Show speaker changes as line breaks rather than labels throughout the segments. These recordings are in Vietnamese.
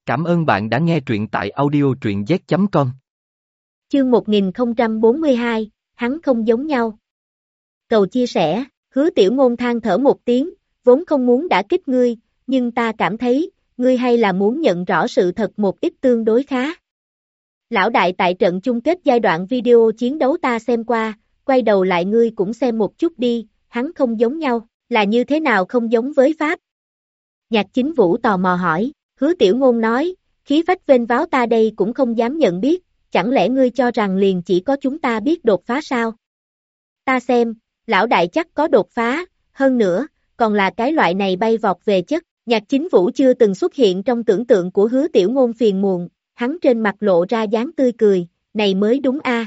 Cảm ơn bạn đã nghe truyện tại audio truyện z.com.
Chương 1042, hắn không giống nhau. Cầu chia sẻ, Hứa Tiểu Ngôn than thở một tiếng, vốn không muốn đả kích ngươi, nhưng ta cảm thấy, ngươi hay là muốn nhận rõ sự thật một ít tương đối khá. Lão đại tại trận chung kết giai đoạn video chiến đấu ta xem qua, quay đầu lại ngươi cũng xem một chút đi, hắn không giống nhau, là như thế nào không giống với Pháp? Nhạc Chính Vũ tò mò hỏi, Hứa Tiểu Ngôn nói, khí phách vênh váo ta đây cũng không dám nhận biết, chẳng lẽ ngươi cho rằng liền chỉ có chúng ta biết đột phá sao? Ta xem, lão đại chắc có đột phá, hơn nữa, còn là cái loại này bay vọt về chất. Nhạc Chính Vũ chưa từng xuất hiện trong tưởng tượng của Hứa Tiểu Ngôn phiền muộn, hắn trên mặt lộ ra dáng tươi cười, này mới đúng a.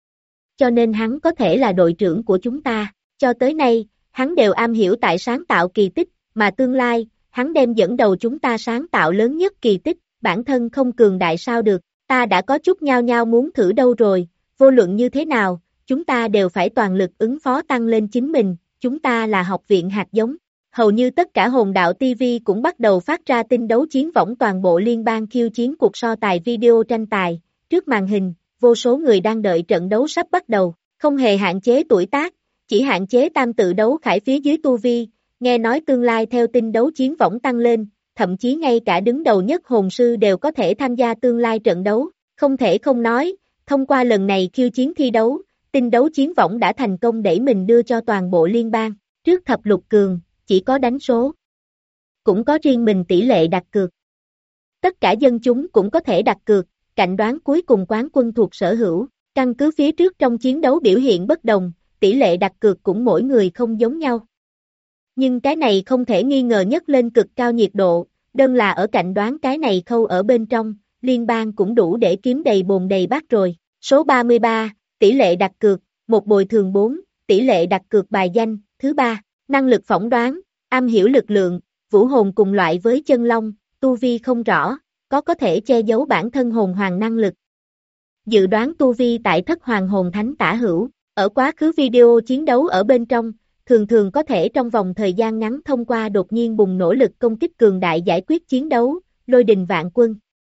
Cho nên hắn có thể là đội trưởng của chúng ta, cho tới nay, hắn đều am hiểu tại sáng tạo kỳ tích, mà tương lai, hắn đem dẫn đầu chúng ta sáng tạo lớn nhất kỳ tích, bản thân không cường đại sao được, ta đã có chút nhao nhao muốn thử đâu rồi, vô luận như thế nào, chúng ta đều phải toàn lực ứng phó tăng lên chính mình, chúng ta là học viện hạt giống. Hầu như tất cả hồn đạo TV cũng bắt đầu phát ra tin đấu chiến võng toàn bộ liên bang khiêu chiến cuộc so tài video tranh tài, trước màn hình, vô số người đang đợi trận đấu sắp bắt đầu, không hề hạn chế tuổi tác, chỉ hạn chế tam tự đấu khải phía dưới tu vi, nghe nói tương lai theo tin đấu chiến võng tăng lên, thậm chí ngay cả đứng đầu nhất hồn sư đều có thể tham gia tương lai trận đấu, không thể không nói, thông qua lần này khiêu chiến thi đấu, tin đấu chiến võng đã thành công đẩy mình đưa cho toàn bộ liên bang, trước thập lục cường, chỉ có đánh số. Cũng có riêng mình tỷ lệ đặt cược. Tất cả dân chúng cũng có thể đặt cược, cạnh đoán cuối cùng quán quân thuộc sở hữu, căn cứ phía trước trong chiến đấu biểu hiện bất đồng, tỷ lệ đặt cược cũng mỗi người không giống nhau. Nhưng cái này không thể nghi ngờ nhất lên cực cao nhiệt độ, đơn là ở cạnh đoán cái này khâu ở bên trong, liên bang cũng đủ để kiếm đầy bồn đầy bát rồi. Số 33, tỷ lệ đặt cược, một bồi thường 4, tỷ lệ đặt cược bài danh, thứ 3, năng lực phỏng đoán, am hiểu lực lượng, vũ hồn cùng loại với chân long, tu vi không rõ, có thể che giấu bản thân hồn hoàng năng lực. Dự đoán tu vi tại thất hoàng hồn thánh tả hữu, ở quá khứ video chiến đấu ở bên trong, thường có thể trong vòng thời gian ngắn thông qua đột nhiên bùng nổ lực công kích cường đại giải quyết chiến đấu, lôi đình vạn quân.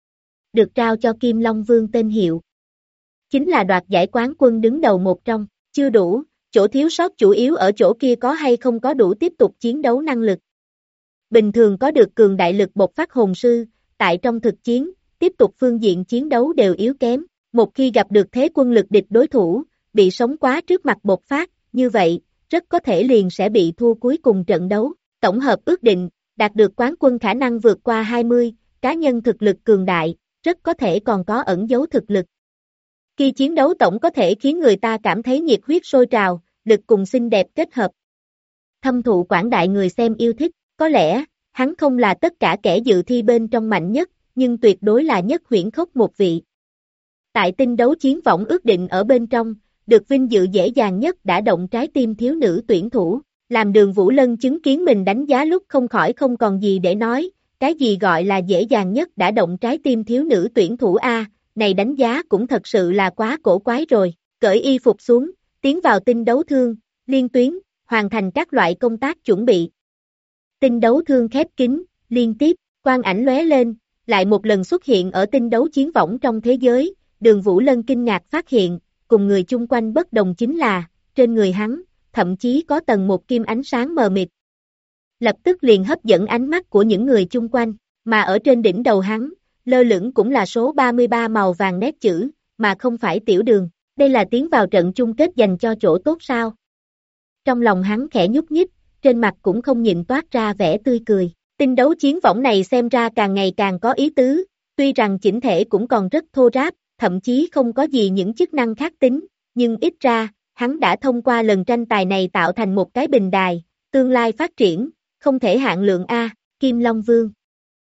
Được trao cho Kim Long Vương tên hiệu. Chính là đoạt giải quán quân đứng đầu một trong, chưa đủ, chỗ thiếu sót chủ yếu ở chỗ kia có hay không có đủ tiếp tục chiến đấu năng lực. Bình thường có được cường đại lực bộc phát hồn sư, tại trong thực chiến, tiếp tục phương diện chiến đấu đều yếu kém, một khi gặp được thế quân lực địch đối thủ, bị sống quá trước mặt bộc phát, như vậy, rất có thể liền sẽ bị thua cuối cùng trận đấu. Tổng hợp ước định, đạt được quán quân khả năng vượt qua 20, cá nhân thực lực cường đại, rất có thể còn có ẩn dấu thực lực. Khi chiến đấu tổng có thể khiến người ta cảm thấy nhiệt huyết sôi trào, lực cùng xinh đẹp kết hợp. Thâm thụ quảng đại người xem yêu thích, có lẽ, hắn không là tất cả kẻ dự thi bên trong mạnh nhất, nhưng tuyệt đối là nhất huyễn khốc một vị. Tại tinh đấu chiến võng ước định ở bên trong, được vinh dự dễ dàng nhất đã động trái tim thiếu nữ tuyển thủ, làm Đường Vũ Lân chứng kiến mình đánh giá lúc không khỏi không còn gì để nói, cái gì gọi là dễ dàng nhất đã động trái tim thiếu nữ tuyển thủ A, này đánh giá cũng thật sự là quá cổ quái rồi, cởi y phục xuống, tiến vào tinh đấu thương, liên tuyến, hoàn thành các loại công tác chuẩn bị. Tinh đấu thương khép kín, liên tiếp, quang ảnh lóe lên, lại một lần xuất hiện ở tinh đấu chiến võng trong thế giới, Đường Vũ Lân kinh ngạc phát hiện, cùng người chung quanh bất đồng chính là, trên người hắn, thậm chí có tầng một kim ánh sáng mờ mịt. Lập tức liền hấp dẫn ánh mắt của những người chung quanh, mà ở trên đỉnh đầu hắn, lơ lửng cũng là số 33 màu vàng nét chữ, mà không phải tiểu đường, đây là tiến vào trận chung kết dành cho chỗ tốt sao. Trong lòng hắn khẽ nhúc nhích, trên mặt cũng không nhịn toát ra vẻ tươi cười, tinh đấu chiến võng này xem ra càng ngày càng có ý tứ, tuy rằng chỉnh thể cũng còn rất thô ráp, thậm chí không có gì những chức năng khác tính, nhưng ít ra, hắn đã thông qua lần tranh tài này tạo thành một cái bình đài, tương lai phát triển, không thể hạn lượng A, Kim Long Vương.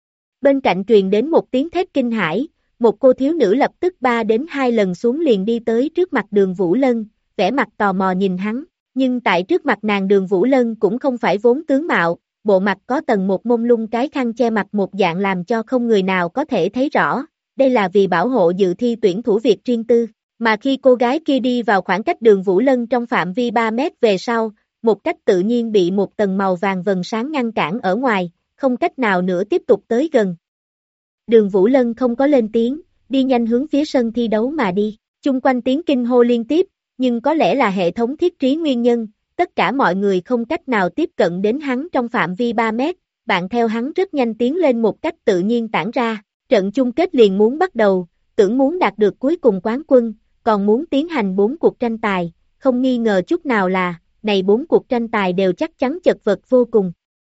Bên cạnh truyền đến một tiếng thét kinh hãi, một cô thiếu nữ lập tức 3 đến 2 lần xuống liền đi tới trước mặt Đường Vũ Lân, vẻ mặt tò mò nhìn hắn, nhưng tại trước mặt nàng Đường Vũ Lân cũng không phải vốn tướng mạo, bộ mặt có tầng một mông lung cái khăn che mặt một dạng làm cho không người nào có thể thấy rõ, đây là vì bảo hộ dự thi tuyển thủ việc riêng tư, mà khi cô gái kia đi vào khoảng cách Đường Vũ Lân trong phạm vi 3 mét về sau, một cách tự nhiên bị một tầng màu vàng vầng sáng ngăn cản ở ngoài, không cách nào nữa tiếp tục tới gần. Đường Vũ Lân không có lên tiếng, đi nhanh hướng phía sân thi đấu mà đi, chung quanh tiếng kinh hô liên tiếp, nhưng có lẽ là hệ thống thiết trí nguyên nhân, tất cả mọi người không cách nào tiếp cận đến hắn trong phạm vi 3 mét, bạn theo hắn rất nhanh tiến lên một cách tự nhiên tản ra, trận chung kết liền muốn bắt đầu, tưởng muốn đạt được cuối cùng quán quân, còn muốn tiến hành 4 cuộc tranh tài, không nghi ngờ chút nào là, này 4 cuộc tranh tài đều chắc chắn chật vật vô cùng.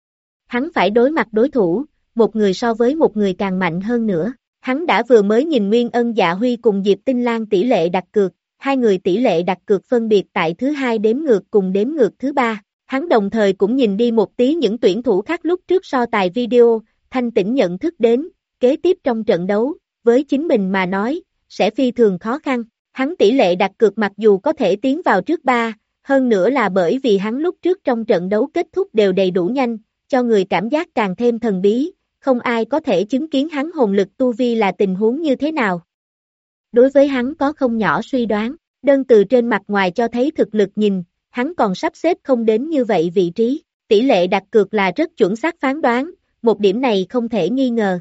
Hắn phải đối mặt đối thủ, một người so với một người càng mạnh hơn nữa. Hắn đã vừa mới nhìn Nguyên Ân Dạ Huy cùng Diệp Tinh Lan tỷ lệ đặt cược, hai người tỷ lệ đặt cược phân biệt tại thứ 2 đếm ngược cùng đếm ngược thứ 3. Hắn đồng thời cũng nhìn đi một tí những tuyển thủ khác lúc trước so tài video, thanh tĩnh nhận thức đến, kế tiếp trong trận đấu, với chính mình mà nói, sẽ phi thường khó khăn. Hắn tỷ lệ đặt cược mặc dù có thể tiến vào trước 3, hơn nữa là bởi vì hắn lúc trước trong trận đấu kết thúc đều đầy đủ nhanh, cho người cảm giác càng thêm thần bí, không ai có thể chứng kiến hắn hồn lực tu vi là tình huống như thế nào. Đối với hắn có không nhỏ suy đoán, đơn từ trên mặt ngoài cho thấy thực lực nhìn, hắn còn sắp xếp không đến như vậy vị trí, tỷ lệ đặt cược là rất chuẩn xác phán đoán, một điểm này không thể nghi ngờ.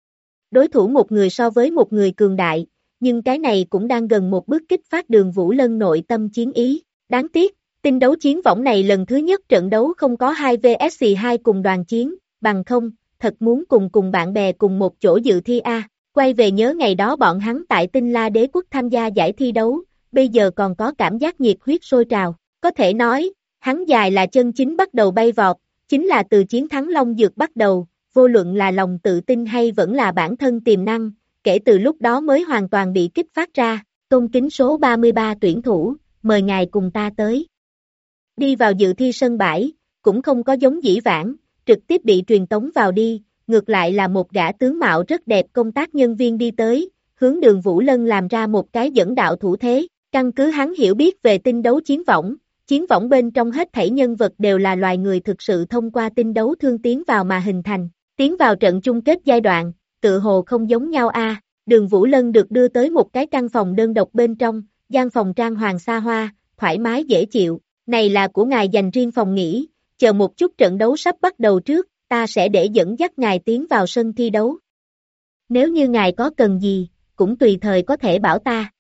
Đối thủ một người so với một người cường đại, nhưng cái này cũng đang gần một bước kích phát Đường Vũ Lân nội tâm chiến ý, đáng tiếc, tinh đấu chiến võng này lần thứ nhất trận đấu không có 2 vs 2 cùng đoàn chiến, bằng không, thật muốn cùng bạn bè cùng một chỗ dự thi a. Quay về nhớ ngày đó bọn hắn tại Tinh La Đế Quốc tham gia giải thi đấu, bây giờ còn có cảm giác nhiệt huyết sôi trào, có thể nói, hắn dài là chân chính bắt đầu bay vọt, chính là từ chiến thắng Long Dược bắt đầu, vô luận là lòng tự tin hay vẫn là bản thân tiềm năng, kể từ lúc đó mới hoàn toàn bị kích phát ra, tôn kính số 33 tuyển thủ, mời ngài cùng ta tới. Đi vào dự thi sân bãi, cũng không có giống dĩ vãng, trực tiếp bị truyền tống vào đi, ngược lại là một gã tướng mạo rất đẹp công tác nhân viên đi tới, hướng Đường Vũ Lân làm ra một cái dẫn đạo thủ thế, căn cứ hắn hiểu biết về tinh đấu chiến võng bên trong hết thảy nhân vật đều là loài người thực sự thông qua tinh đấu thương tiến vào mà hình thành, tiến vào trận chung kết giai đoạn, tự hồ không giống nhau a. Đường Vũ Lân được đưa tới một cái căn phòng đơn độc bên trong, gian phòng trang hoàng xa hoa, thoải mái dễ chịu, này là của ngài dành riêng phòng nghỉ, chờ một chút trận đấu sắp bắt đầu trước, ta sẽ để dẫn dắt ngài tiến vào sân thi đấu. Nếu như ngài có cần gì, cũng tùy thời có thể bảo ta.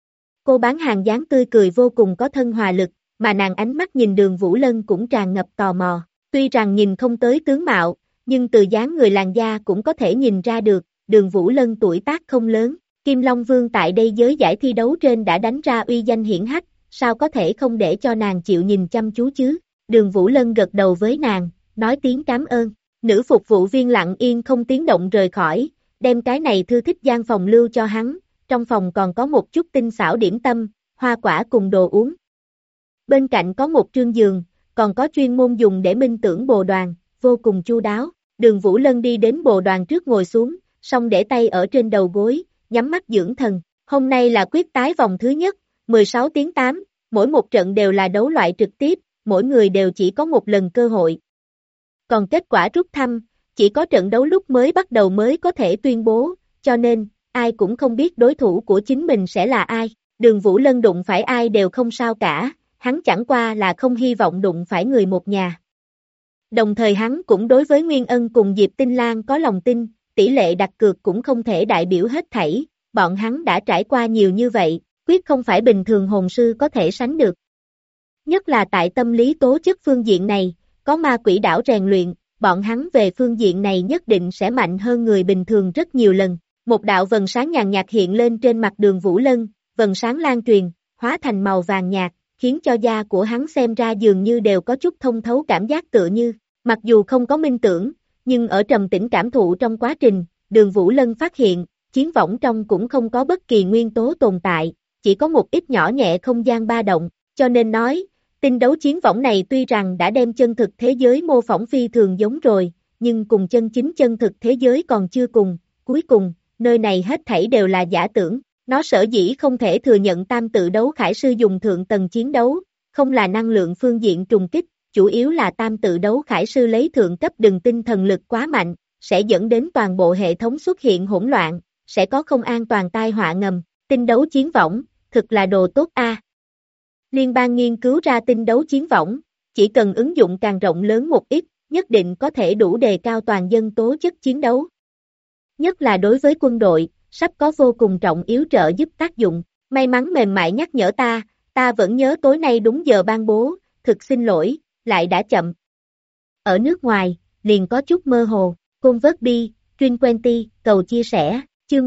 Cô bán hàng dáng tươi cười vô cùng có thân hòa lực, mà nàng ánh mắt nhìn Đường Vũ Lân cũng tràn ngập tò mò, tuy rằng nhìn không tới tướng mạo, nhưng từ dáng người làn da cũng có thể nhìn ra được, Đường Vũ Lân tuổi tác không lớn, Kim Long Vương tại đây giới giải thi đấu trên đã đánh ra uy danh hiển hách, sao có thể không để cho nàng chịu nhìn chăm chú chứ? Đường Vũ Lân gật đầu với nàng, nói tiếng cảm ơn, nữ phục vụ viên lặng yên không tiếng động rời khỏi, đem cái này thư thích gian phòng lưu cho hắn, trong phòng còn có một chút tinh xảo điểm tâm, hoa quả cùng đồ uống. Bên cạnh có một trương giường, còn có chuyên môn dùng để minh tưởng bồ đoàn, vô cùng chu đáo. Đường Vũ Lân đi đến bồ đoàn trước ngồi xuống, xong để tay ở trên đầu gối, nhắm mắt dưỡng thần. Hôm nay là quyết tái vòng thứ nhất, 16 tiếng 8, mỗi một trận đều là đấu loại trực tiếp, mỗi người đều chỉ có một lần cơ hội. Còn kết quả rút thăm, chỉ có trận đấu lúc mới bắt đầu mới có thể tuyên bố, cho nên, ai cũng không biết đối thủ của chính mình sẽ là ai. Đường Vũ Lân đụng phải ai đều không sao cả, hắn chẳng qua là không hy vọng đụng phải người một nhà. Đồng thời hắn cũng đối với Nguyên Ân cùng Diệp Tinh Lan có lòng tin, tỷ lệ đặt cược cũng không thể đại biểu hết thảy, bọn hắn đã trải qua nhiều như vậy, quyết không phải bình thường hồn sư có thể sánh được. Nhất là tại tâm lý tố chất phương diện này, có ma quỷ đảo rèn luyện, bọn hắn về phương diện này nhất định sẽ mạnh hơn người bình thường rất nhiều lần. Một đạo vầng sáng nhàn nhạt hiện lên trên mặt Đường Vũ Lân, vầng sáng lan truyền, hóa thành màu vàng nhạt, khiến cho da của hắn xem ra dường như đều có chút thông thấu cảm giác tựa như, mặc dù không có minh tưởng, nhưng ở trầm tĩnh cảm thụ trong quá trình, Đường Vũ Lân phát hiện, chiến võng trong cũng không có bất kỳ nguyên tố tồn tại, chỉ có một ít nhỏ nhẹ không gian ba động, cho nên nói, tinh đấu chiến võng này tuy rằng đã đem chân thực thế giới mô phỏng phi thường giống rồi, nhưng cùng chân chính chân thực thế giới còn chưa cùng, cuối cùng, nơi này hết thảy đều là giả tưởng, nó sở dĩ không thể thừa nhận tam tự đấu khải sư dùng thượng tầng chiến đấu, không là năng lượng phương diện trùng kích, chủ yếu là tam tự đấu khải sư lấy thượng cấp đừng tinh thần lực quá mạnh, sẽ dẫn đến toàn bộ hệ thống xuất hiện hỗn loạn, sẽ có không an toàn tai họa ngầm, tinh đấu chiến võng, thực là đồ tốt a. Liên bang nghiên cứu ra tinh đấu chiến võng, chỉ cần ứng dụng càng rộng lớn một ít, nhất định có thể đủ đề cao toàn dân tố chất chiến đấu. nhất là đối với quân đội, sắp có vô cùng trọng yếu trợ giúp tác dụng. May mắn mềm mại nhắc nhở ta vẫn nhớ tối nay đúng giờ ban bố, thực xin lỗi, lại đã chậm. Ở nước ngoài, liền có chút mơ hồ, Convert B, Truyền Quenty, cầu chia sẻ, chương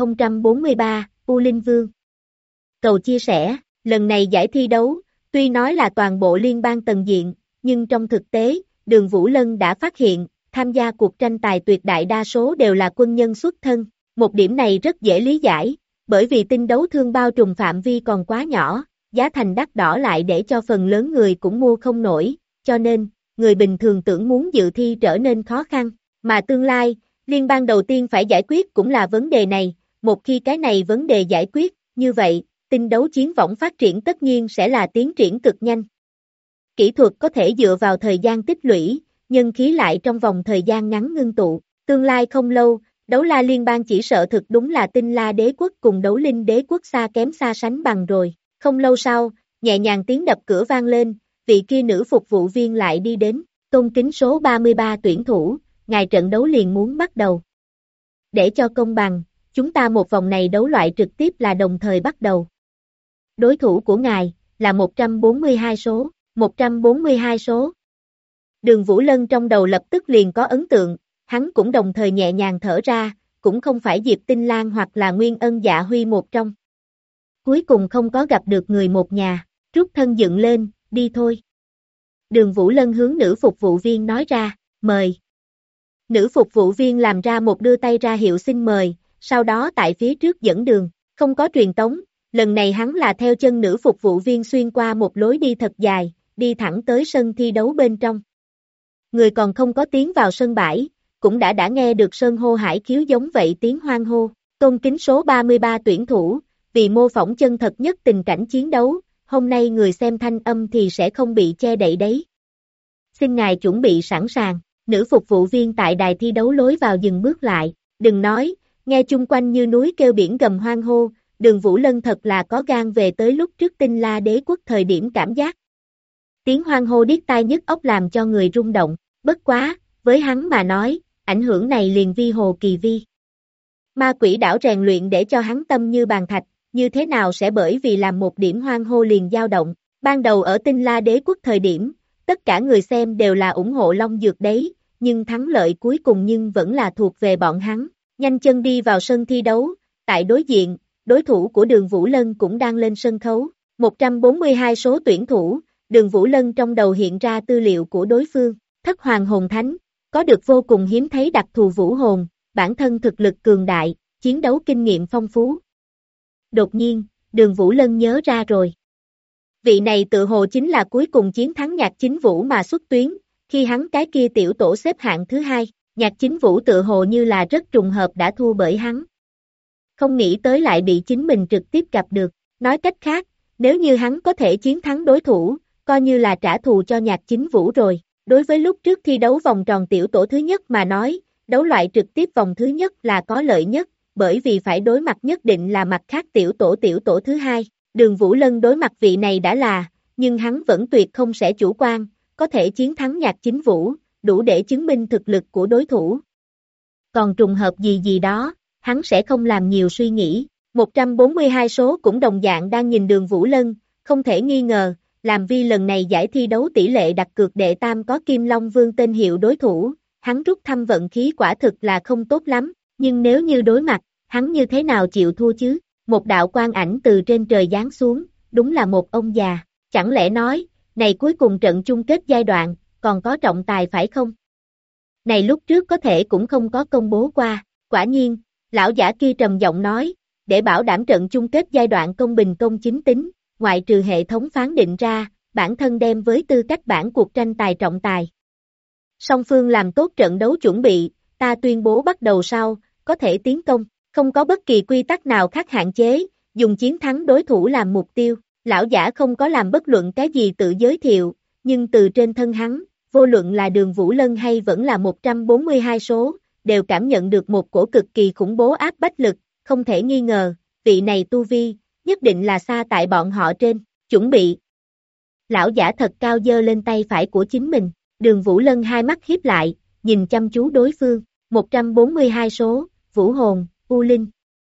1043, U Linh Vương. Cầu chia sẻ, lần này giải thi đấu, tuy nói là toàn bộ liên bang tầng diện, nhưng trong thực tế, Đường Vũ Lân đã phát hiện, tham gia cuộc tranh tài tuyệt đại đa số đều là quân nhân xuất thân. Một điểm này rất dễ lý giải, bởi vì tinh đấu thương bao trùm phạm vi còn quá nhỏ, giá thành đắt đỏ lại để cho phần lớn người cũng mua không nổi, cho nên, người bình thường tưởng muốn dự thi trở nên khó khăn. Mà tương lai, liên bang đầu tiên phải giải quyết cũng là vấn đề này, một khi cái này vấn đề giải quyết, như vậy, tinh đấu chiến võng phát triển tất nhiên sẽ là tiến triển cực nhanh. Kỹ thuật có thể dựa vào thời gian tích lũy, nhân khí lại trong vòng thời gian ngắn ngưng tụ, tương lai không lâu, đấu la liên bang chỉ sợ thực đúng là tinh la đế quốc cùng đấu linh đế quốc xa kém xa sánh bằng rồi. Không lâu sau, nhẹ nhàng tiếng đập cửa vang lên, vị kia nữ phục vụ viên lại đi đến, tôn kính số 33 tuyển thủ, ngài trận đấu liền muốn bắt đầu. Để cho công bằng, chúng ta một vòng này đấu loại trực tiếp là đồng thời bắt đầu. Đối thủ của ngài, là 142 số, 142 số. Đường Vũ Lân trong đầu lập tức liền có ấn tượng, hắn cũng đồng thời nhẹ nhàng thở ra, cũng không phải Diệp Tinh Lan hoặc là Nguyên Ân Dạ Huy một trong. Cuối cùng không có gặp được người một nhà, rút thân dựng lên, đi thôi. Đường Vũ Lân hướng nữ phục vụ viên nói ra, mời. Nữ phục vụ viên làm ra một đưa tay ra hiệu xin mời, sau đó tại phía trước dẫn đường, không có truyền tống, lần này hắn là theo chân nữ phục vụ viên xuyên qua một lối đi thật dài, đi thẳng tới sân thi đấu bên trong. Người còn không có tiến vào sân bãi, cũng đã nghe được sơn hô hải khiếu giống vậy tiếng hoan hô, tôn kính số 33 tuyển thủ, vì mô phỏng chân thật nhất tình cảnh chiến đấu, hôm nay người xem thanh âm thì sẽ không bị che đậy đấy. Xin ngài chuẩn bị sẵn sàng, nữ phục vụ viên tại đài thi đấu lối vào dừng bước lại, đừng nói, nghe chung quanh như núi kêu biển gầm hoan hô, Đường Vũ Lân thật là có gan về tới lúc trước tinh la đế quốc thời điểm cảm giác. Tiếng hoan hô điếc tai nhức óc làm cho người rung động, bất quá, với hắn mà nói, ảnh hưởng này liền vi hồ kỳ vi. Ma quỷ đảo rèn luyện để cho hắn tâm như bàn thạch, như thế nào sẽ bởi vì làm một điểm hoan hô liền dao động. Ban đầu ở tinh la đế quốc thời điểm, tất cả người xem đều là ủng hộ Long Dược đấy, nhưng thắng lợi cuối cùng nhưng vẫn là thuộc về bọn hắn. Nhanh chân đi vào sân thi đấu, tại đối diện, đối thủ của Đường Vũ Lân cũng đang lên sân khấu. 142 số tuyển thủ, Đường Vũ Lân trong đầu hiện ra tư liệu của đối phương, Thất Hoàng Hồn Thánh, có được vô cùng hiếm thấy đặc thù vũ hồn, bản thân thực lực cường đại, chiến đấu kinh nghiệm phong phú. Đột nhiên, Đường Vũ Lân nhớ ra rồi. Vị này tự hồ chính là cuối cùng chiến thắng Nhạc Chính Vũ mà xuất tuyến, khi hắn cái kia tiểu tổ xếp hạng thứ hai, Nhạc Chính Vũ tự hồ như là rất trùng hợp đã thua bởi hắn. Không nghĩ tới lại bị chính mình trực tiếp gặp được, nói cách khác, nếu như hắn có thể chiến thắng đối thủ, coi như là trả thù cho Nhạc Chính Vũ rồi. Đối với lúc trước thi đấu vòng tròn tiểu tổ thứ nhất mà nói, đấu loại trực tiếp vòng thứ nhất là có lợi nhất, bởi vì phải đối mặt nhất định là mặt khác tiểu tổ thứ hai. Đường Vũ Lân đối mặt vị này đã là, nhưng hắn vẫn tuyệt không sẽ chủ quan, có thể chiến thắng Nhạc Chính Vũ, đủ để chứng minh thực lực của đối thủ. Còn trùng hợp gì đó, hắn sẽ không làm nhiều suy nghĩ. 142 số cũng đồng dạng đang nhìn Đường Vũ Lân, không thể nghi ngờ, làm vì lần này giải thi đấu tỷ lệ đặt cược đệ tam có Kim Long Vương tên hiệu đối thủ, hắn rút thăm vận khí quả thực là không tốt lắm, nhưng nếu như đối mặt, hắn như thế nào chịu thua chứ? Một đạo quang ảnh từ trên trời giáng xuống, đúng là một ông già, chẳng lẽ nói, này cuối cùng trận chung kết giai đoạn, còn có trọng tài phải không? Này lúc trước có thể cũng không có công bố qua, quả nhiên, lão giả kia trầm giọng nói, để bảo đảm trận chung kết giai đoạn công bình công chính tính, ngoại trừ hệ thống phán định ra, bản thân đem với tư cách bản cuộc tranh tài trọng tài. Song phương làm tốt trận đấu chuẩn bị, ta tuyên bố bắt đầu sau, có thể tiến công, không có bất kỳ quy tắc nào khác hạn chế, dùng chiến thắng đối thủ làm mục tiêu, lão giả không có làm bất luận cái gì tự giới thiệu, nhưng từ trên thân hắn, vô luận là Đường Vũ Lân hay vẫn là 142 số, đều cảm nhận được một cổ cực kỳ khủng bố áp bách lực, không thể nghi ngờ, vị này tu vi, nhất định là xa tại bọn họ trên, chuẩn bị. Lão giả thật cao giơ lên tay phải của chính mình, Đường Vũ Lân hai mắt hiếp lại, nhìn chăm chú đối phương, 142 số, vũ hồn, U Linh.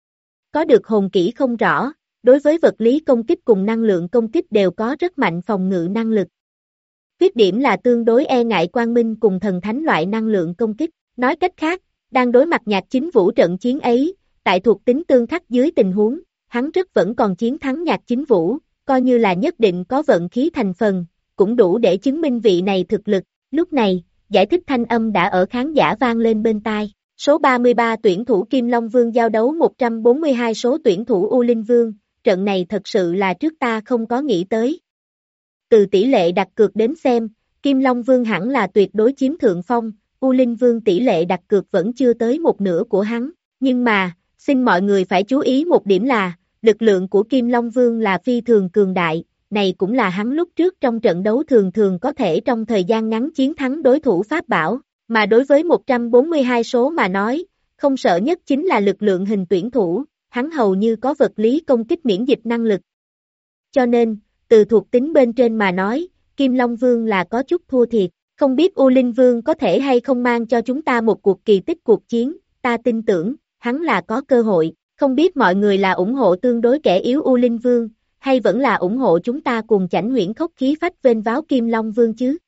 Có được hồn kỹ không rõ, đối với vật lý công kích cùng năng lượng công kích đều có rất mạnh phòng ngự năng lực. Khuyết điểm là tương đối e ngại quang minh cùng thần thánh loại năng lượng công kích. Nói cách khác, đang đối mặt nhạc chính vũ trận chiến ấy, tại thuộc tính tương khắc dưới tình huống, hắn rất vẫn còn chiến thắng nhạc chính vũ, coi như là nhất định có vận khí thành phần, cũng đủ để chứng minh vị này thực lực. Lúc này, giải thích thanh âm đã ở khán giả vang lên bên tai. Số 33 tuyển thủ Kim Long Vương giao đấu 142 số tuyển thủ U Linh Vương, trận này thật sự là trước ta không có nghĩ tới. Từ tỷ lệ đặt cược đến xem, Kim Long Vương hẳn là tuyệt đối chiếm thượng phong, U Linh Vương tỷ lệ đặt cược vẫn chưa tới một nửa của hắn, nhưng mà, xin mọi người phải chú ý một điểm là, lực lượng của Kim Long Vương là phi thường cường đại, này cũng là hắn lúc trước trong trận đấu thường thường có thể trong thời gian ngắn chiến thắng đối thủ pháp bảo, mà đối với 142 số mà nói, không sợ nhất chính là lực lượng hình tuyển thủ, hắn hầu như có vật lý công kích miễn dịch năng lực. Cho nên, từ thuộc tính bên trên mà nói, Kim Long Vương là có chút thua thiệt, không biết U Linh Vương có thể hay không mang cho chúng ta một cuộc kỳ tích cuộc chiến, ta tin tưởng, hắn là có cơ hội, không biết mọi người là ủng hộ tương đối kẻ yếu U Linh Vương, hay vẫn là ủng hộ chúng ta cùng chảnh huyễn khốc khí phách vênh váo Kim Long Vương chứ?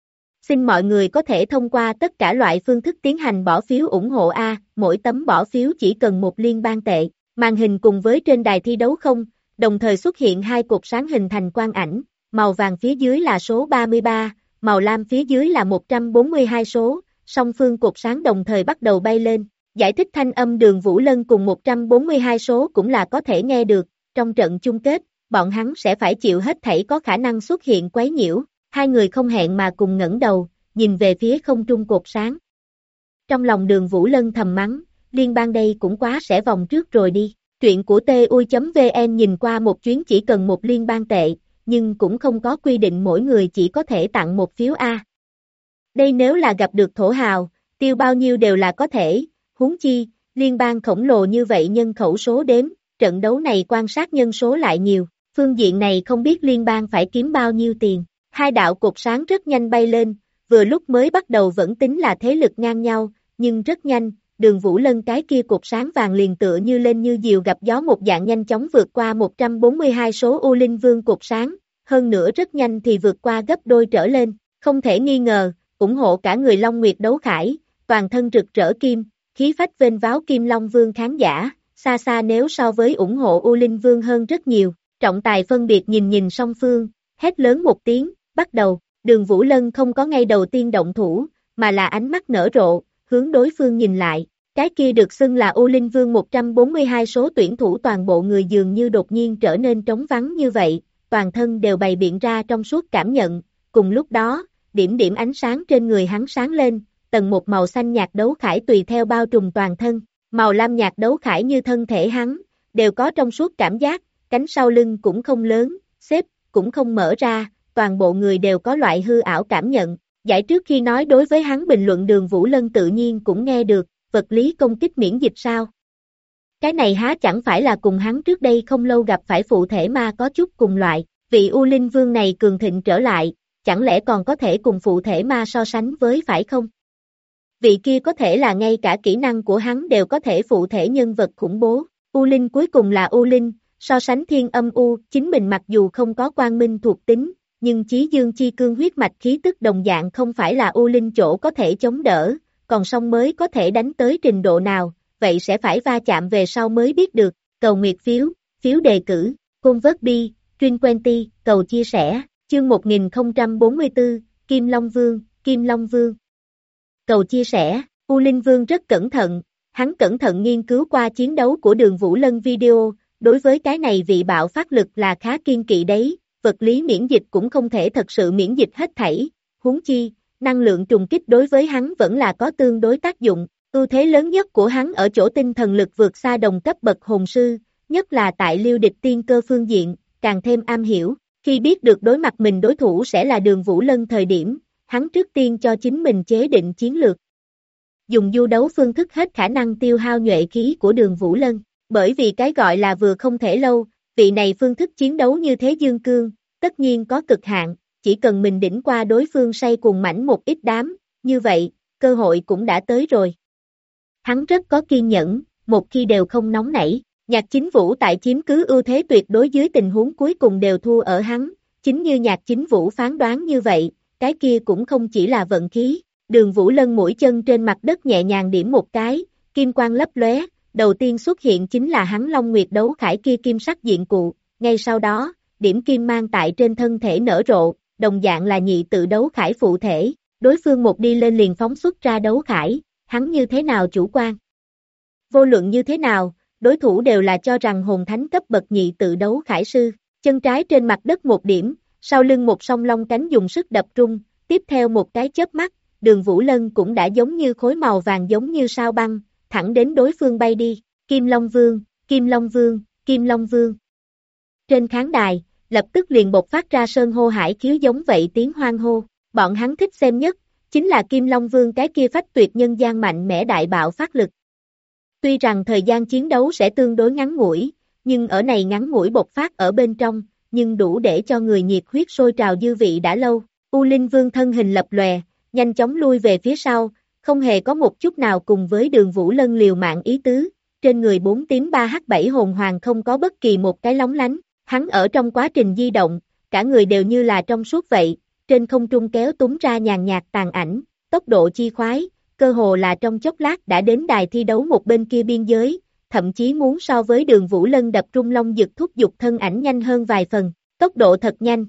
Xin mọi người có thể thông qua tất cả loại phương thức tiến hành bỏ phiếu ủng hộ A, mỗi tấm bỏ phiếu chỉ cần 1 liên bang tệ, màn hình cùng với trên đài thi đấu không, đồng thời xuất hiện 2 cột sáng hình thành quang ảnh, màu vàng phía dưới là số 33, màu lam phía dưới là 142 số, song phương cột sáng đồng thời bắt đầu bay lên, giải thích thanh âm Đường Vũ Lân cùng 142 số cũng là có thể nghe được, trong trận chung kết, bọn hắn sẽ phải chịu hết thảy có khả năng xuất hiện quấy nhiễu, hai người không hẹn mà cùng ngẩng đầu, nhìn về phía không trung cột sáng. Trong lòng Đường Vũ Lân thầm mắng, liên bang đây cũng quá sẽ vòng trước rồi đi. Truyện của tui.vn nhìn qua một chuyến chỉ cần 1 liên bang tệ, nhưng cũng không có quy định mỗi người chỉ có thể tặng 1 phiếu A. Đây nếu là gặp được thổ hào, tiêu bao nhiêu đều là có thể, huống chi, liên bang khổng lồ như vậy nhân khẩu số đếm, trận đấu này quan sát nhân số lại nhiều, phương diện này không biết liên bang phải kiếm bao nhiêu tiền. 2 đạo cột sáng rất nhanh bay lên, vừa lúc mới bắt đầu vẫn tính là thế lực ngang nhau, nhưng rất nhanh, Đường Vũ Lân cái kia cột sáng vàng liền tựa như lên như diều gặp gió một dạng nhanh chóng vượt qua 142 số U Linh Vương cột sáng, hơn nữa rất nhanh thì vượt qua gấp đôi trở lên, không thể nghi ngờ, ủng hộ cả người Long Nguyệt đấu khải, toàn thân rực rỡ kim, khí phách vênh váo Kim Long Vương khán giả, xa xa nếu so với ủng hộ U Linh Vương hơn rất nhiều, trọng tài phân biệt nhìn song phương, hét lớn một tiếng, bắt đầu, Đường Vũ Lân không có ngay đầu tiên động thủ, mà là ánh mắt nở rộ, hướng đối phương nhìn lại, cái kia được xưng là U Linh Vương 142 số tuyển thủ toàn bộ người dường như đột nhiên trở nên trống vắng như vậy, toàn thân đều bày biện ra trong suốt cảm nhận, cùng lúc đó, điểm điểm ánh sáng trên người hắn sáng lên, tầng một màu xanh nhạt đấu khải tùy theo bao trùm toàn thân, màu lam nhạt đấu khải như thân thể hắn, đều có trong suốt cảm giác, cánh sau lưng cũng không lớn, xếp, cũng không mở ra, toàn bộ người đều có loại hư ảo cảm nhận. Giải trước khi nói đối với hắn bình luận Đường Vũ Lân tự nhiên cũng nghe được, vật lý công kích miễn dịch sao? Cái này há chẳng phải là cùng hắn trước đây không lâu gặp phải phụ thể ma có chút cùng loại, vị U Linh Vương này cường thịnh trở lại, chẳng lẽ còn có thể cùng phụ thể ma so sánh với phải không? Vị kia có thể là ngay cả kỹ năng của hắn đều có thể phụ thể nhân vật khủng bố, U Linh cuối cùng là U Linh, so sánh thiên âm U, chính mình mặc dù không có quang minh thuộc tính, nhưng chí dương chi cương huyết mạch khí tức đồng dạng không phải là U Linh chỗ có thể chống đỡ, còn song mới có thể đánh tới trình độ nào, vậy sẽ phải va chạm về sau mới biết được, cầu nguyệt phiếu, phiếu đề cử, convert bi, Trin Quenty, cầu chia sẻ, chương 1044, Kim Long Vương, Kim Long Vương. Cầu chia sẻ, U Linh Vương rất cẩn thận, hắn cẩn thận nghiên cứu qua chiến đấu của Đường Vũ Lân video, đối với cái này vị bạo phát lực là khá kiên kỵ đấy, vật lý miễn dịch cũng không thể thật sự miễn dịch hết thảy, huống chi, năng lượng trùng kích đối với hắn vẫn là có tương đối tác dụng, ưu thế lớn nhất của hắn ở chỗ tinh thần lực vượt xa đồng cấp bậc hồn sư, nhất là tại liêu địch tiên cơ phương diện, càng thêm am hiểu, khi biết được đối mặt mình đối thủ sẽ là Đường Vũ Lân thời điểm, hắn trước tiên cho chính mình chế định chiến lược. Dùng du đấu phương thức hết khả năng tiêu hao nhuệ khí của Đường Vũ Lân, bởi vì cái gọi là vừa không thể lâu, vị này phương thức chiến đấu như thế dương cương, tất nhiên có cực hạn, chỉ cần mình đỉnh qua đối phương say cuồng mảnh một ít đám, như vậy, cơ hội cũng đã tới rồi. Hắn rất có kiên nhẫn, một khi đều không nóng nảy. Nhạc Chính Vũ tại chiếm cứ ưu thế tuyệt đối dưới tình huống cuối cùng đều thua ở hắn, chính như Nhạc Chính Vũ phán đoán như vậy, cái kia cũng không chỉ là vận khí. Đường Vũ Lân mũi chân trên mặt đất nhẹ nhàng điểm một cái, kim quang lấp lóe, đầu tiên xuất hiện chính là hắn Long Nguyệt đấu khải kia kim sắc diện cụ, ngay sau đó, điểm kim mang tại trên thân thể nở rộ, đồng dạng là nhị tự đấu khải phụ thể, đối phương một đi lên liền phóng xuất ra đấu khải, hắn như thế nào chủ quan. Vô luận như thế nào, đối thủ đều là cho rằng hồn thánh cấp bậc nhị tự đấu khải sư, chân trái trên mặt đất một điểm, sau lưng một song long cánh dùng sức đập rung, tiếp theo một cái chớp mắt, Đường Vũ Lân cũng đã giống như khối màu vàng giống như sao băng, thẳng đến đối phương bay đi, Kim Long Vương, Kim Long Vương, Kim Long Vương. Trên khán đài, lập tức liền bộc phát ra sơn hô hải khiếu giống vậy tiếng hoan hô, bọn hắn thích xem nhất, chính là Kim Long Vương cái kia phách tuyệt nhân gian mạnh mẽ đại bạo phát lực. Tuy rằng thời gian chiến đấu sẽ tương đối ngắn ngủi, nhưng ở này ngắn ngủi bộc phát ở bên trong, nhưng đủ để cho người nhiệt huyết sôi trào dư vị đã lâu. U Linh Vương thân hình lập lòe, nhanh chóng lui về phía sau, không hề có một chút nào cùng với Đường Vũ Lân liều mạng ý tứ, trên người 4 tím 3H7 hồn hoàng không có bất kỳ một cái lóng lánh, hắn ở trong quá trình di động, cả người đều như là trong suốt vậy, trên không trung kéo túm ra nhàn nhạt tàn ảnh, tốc độ chi khoái, cơ hồ là trong chốc lát đã đến đài thi đấu một bên kia biên giới, thậm chí muốn so với Đường Vũ Lân đập trung long dực thúc giục thân ảnh nhanh hơn vài phần, tốc độ thật nhanh.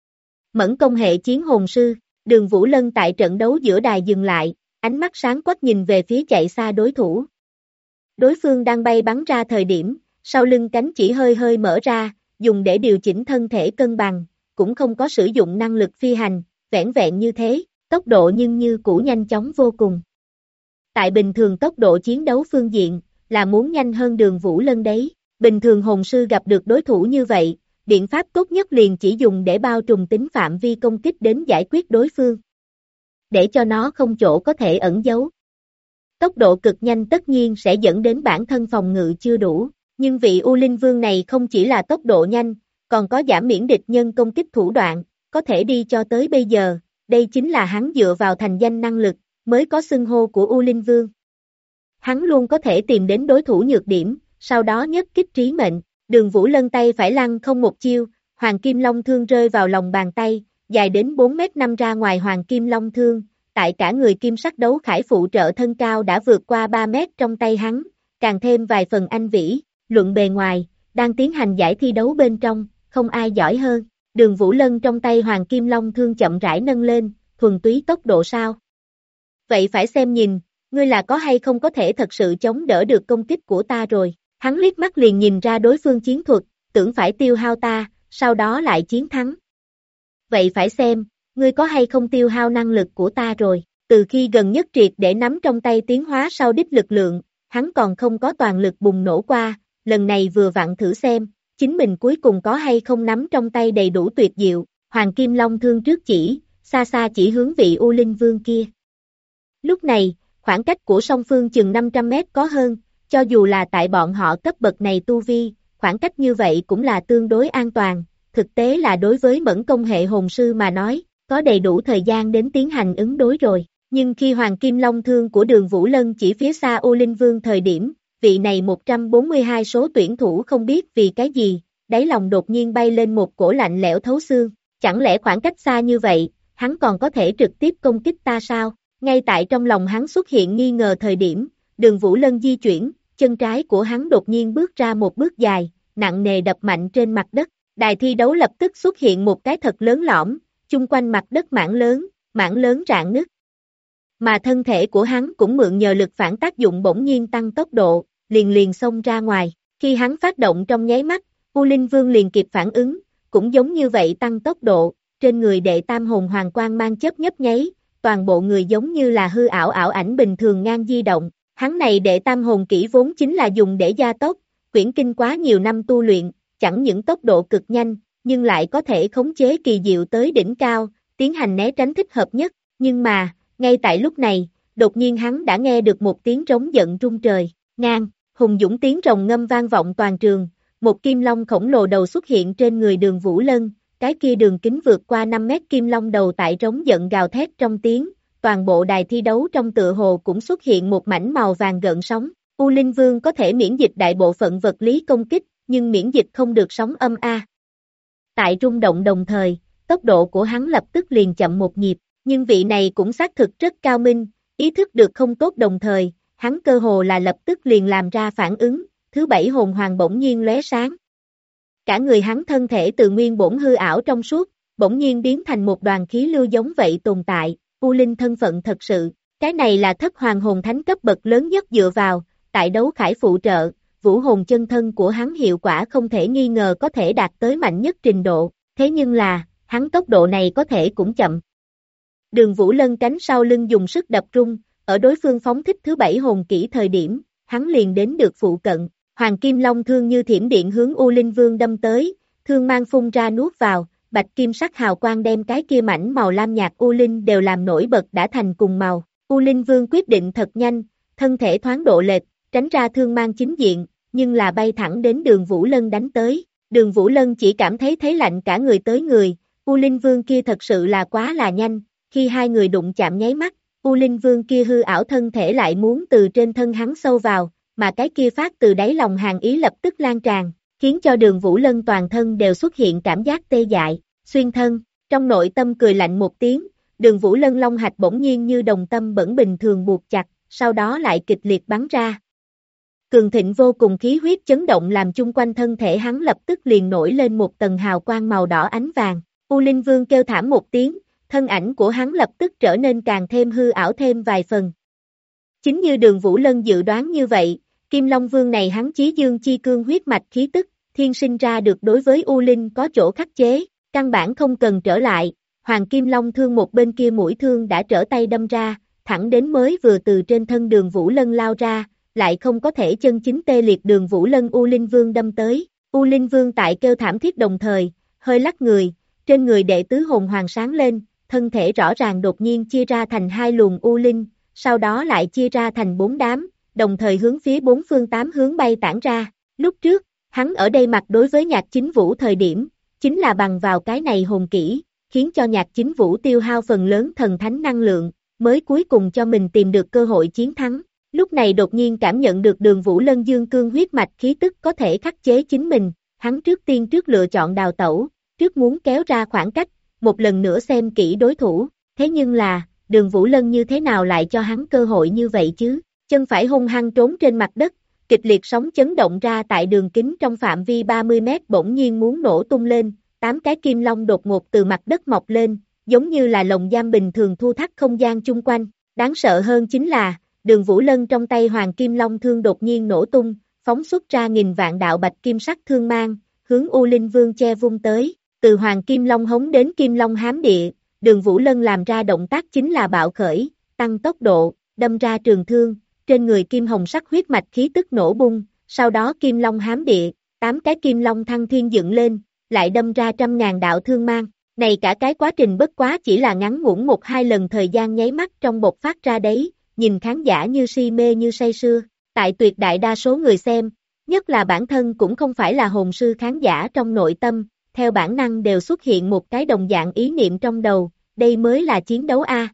Mẫn công hệ chiến hồn sư, Đường Vũ Lân tại trận đấu giữa đài dừng lại, ánh mắt sáng quắc nhìn về phía chạy xa đối thủ. Đối phương đang bay bắn ra thời điểm, sau lưng cánh chỉ hơi hơi mở ra, dùng để điều chỉnh thân thể cân bằng, cũng không có sử dụng năng lực phi hành, vẻn vẹn như thế, tốc độ nhưng như cũ nhanh chóng vô cùng. Tại bình thường tốc độ chiến đấu phương diện, là muốn nhanh hơn Đường Vũ Lân đấy, bình thường hồn sư gặp được đối thủ như vậy, biện pháp tốt nhất liền chỉ dùng để bao trùm tính phạm vi công kích đến giải quyết đối phương. Để cho nó không chỗ có thể ẩn giấu. Tốc độ cực nhanh tất nhiên sẽ dẫn đến bản thân phòng ngự chưa đủ, nhưng vị U Linh Vương này không chỉ là tốc độ nhanh, còn có giảm miễn địch nhân công kích thủ đoạn, có thể đi cho tới bây giờ, đây chính là hắn dựa vào thành danh năng lực, mới có xưng hô của U Linh Vương. Hắn luôn có thể tìm đến đối thủ nhược điểm, sau đó nhất kích trí mệnh, Đường Vũ Lân tay phải lăng không một chiêu, Hoàng Kim Long Thương rơi vào lòng bàn tay, dài đến 4m5 ra ngoài Hoàng Kim Long Thương, tại cả người kim sắc đấu khải phụ trợ thân cao đã vượt qua 3 mét trong tay hắn, càng thêm vài phần anh vĩ, luận bề ngoài, đang tiến hành giải thi đấu bên trong, không ai giỏi hơn, Đường Vũ Lân trong tay Hoàng Kim Long Thương chậm rãi nâng lên, thuần túy tốc độ sao? Vậy phải xem nhìn, ngươi là có hay không có thể thật sự chống đỡ được công kích của ta rồi, hắn liếc mắt liền nhìn ra đối phương chiến thuật, tưởng phải tiêu hao ta, sau đó lại chiến thắng. Vậy phải xem, ngươi có hay không tiêu hao năng lực của ta rồi, từ khi gần nhất triệt để nắm trong tay tiến hóa sau đích lực lượng, hắn còn không có toàn lực bùng nổ qua, lần này vừa vặn thử xem, chính mình cuối cùng có hay không nắm trong tay đầy đủ tuyệt diệu, Hoàng Kim Long Thương trước chỉ, xa xa chỉ hướng vị U Linh Vương kia. Lúc này, khoảng cách của song phương chừng 500 mét có hơn, cho dù là tại bọn họ cấp bậc này tu vi, khoảng cách như vậy cũng là tương đối an toàn, thực tế là đối với mẫn công hệ hồn sư mà nói, có đầy đủ thời gian đến tiến hành ứng đối rồi, nhưng khi Hoàng Kim Long Thương của Đường Vũ Lân chỉ phía xa U Linh Vương thời điểm, vị này 142 số tuyển thủ không biết vì cái gì, đáy lòng đột nhiên bay lên một cổ lạnh lẽo thấu xương, chẳng lẽ khoảng cách xa như vậy, hắn còn có thể trực tiếp công kích ta sao? Ngay tại trong lòng hắn xuất hiện nghi ngờ thời điểm, Đường Vũ Lân di chuyển, chân trái của hắn đột nhiên bước ra một bước dài, nặng nề đập mạnh trên mặt đất, đài thi đấu lập tức xuất hiện một cái thật lớn lõm, chung quanh mặt đất mảng lớn rạn nứt. Mà thân thể của hắn cũng mượn nhờ lực phản tác dụng bỗng nhiên tăng tốc độ, liền xông ra ngoài, khi hắn phát động trong nháy mắt, U Linh Vương liền kịp phản ứng, cũng giống như vậy tăng tốc độ, trên người đệ tam hồn hoàng quang mang chớp nhấp nháy, toàn bộ người giống như là hư ảo ảo ảnh bình thường ngang di động, hắn này đệ tam hồn kỹ vốn chính là dùng để gia tốc, quyển kinh quá nhiều năm tu luyện, chẳng những tốc độ cực nhanh, nhưng lại có thể khống chế kỳ diệu tới đỉnh cao, tiến hành né tránh thích hợp nhất, nhưng mà, ngay tại lúc này, đột nhiên hắn đã nghe được một tiếng trống giận rung trời, ngang, hùng dũng tiếng rồng ngâm vang vọng toàn trường, một kim long khổng lồ đầu xuất hiện trên người Đường Vũ Lân, cái kia đường kính vượt qua 5 mét kim long đầu tại trống giận gào thét trong tiếng, toàn bộ đài thi đấu trong tựa hồ cũng xuất hiện một mảnh màu vàng gợn sóng, U Linh Vương có thể miễn dịch đại bộ phận vật lý công kích, nhưng miễn dịch không được sóng âm A. Tại rung động đồng thời, tốc độ của hắn lập tức liền chậm một nhịp, nhưng vị này cũng xác thực rất cao minh, ý thức được không tốt đồng thời, hắn cơ hồ là lập tức liền làm ra phản ứng, thứ bảy hồn hoàng bỗng nhiên lóe sáng. Cả người hắn thân thể từ nguyên bổn hư ảo trong suốt, bỗng nhiên biến thành một đoàn khí lưu giống vậy tồn tại, U Linh thân phận thật sự, cái này là thất hoàng hồn thánh cấp bậc lớn nhất dựa vào, tại đấu khải phụ trợ, vũ hồn chân thân của hắn hiệu quả không thể nghi ngờ có thể đạt tới mạnh nhất trình độ, thế nhưng là, hắn tốc độ này có thể cũng chậm. Đường Vũ Lân cánh sau lưng dùng sức đập rung, ở đối phương phóng thích thứ bảy hồn kỹ thời điểm, hắn liền đến được phụ cận, Hoàng Kim Long thương như thiểm điện hướng U Linh Vương đâm tới, thương mang phun ra nuốt vào, bạch kim sắc hào quang đem cái kia mảnh màu lam nhạt U Linh đều làm nổi bật đã thành cùng màu. U Linh Vương quyết định thật nhanh, thân thể thoáng độ lệch, tránh ra thương mang chính diện, nhưng là bay thẳng đến Đường Vũ Lân đánh tới. Đường Vũ Lân chỉ cảm thấy thấy lạnh cả người tới người, U Linh Vương kia thật sự là quá là nhanh, khi hai người đụng chạm nháy mắt, U Linh Vương kia hư ảo thân thể lại muốn từ trên thân hắn sâu vào, mà cái kia phát từ đáy lòng hàn ý lập tức lan tràn, khiến cho Đường Vũ Lân toàn thân đều xuất hiện cảm giác tê dại, xuyên thân, trong nội tâm cười lạnh một tiếng, Đường Vũ Lân long hạch bỗng nhiên như đồng tâm bẩn bình thường buộc chặt, sau đó lại kịch liệt bắn ra. Cường thịnh vô cùng khí huyết chấn động làm chung quanh thân thể hắn lập tức liền nổi lên một tầng hào quang màu đỏ ánh vàng. U Linh Vương kêu thảm một tiếng, thân ảnh của hắn lập tức trở nên càng thêm hư ảo thêm vài phần. Chính như Đường Vũ Lân dự đoán như vậy, Kim Long Vương này hắn chí dương chi cương huyết mạch khí tức, thiên sinh ra được đối với U Linh có chỗ khắc chế, căn bản không cần trở lại, Hoàng Kim Long thương một bên kia mũi thương đã trở tay đâm ra, thẳng đến mới vừa từ trên thân Đường Vũ Lân lao ra, lại không có thể chân chính tê liệt Đường Vũ Lân U Linh Vương đâm tới. U Linh Vương tại kêu thảm thiết đồng thời, hơi lắc người, trên người đệ tứ hồn hoàng sáng lên, thân thể rõ ràng đột nhiên chia ra thành hai luồng U Linh, sau đó lại chia ra thành bốn đám, đồng thời hướng phía bốn phương tám hướng bay tản ra. Lúc trước, hắn ở đây mặt đối với Nhạc Chính Vũ thời điểm, chính là bằng vào cái này hồn kỹ, khiến cho Nhạc Chính Vũ tiêu hao phần lớn thần thánh năng lượng, mới cuối cùng cho mình tìm được cơ hội chiến thắng. Lúc này đột nhiên cảm nhận được Đường Vũ Lân dương cương huyết mạch khí tức có thể khắc chế chính mình, hắn trước tiên lựa chọn đào tẩu, trước muốn kéo ra khoảng cách, một lần nữa xem kỹ đối thủ, thế nhưng là, Đường Vũ Lân như thế nào lại cho hắn cơ hội như vậy chứ, chân phải hung hăng trốn trên mặt đất, kịch liệt sóng chấn động ra tại đường kính trong phạm vi 30 mét bỗng nhiên muốn nổ tung lên, 8 cái kim long đột ngột từ mặt đất mọc lên, giống như là lồng giam bình thường thu thắt không gian chung quanh, đáng sợ hơn chính là, Đường Vũ Lân trong tay Hoàng Kim Long thương đột nhiên nổ tung, phóng xuất ra nghìn vạn đạo bạch kim sắc thương mang, hướng U Linh Vương che vung tới, từ Hoàng Kim Long hống đến Kim Long hám địa, Đường Vũ Lân làm ra động tác chính là bạo khởi, tăng tốc độ, đâm ra trường thương, trên người kim hồng sắc huyết mạch khí tức nổ bung, sau đó Kim Long hám địa, 8 cái Kim Long thăng thiên dựng lên, lại đâm ra trăm ngàn đạo thương mang, này cả cái quá trình bất quá chỉ là ngắn ngủn một hai lần thời gian nháy mắt trong bộc phát ra đấy, nhìn khán giả như si mê như say sưa, tại tuyệt đại đa số người xem, nhất là bản thân cũng không phải là hồn sư khán giả trong nội tâm, theo bản năng đều xuất hiện một cái đồng dạng ý niệm trong đầu, đây mới là chiến đấu A.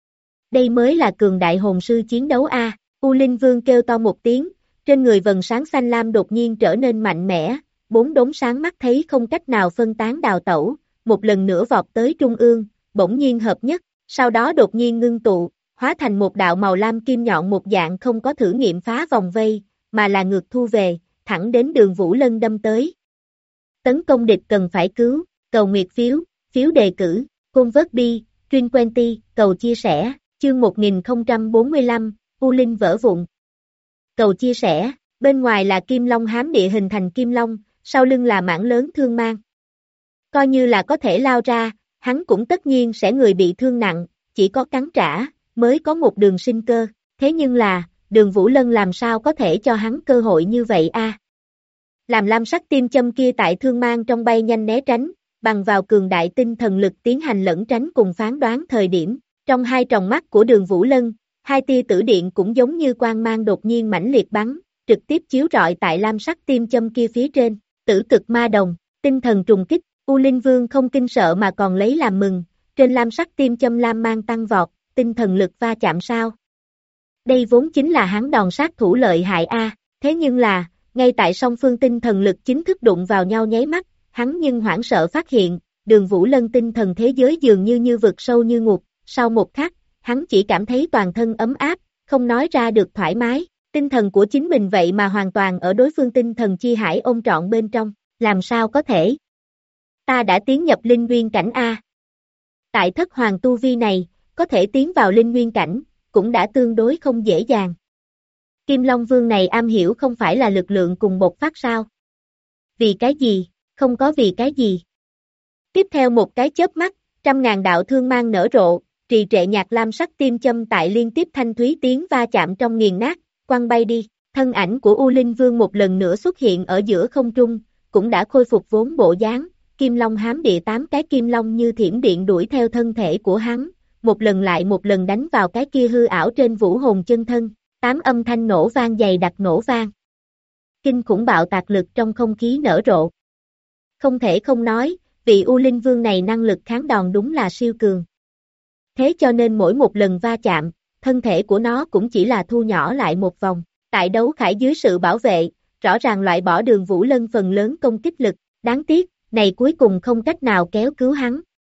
Đây mới là cường đại hồn sư chiến đấu A, U Linh Vương kêu to một tiếng, trên người vầng sáng xanh lam đột nhiên trở nên mạnh mẽ, bốn đốm sáng mắt thấy không cách nào phân tán đào tẩu, một lần nữa vọt tới trung ương, bỗng nhiên hợp nhất, sau đó đột nhiên ngưng tụ, hóa thành một đạo màu lam kim nhọn một dạng không có thử nghiệm phá vòng vây, mà là ngược thu về, thẳng đến Đường Vũ Lân đâm tới. Tấn công địch cần phải cứu, cầu nguyệt phiếu, phiếu đề cử, convert bi, truyền quenty, cầu chia sẻ, chương 1045, U Linh vỡ vụn. Cầu chia sẻ, bên ngoài là Kim Long hám địa hình thành Kim Long, sau lưng là mảng lớn thương mang. Coi như là có thể lao ra, hắn cũng tất nhiên sẽ người bị thương nặng, chỉ có cắn trả, mới có một đường sinh cơ, thế nhưng là, Đường Vũ Lân làm sao có thể cho hắn cơ hội như vậy a? Làm lam sắc tim châm kia tại thương mang trong bay nhanh né tránh, bằng vào cường đại tinh thần lực tiến hành lẫn tránh cùng phán đoán thời điểm, trong hai tròng mắt của Đường Vũ Lân, hai tia tử điện cũng giống như quang mang đột nhiên mãnh liệt bắn, trực tiếp chiếu rọi tại lam sắc tim châm kia phía trên, tử cực ma đồng, tinh thần trùng kích, U Linh Vương không kinh sợ mà còn lấy làm mừng, trên lam sắc tim châm lam mang tăng vọt, tinh thần lực va chạm sao. Đây vốn chính là hắn đòn sát thủ lợi hại a, thế nhưng là, ngay tại song phương tinh thần lực chính thức đụng vào nhau nháy mắt, hắn nhưng hoảng sợ phát hiện, Đường Vũ Lân tinh thần thế giới dường như vực sâu như ngục, sau một khắc, hắn chỉ cảm thấy toàn thân ấm áp, không nói ra được thoải mái, tinh thần của chính mình vậy mà hoàn toàn ở đối phương tinh thần chi hải ôm trọn bên trong, làm sao có thể? Ta đã tiến nhập linh nguyên cảnh A. Tại thất hoàng tu vi này, có thể tiến vào linh nguyên cảnh, cũng đã tương đối không dễ dàng. Kim Long Vương này am hiểu không phải là lực lượng cùng bộc phát sao? Vì cái gì? Không có vì cái gì. Tiếp theo một cái chớp mắt, 100.000 đạo thương mang nở rộ, trì trệ nhạc lam sắc tim châm tại liên tiếp thanh thúy tiếng va chạm trong nghiền nát, quăng bay đi. Thân ảnh của U Linh Vương một lần nữa xuất hiện ở giữa không trung, cũng đã khôi phục vốn bộ dáng. Kim Long hám địa 8 cái kim long như thiểm điện đuổi theo thân thể của hắn, một lần lại một lần đánh vào cái kia hư ảo trên vũ hồn chân thân, 8 âm thanh nổ vang dày đặc nổ vang. Kinh khủng bạo tạc lực trong không khí nở rộ. Không thể không nói, vị U Linh Vương này năng lực kháng đòn đúng là siêu cường. Thế cho nên mỗi một lần va chạm, thân thể của nó cũng chỉ là thu nhỏ lại một vòng. Tại đấu khải dưới sự bảo vệ, rõ ràng loại bỏ Đường Vũ Lân phần lớn công kích lực, đáng tiếc, này cuối cùng không cách nào kéo cứu hắn.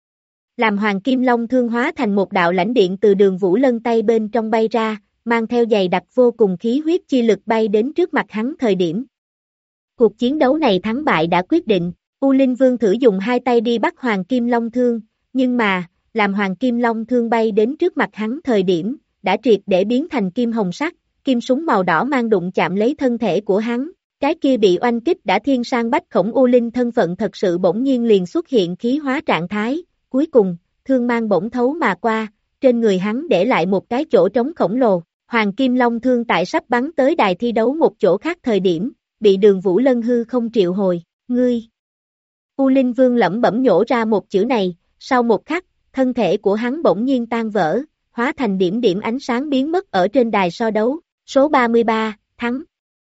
Làm Hoàng Kim Long thương hóa thành một đạo lãnh điện từ Đường Vũ Lân tay bên trong bay ra, mang theo dày đặc vô cùng khí huyết chi lực bay đến trước mặt hắn thời điểm. Cuộc chiến đấu này thắng bại đã quyết định, U Linh Vương thử dùng hai tay đi bắt Hoàng Kim Long thương, nhưng mà, làm Hoàng Kim Long thương bay đến trước mặt hắn thời điểm, đã triệt để biến thành kim hồng sắc, kim súng màu đỏ mang đụng chạm lấy thân thể của hắn. Cái kia bị oanh kích đã thiên sang bách khổng U Linh thân phận thật sự bỗng nhiên liền xuất hiện khí hóa trạng thái, cuối cùng, thương mang bỗng thấu mà qua, trên người hắn để lại một cái chỗ trống khổng lồ, Hoàng Kim Long thương tại sắp bắn tới đài thi đấu một chỗ khác thời điểm, bị Đường Vũ Lân hư không triệu hồi, ngươi. U Linh Vương lẩm bẩm nhổ ra một chữ này, sau một khắc, thân thể của hắn bỗng nhiên tan vỡ, hóa thành điểm điểm ánh sáng biến mất ở trên đài so đấu, số 33, thắng.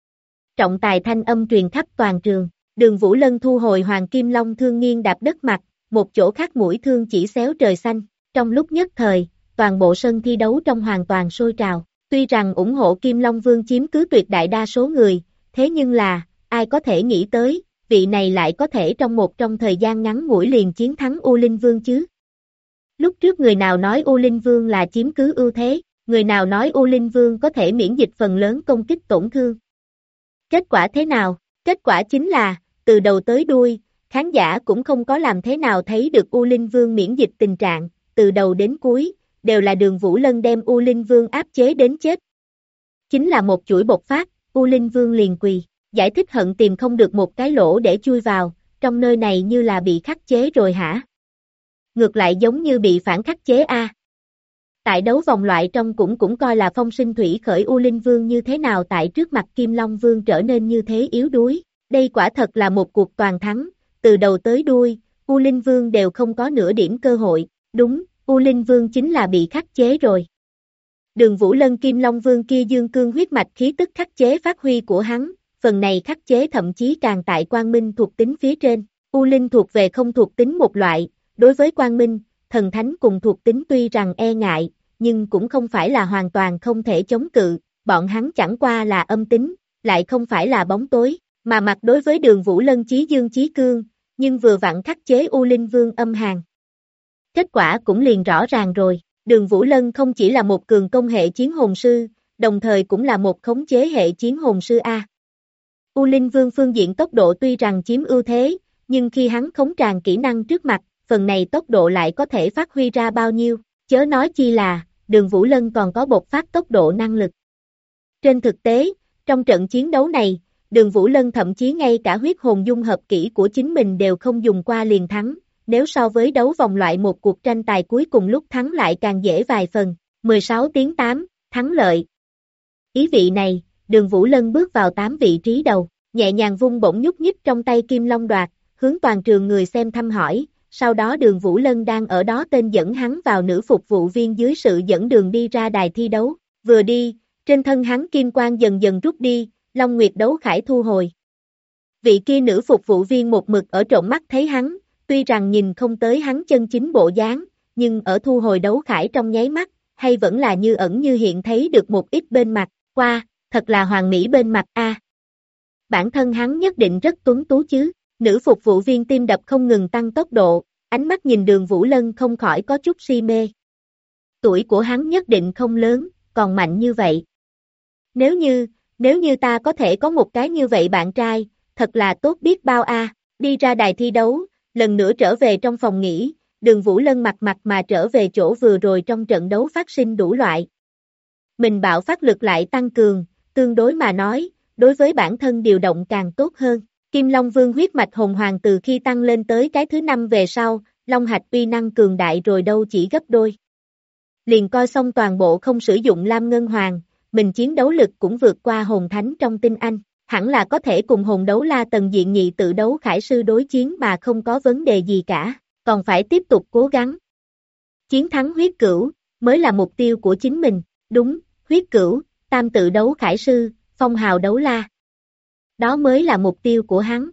Trọng tài thanh âm truyền khắp toàn trường, Đường Vũ Lân thu hồi Hoàng Kim Long thương nghiêng đạp đất mặt, một chỗ khác mũi thương chỉ xéo trời xanh, trong lúc nhất thời, toàn bộ sân thi đấu trong hoàn toàn sôi trào, tuy rằng ủng hộ Kim Long Vương chiếm cứ tuyệt đại đa số người, thế nhưng là, ai có thể nghĩ tới, vị này lại có thể trong thời gian ngắn ngủi liền chiến thắng U Linh Vương chứ? Lúc trước người nào nói U Linh Vương là chiếm cứ ưu thế, người nào nói U Linh Vương có thể miễn dịch phần lớn công kích tổn thương? Kết quả thế nào? Kết quả chính là, từ đầu tới đuôi, khán giả cũng không có làm thế nào thấy được U Linh Vương miễn dịch tình trạng, từ đầu đến cuối, đều là Đường Vũ Lân đem U Linh Vương áp chế đến chết. Chính là một chuỗi bộc phát, U Linh Vương liền quỳ, giải thích hận tìm không được một cái lỗ để chui vào, trong nơi này như là bị khắc chế rồi hả? Ngược lại giống như bị phản khắc chế a. Tại đấu vòng loại trong cũng coi là phong sinh thủy khởi U Linh Vương như thế nào tại trước mặt Kim Long Vương trở nên như thế yếu đuối. Đây quả thật là một cuộc toàn thắng, từ đầu tới đuôi, U Linh Vương đều không có nửa điểm cơ hội, đúng, U Linh Vương chính là bị khắc chế rồi. Đường Vũ Lân Kim Long Vương kia dương cương huyết mạch khí tức khắc chế phát huy của hắn, phần này khắc chế thậm chí càng tại quang minh thuộc tính phía trên, U Linh thuộc về không thuộc tính một loại, đối với quang minh, thần thánh cùng thuộc tính tuy rằng e ngại, nhưng cũng không phải là hoàn toàn không thể chống cự, bọn hắn chẳng qua là âm tính, lại không phải là bóng tối, mà mặt đối với Đường Vũ Lân chí dương chí cương, nhưng vừa vặn khắc chế U Linh Vương âm hàn. Kết quả cũng liền rõ ràng rồi, Đường Vũ Lân không chỉ là một cường công hệ chiến hồn sư, đồng thời cũng là một khống chế hệ chiến hồn sư A. U Linh Vương phương diện tốc độ tuy rằng chiếm ưu thế, nhưng khi hắn khống tràn kỹ năng trước mặt, phần này tốc độ lại có thể phát huy ra bao nhiêu, chớ nói chi là, Đường Vũ Lân còn có bộc phát tốc độ năng lực. Trên thực tế, trong trận chiến đấu này, Đường Vũ Lân thậm chí ngay cả huyết hồn dung hợp kỹ của chính mình đều không dùng qua liền thắng, nếu so với đấu vòng loại một cuộc tranh tài cuối cùng lúc thắng lại càng dễ vài phần, 16-8, thắng lợi. Ý vị này, Đường Vũ Lân bước vào 8 vị trí đầu, nhẹ nhàng vung bổng nhúc nhích trong tay Kim Long đoạt, hướng toàn trường người xem thăm hỏi, sau đó Đường Vũ Lân đang ở đó tên dẫn hắn vào nữ phục vụ viên dưới sự dẫn đường đi ra đài thi đấu, vừa đi, trên thân hắn kim quang dần dần rút đi, Long Nguyệt đấu khải thu hồi. Vị kia nữ phục vụ viên một mực ở trộm mắt thấy hắn, tuy rằng nhìn không tới hắn chân chính bộ dáng, nhưng ở thu hồi đấu khải trong nháy mắt, hay vẫn là như ẩn như hiện thấy được một ít bên mặt, qua, thật là hoàn mỹ bên mặt a. Bản thân hắn nhất định rất tuấn tú chứ, nữ phục vụ viên tim đập không ngừng tăng tốc độ, ánh mắt nhìn Đường Vũ Lân không khỏi có chút si mê. Tuổi của hắn nhất định không lớn, còn mạnh như vậy. Nếu như ta có thể có một cái như vậy bạn trai, thật là tốt biết bao a. Đi ra đài thi đấu, lần nữa trở về trong phòng nghỉ, Đường Vũ Lân mặt mà trở về chỗ vừa rồi trong trận đấu phát sinh đủ loại. Mình bạo phát lực lại tăng cường, tương đối mà nói, đối với bản thân điều động càng tốt hơn. Kim Long Vương huyết mạch hồn hoàng từ khi tăng lên tới cái thứ 5 về sau, Long Hạch uy năng cường đại rồi đâu chỉ gấp đôi. Liền coi xong toàn bộ không sử dụng Lam Ngân Hoàng, mình chiến đấu lực cũng vượt qua hồn thánh trong tinh anh, hẳn là có thể cùng hồn đấu la tầng diện nhị tự đấu khải sư đối chiến mà không có vấn đề gì cả, còn phải tiếp tục cố gắng. Chiến thắng huyết cửu, mới là mục tiêu của chính mình, đúng, huyết cửu, tam tự đấu khải sư, phong hào đấu la. Đó mới là mục tiêu của hắn.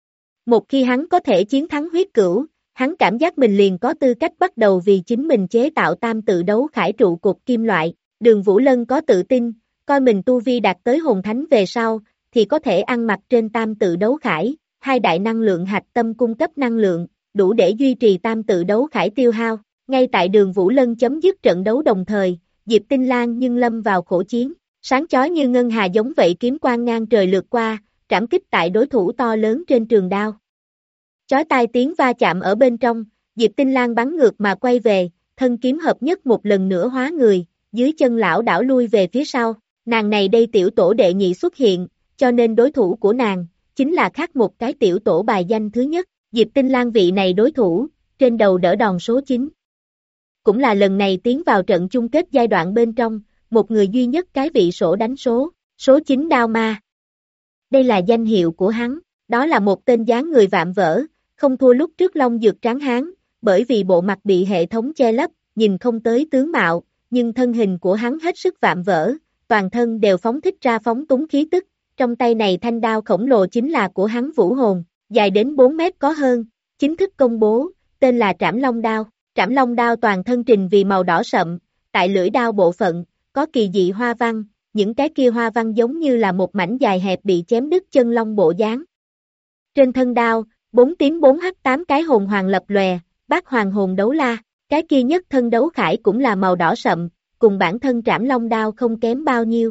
Một khi hắn có thể chiến thắng huyết cửu, hắn cảm giác mình liền có tư cách bắt đầu vì chính mình chế tạo tam tự đấu khải trụ cột kim loại. Đường Vũ Lân có tự tin, coi mình tu vi đạt tới hồn thánh về sau, thì có thể ăn mặc trên tam tự đấu khải, hai đại năng lượng hạch tâm cung cấp năng lượng, đủ để duy trì tam tự đấu khải tiêu hao. Ngay tại Đường Vũ Lân chấm dứt trận đấu đồng thời, Diệp Tinh Lan nhưng lâm vào khổ chiến, sáng chói như ngân hà giống vậy kiếm quang ngang trời lướt qua, trảm kích tại đối thủ to lớn trên trường đao. Chói tai tiếng va chạm ở bên trong, Diệp Tinh Lan bắn ngược mà quay về, thân kiếm hợp nhất một lần nữa hóa người, dưới chân lão đảo lui về phía sau, nàng này đây tiểu tổ đệ nhị xuất hiện, cho nên đối thủ của nàng, chính là khác một cái tiểu tổ bài danh thứ nhất, Diệp Tinh Lan vị này đối thủ, trên đầu đỡ đòn số 9. Cũng là lần này tiến vào trận chung kết giai đoạn bên trong, một người duy nhất cái vị sổ đánh số 9 Đao Ma. Đây là danh hiệu của hắn, đó là một tên dáng người vạm vỡ, không thua lúc trước Long Dược Tráng Hán, bởi vì bộ mặt bị hệ thống che lấp, nhìn không tới tướng mạo, nhưng thân hình của hắn hết sức vạm vỡ, toàn thân đều phóng thích ra phóng túng khí tức, trong tay này thanh đao khổng lồ chính là của hắn Vũ Hồn, dài đến 4 mét có hơn, chính thức công bố, tên là Trảm Long Đao. Trảm Long Đao toàn thân trình vì màu đỏ sậm, tại lưỡi đao bộ phận, có kỳ dị hoa văn, những cái kia hoa văn giống như là một mảnh dài hẹp bị chém đứt chân long bộ dáng. Trên thân đao, 4 tím 4 hắc 8 cái hồn hoàng lập lòe, bát hoàng hồn đấu la, cái kia nhất thân đấu khải cũng là màu đỏ sậm, cùng bản thân Trảm Long Đao không kém bao nhiêu.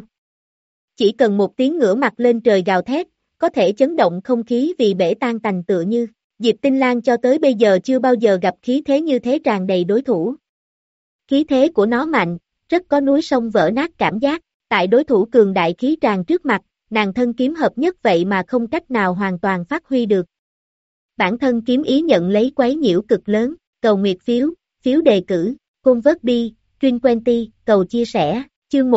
Chỉ cần một tiếng ngửa mặt lên trời gào thét, có thể chấn động không khí vì bể tan tành tựa như. Diệp Tinh Lan cho tới bây giờ chưa bao giờ gặp khí thế như thế tràn đầy đối thủ. Khí thế của nó mạnh, rất có núi sông vỡ nát cảm giác, tại đối thủ cường đại khí tràn trước mặt, nàng thân kiếm hợp nhất vậy mà không cách nào hoàn toàn phát huy được. Bản thân kiếm ý nhận lấy quấy nhiễu cực lớn, cầu nguyệt phiếu đề cử, convert Truyền Quenty, cầu chia sẻ, chương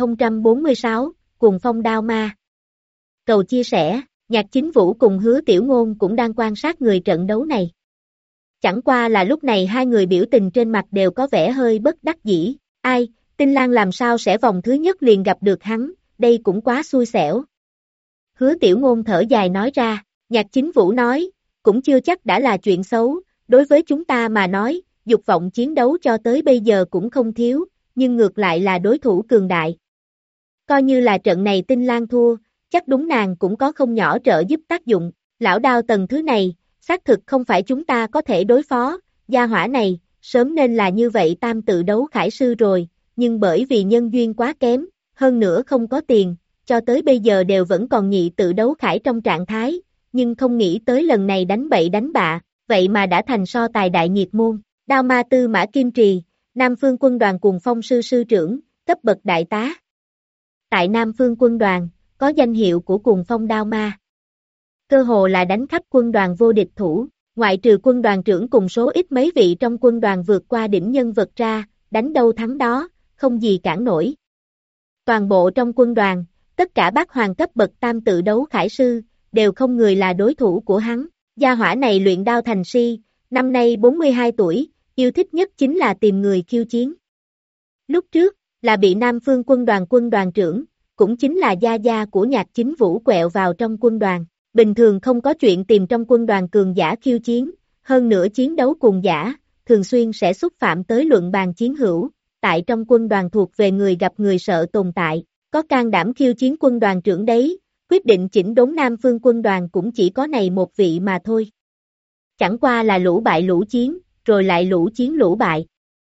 1046, Cuồng Phong Đao Ma. Cầu chia sẻ. Nhạc Chính Vũ cùng Hứa Tiểu Ngôn cũng đang quan sát người trận đấu này. Chẳng qua là lúc này hai người biểu tình trên mặt đều có vẻ hơi bất đắc dĩ. Ai, Tinh Lan làm sao sẽ vòng thứ nhất liền gặp được hắn, đây cũng quá xui xẻo. Hứa Tiểu Ngôn thở dài nói ra, Nhạc Chính Vũ nói, cũng chưa chắc đã là chuyện xấu, đối với chúng ta mà nói, dục vọng chiến đấu cho tới bây giờ cũng không thiếu, nhưng ngược lại là đối thủ cường đại. Coi như là trận này Tinh Lan thua, chắc đúng nàng cũng có không nhỏ trợ giúp tác dụng, lão đao tầng thứ này, xác thực không phải chúng ta có thể đối phó, gia hỏa này, sớm nên là như vậy tam tự đấu khải sư rồi, nhưng bởi vì nhân duyên quá kém, hơn nữa không có tiền, cho tới bây giờ đều vẫn còn nhị tự đấu khải trong trạng thái, nhưng không nghĩ tới lần này đánh bậy đánh bạ, vậy mà đã thành so tài đại nhiệt môn, Đao Ma Tư Mã Kim Trì, Nam Phương quân đoàn Cuồng Phong sư sư trưởng, cấp bậc đại tá. Tại Nam Phương quân đoàn, có danh hiệu của Cuồng Phong Đao Ma. Cơ hồ là đánh khắp quân đoàn vô địch thủ, ngoại trừ quân đoàn trưởng cùng số ít mấy vị trong quân đoàn vượt qua đỉnh nhân vật ra, đánh đâu thắng đó, không gì cản nổi. Toàn bộ trong quân đoàn, tất cả bát hoàng cấp bậc tam tự đấu khải sư, đều không người là đối thủ của hắn. Gia hỏa này luyện đao thành si, năm nay 42 tuổi, yêu thích nhất chính là tìm người khiêu chiến. Lúc trước, là bị Nam Phương quân đoàn trưởng, cũng chính là gia gia của Nhạc Chính Vũ quẹo vào trong quân đoàn. Bình thường không có chuyện tìm trong quân đoàn cường giả khiêu chiến, hơn nữa chiến đấu cùng giả, thường xuyên sẽ xúc phạm tới luận bàn chiến hữu, tại trong quân đoàn thuộc về người gặp người sợ tồn tại, có can đảm khiêu chiến quân đoàn trưởng đấy, quyết định chỉnh đốn Nam Phương quân đoàn cũng chỉ có này một vị mà thôi. Chẳng qua là lũ bại lũ chiến, rồi lại lũ chiến lũ bại.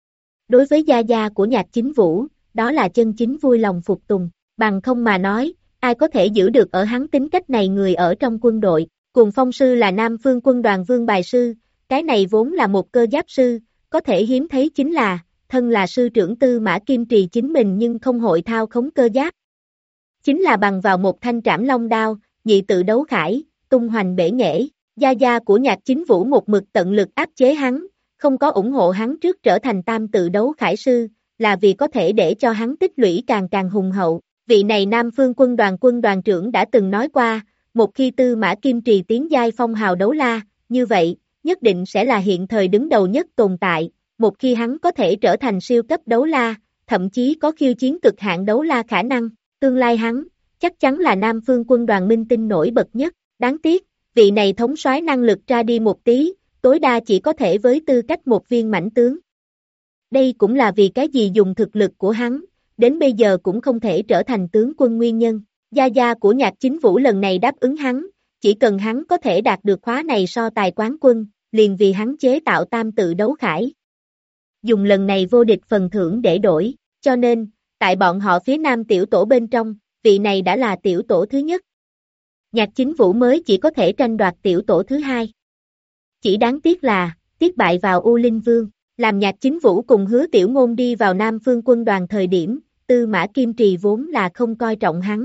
Đối với gia gia của Nhạc Chính Vũ, đó là chân chính vui lòng phục tùng, bằng không mà nói, ai có thể giữ được ở hắn tính cách này người ở trong quân đội, cùng phong sư là Nam Phương quân đoàn vương bài sư, cái này vốn là một cơ giáp sư, có thể hiếm thấy chính là, thân là sư trưởng Tư Mã Kim Trì chính mình nhưng không hội thao khống cơ giáp. Chính là bằng vào một thanh trảm long đao, nhị tự đấu khải, tung hoành bể nghệ, gia gia của Nhạc Chính Vũ một mực tận lực áp chế hắn, không có ủng hộ hắn trước trở thành tam tự đấu khải sư, là vì có thể để cho hắn tích lũy càng càng hùng hậu. Vị này Nam Phương quân đoàn trưởng đã từng nói qua, một khi Tư Mã Kim Trì tiến giai phong hào đấu la, như vậy, nhất định sẽ là hiện thời đứng đầu nhất tồn tại, một khi hắn có thể trở thành siêu cấp đấu la, thậm chí có khiêu chiến cực hạn đấu la khả năng, tương lai hắn, chắc chắn là Nam Phương quân đoàn minh tinh nổi bật nhất, đáng tiếc, vị này thống soái năng lực ra đi một tí, tối đa chỉ có thể với tư cách một viên mãnh tướng. Đây cũng là vì cái gì dùng thực lực của hắn, đến bây giờ cũng không thể trở thành tướng quân nguyên nhân. Gia gia của Nhạc Chính Vũ lần này đáp ứng hắn, chỉ cần hắn có thể đạt được khóa này so tài quán quân, liền vì hắn chế tạo tam tự đấu khải. Dùng lần này vô địch phần thưởng để đổi, cho nên, tại bọn họ phía Nam tiểu tổ bên trong, vị này đã là tiểu tổ thứ nhất. Nhạc Chính Vũ mới chỉ có thể tranh đoạt tiểu tổ thứ hai. Chỉ đáng tiếc là, tiếc bại vào U Linh Vương, làm Nhạc Chính Vũ cùng Hứa Tiểu Ngôn đi vào Nam Phương quân đoàn thời điểm, Tư Mã Kim Trì vốn là không coi trọng hắn.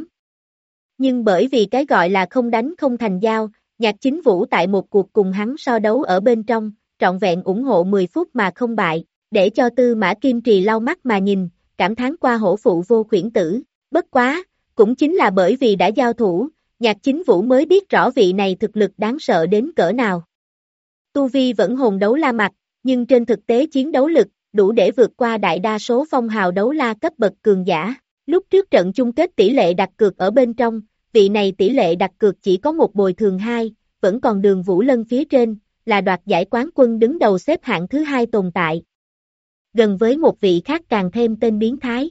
Nhưng bởi vì cái gọi là không đánh không thành giao, Nhạc Chính Vũ tại một cuộc cùng hắn so đấu ở bên trong, trọn vẹn ủng hộ 10 phút mà không bại, để cho Tư Mã Kim Trì lau mắt mà nhìn, cảm thán qua hổ phụ vô khuyển tử, bất quá, cũng chính là bởi vì đã giao thủ, Nhạc Chính Vũ mới biết rõ vị này thực lực đáng sợ đến cỡ nào. Tu Vi vẫn hồn đấu la mặt, nhưng trên thực tế chiến đấu lực, đủ để vượt qua đại đa số phong hào đấu la cấp bậc cường giả. Lúc trước trận chung kết tỷ lệ đặt cược ở bên trong, vị này tỷ lệ đặt cược chỉ có một bồi thường 2, vẫn còn Đường Vũ Lân phía trên, là đoạt giải quán quân đứng đầu xếp hạng thứ 2 tồn tại. Gần với một vị khác càng thêm tên biến thái.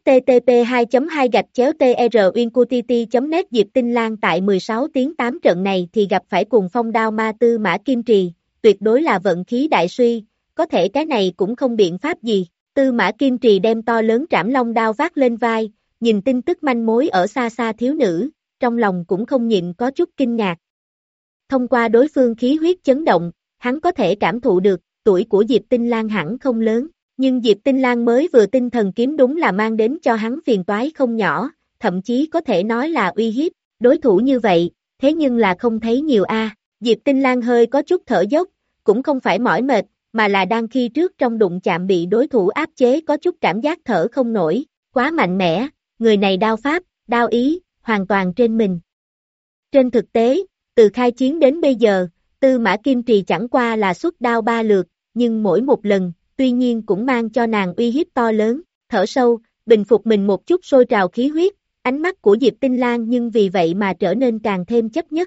http://2.2-tr-uyên-qtt.net Diệp Tinh Lang tại 16 tiếng 8 trận này thì gặp phải cùng phong đao ma Tư Mã Kim Trì, tuyệt đối là vận khí đại suy, có thể cái này cũng không biện pháp gì. Tư Mã Kim Trì đem to lớn trảm long đao vác lên vai, nhìn tin tức manh mối ở xa xa thiếu nữ, trong lòng cũng không nhịn có chút kinh ngạc. Thông qua đối phương khí huyết chấn động, hắn có thể cảm thụ được, tuổi của Diệp Tinh Lang hẳn không lớn, nhưng Diệp Tinh Lang mới vừa tinh thần kiếm đúng là mang đến cho hắn phiền toái không nhỏ, thậm chí có thể nói là uy hiếp, đối thủ như vậy, thế nhưng là không thấy nhiều a. Diệp Tinh Lang hơi có chút thở dốc, cũng không phải mỏi mệt, mà là đang khi trước trong đụng chạm bị đối thủ áp chế có chút cảm giác thở không nổi, quá mạnh mẽ, người này đao pháp, đao ý, hoàn toàn trên mình. Trên thực tế, từ khai chiến đến bây giờ, Tư Mã Kim Trì chẳng qua là xuất đao 3 lượt, nhưng mỗi một lần, tuy nhiên cũng mang cho nàng uy hiếp to lớn, thở sâu, bình phục mình một chút sôi trào khí huyết, ánh mắt của Diệp Tinh Lang nhưng vì vậy mà trở nên càng thêm chấp nhất.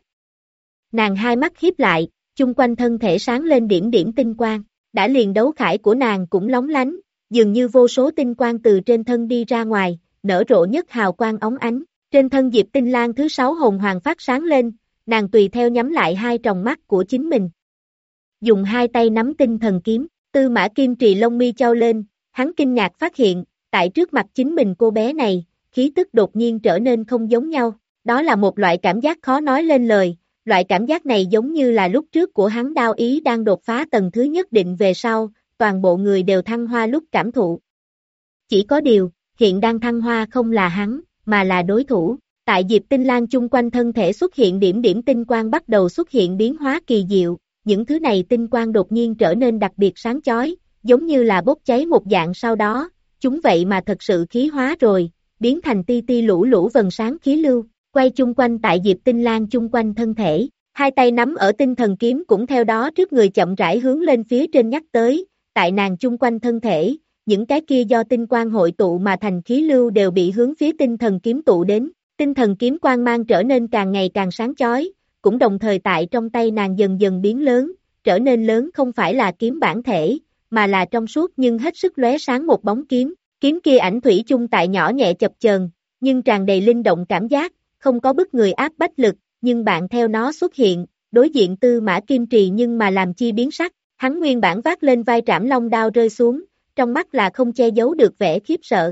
Nàng hai mắt híp lại, chung quanh thân thể sáng lên điểm điểm tinh quang, đã liền đấu khải của nàng cũng lóng lánh, dường như vô số tinh quang từ trên thân đi ra ngoài, nở rộ nhất hào quang óng ánh, trên thân Diệp Tinh Lang thứ 6 hồn hoàng phát sáng lên, nàng tùy theo nhắm lại hai tròng mắt của chính mình. Dùng hai tay nắm tinh thần kiếm, Tư Mã Kim Trì lông mi chau lên, hắn kinh ngạc phát hiện, tại trước mặt chính mình cô bé này, khí tức đột nhiên trở nên không giống nhau, đó là một loại cảm giác khó nói lên lời, loại cảm giác này giống như là lúc trước của hắn đao ý đang đột phá tầng thứ nhất định về sau, toàn bộ người đều thăng hoa lúc cảm thụ. Chỉ có điều, hiện đang thăng hoa không là hắn, mà là đối thủ, tại Diệp Tinh Lang chung quanh thân thể xuất hiện điểm điểm tinh quang bắt đầu xuất hiện biến hóa kỳ diệu, những thứ này tinh quang đột nhiên trở nên đặc biệt sáng chói, giống như là bốc cháy một dạng sau đó, chúng vậy mà thật sự khí hóa rồi, biến thành ti ti lũ lũ vần sáng khí lưu, quay chung quanh tại Diệp Tinh Lang chung quanh thân thể, hai tay nắm ở tinh thần kiếm cũng theo đó trước người chậm rãi hướng lên phía trên nhắc tới, tại nàng chung quanh thân thể, những cái kia do tinh quang hội tụ mà thành khí lưu đều bị hướng phía tinh thần kiếm tụ đến, tinh thần kiếm quang mang trở nên càng ngày càng sáng chói, cũng đồng thời tại trong tay nàng dần dần biến lớn, trở nên lớn không phải là kiếm bản thể, mà là trong suốt nhưng hết sức lóe sáng một bóng kiếm. Kiếm kia ảnh thủy chung tại nhỏ nhẹ chập chờn, nhưng tràn đầy linh động cảm giác, không có bức người áp bách lực, nhưng bạn theo nó xuất hiện, đối diện Tư Mã Kim Trì nhưng mà làm chi biến sắc, hắn nguyên bản vác lên vai Trảm Long đao rơi xuống, trong mắt là không che giấu được vẻ khiếp sợ.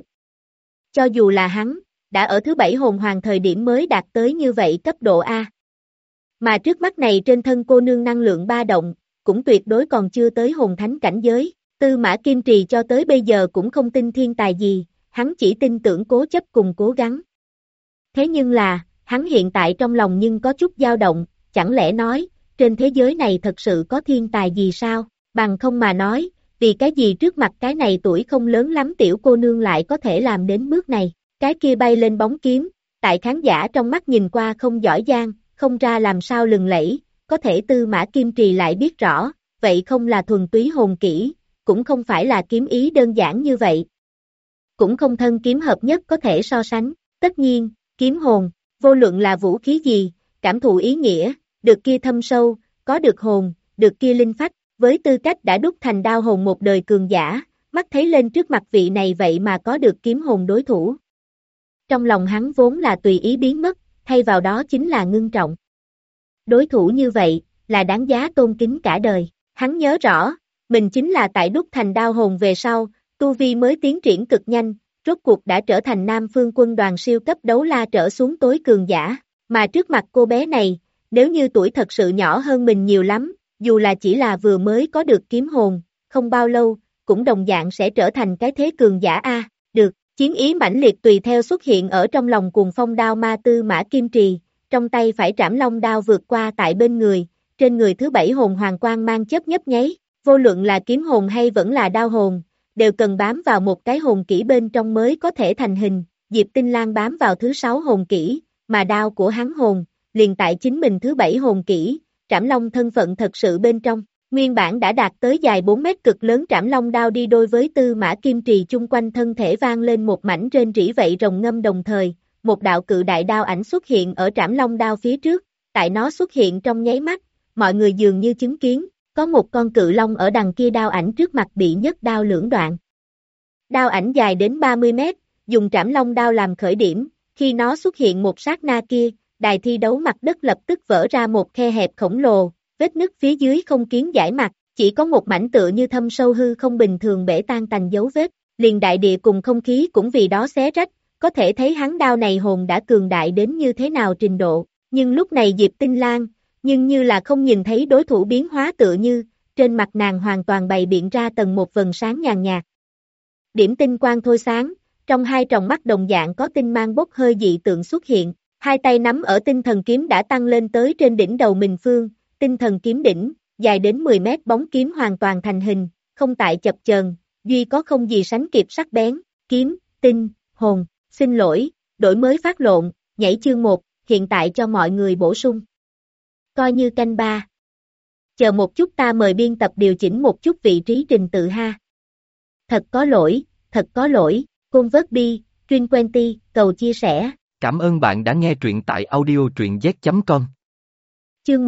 Cho dù là hắn, đã ở thứ 7 hồn hoàng thời điểm mới đạt tới như vậy cấp độ A. Mà trước mắt này trên thân cô nương năng lượng ba động, cũng tuyệt đối còn chưa tới hồn thánh cảnh giới. Tư Mã Kim Trì cho tới bây giờ cũng không tin thiên tài gì, hắn chỉ tin tưởng cố chấp cùng cố gắng. Thế nhưng là, hắn hiện tại trong lòng nhưng có chút dao động, chẳng lẽ nói, trên thế giới này thật sự có thiên tài gì sao? Bằng không mà nói, vì cái gì trước mặt cái này tuổi không lớn lắm tiểu cô nương lại có thể làm đến bước này? Cái kia bay lên bóng kiếm, tại khán giả trong mắt nhìn qua không giỏi giang, không ra làm sao lừng lẫy, có thể Tư Mã Kim Trì lại biết rõ, vậy không là thuần túy hồn kỹ, cũng không phải là kiếm ý đơn giản như vậy. Cũng không thân kiếm hợp nhất có thể so sánh, tất nhiên, kiếm hồn, vô luận là vũ khí gì, cảm thụ ý nghĩa, được kia thâm sâu, có được hồn, được kia linh phách, với tư cách đã đúc thành đao hồn một đời cường giả, mắt thấy lên trước mặt vị này vậy mà có được kiếm hồn đối thủ. Trong lòng hắn vốn là tùy ý biến mất, thay vào đó chính là ngưng trọng. Đối thủ như vậy, là đáng giá tôn kính cả đời. Hắn nhớ rõ, mình chính là tại đúc thành đao hồn về sau, tu vi mới tiến triển cực nhanh, rốt cuộc đã trở thành Nam Phương quân đoàn siêu cấp đấu la trở xuống tối cường giả. Mà trước mặt cô bé này, nếu như tuổi thật sự nhỏ hơn mình nhiều lắm, dù là chỉ là vừa mới có được kiếm hồn, không bao lâu, cũng đồng dạng sẽ trở thành cái thế cường giả A. Được, chiến ý mãnh liệt tùy theo xuất hiện ở trong lòng cuồng phong đao ma Tư Mã Kim Trì, trong tay phải Trảm Long đao vượt qua tại bên người, trên người thứ 7 hồn hoàng quang mang chớp nhấp nháy, vô luận là kiếm hồn hay vẫn là đao hồn, đều cần bám vào một cái hồn kỹ bên trong mới có thể thành hình, Diệp Tinh Lang bám vào thứ 6 hồn kỹ, mà đao của hắn hồn, liền tại chính mình thứ 7 hồn kỹ, Trảm Long thân phận thật sự bên trong, nguyên bản đã đạt tới dài 4 mét cực lớn Trảm Long đao đi đôi với Tư Mã Kim Trì chung quanh thân thể vang lên một mảnh rên rỉ vậy rồng ngâm đồng thời, một đạo cự đại đao ảnh xuất hiện ở Trảm Long đao phía trước, tại nó xuất hiện trong nháy mắt, mọi người dường như chứng kiến, có một con cự long ở đằng kia đao ảnh trước mặt bị nhấc đao lưỡng đoạn. Đao ảnh dài đến 30 mét, dùng Trảm Long đao làm khởi điểm, khi nó xuất hiện một sát na kia, đài thi đấu mặt đất lập tức vỡ ra một khe hẹp khổng lồ, vết nứt phía dưới không kiến giải mặt, chỉ có một mảnh tựa như thâm sâu hư không bình thường bể tan tành dấu vết, liền đại địa cùng không khí cũng vì đó xé rách, có thể thấy hắn đao này hồn đã cường đại đến như thế nào trình độ, nhưng lúc này Diệp Tinh Lang, nhưng như là không nhìn thấy đối thủ biến hóa tựa như, trên mặt nàng hoàn toàn bày biện ra tầng một vầng sáng nhàn nhạt. Điểm tinh quang thôi sáng, trong hai tròng mắt đồng dạng có tinh mang bốc hơi dị tượng xuất hiện, hai tay nắm ở tinh thần kiếm đã tăng lên tới trên đỉnh đầu mình phương, tinh thần kiếm đỉnh, dài đến 10 mét bóng kiếm hoàn toàn thành hình, không tại chập chờn, duy có không gì sánh kịp sắc bén, kiếm, tinh, hồn, xin lỗi, đổi mới phát lộn, nhảy chương 1, hiện tại cho mọi người bổ sung. Coi như canh 3. Chờ một chút ta mời biên tập điều chỉnh một chút vị trí trình tự ha. Thật có lỗi, Côn vớt bi, Truyên Quenty, cầu chia sẻ.
Cảm ơn bạn đã nghe truyện tại audio truyện z.com.
Chương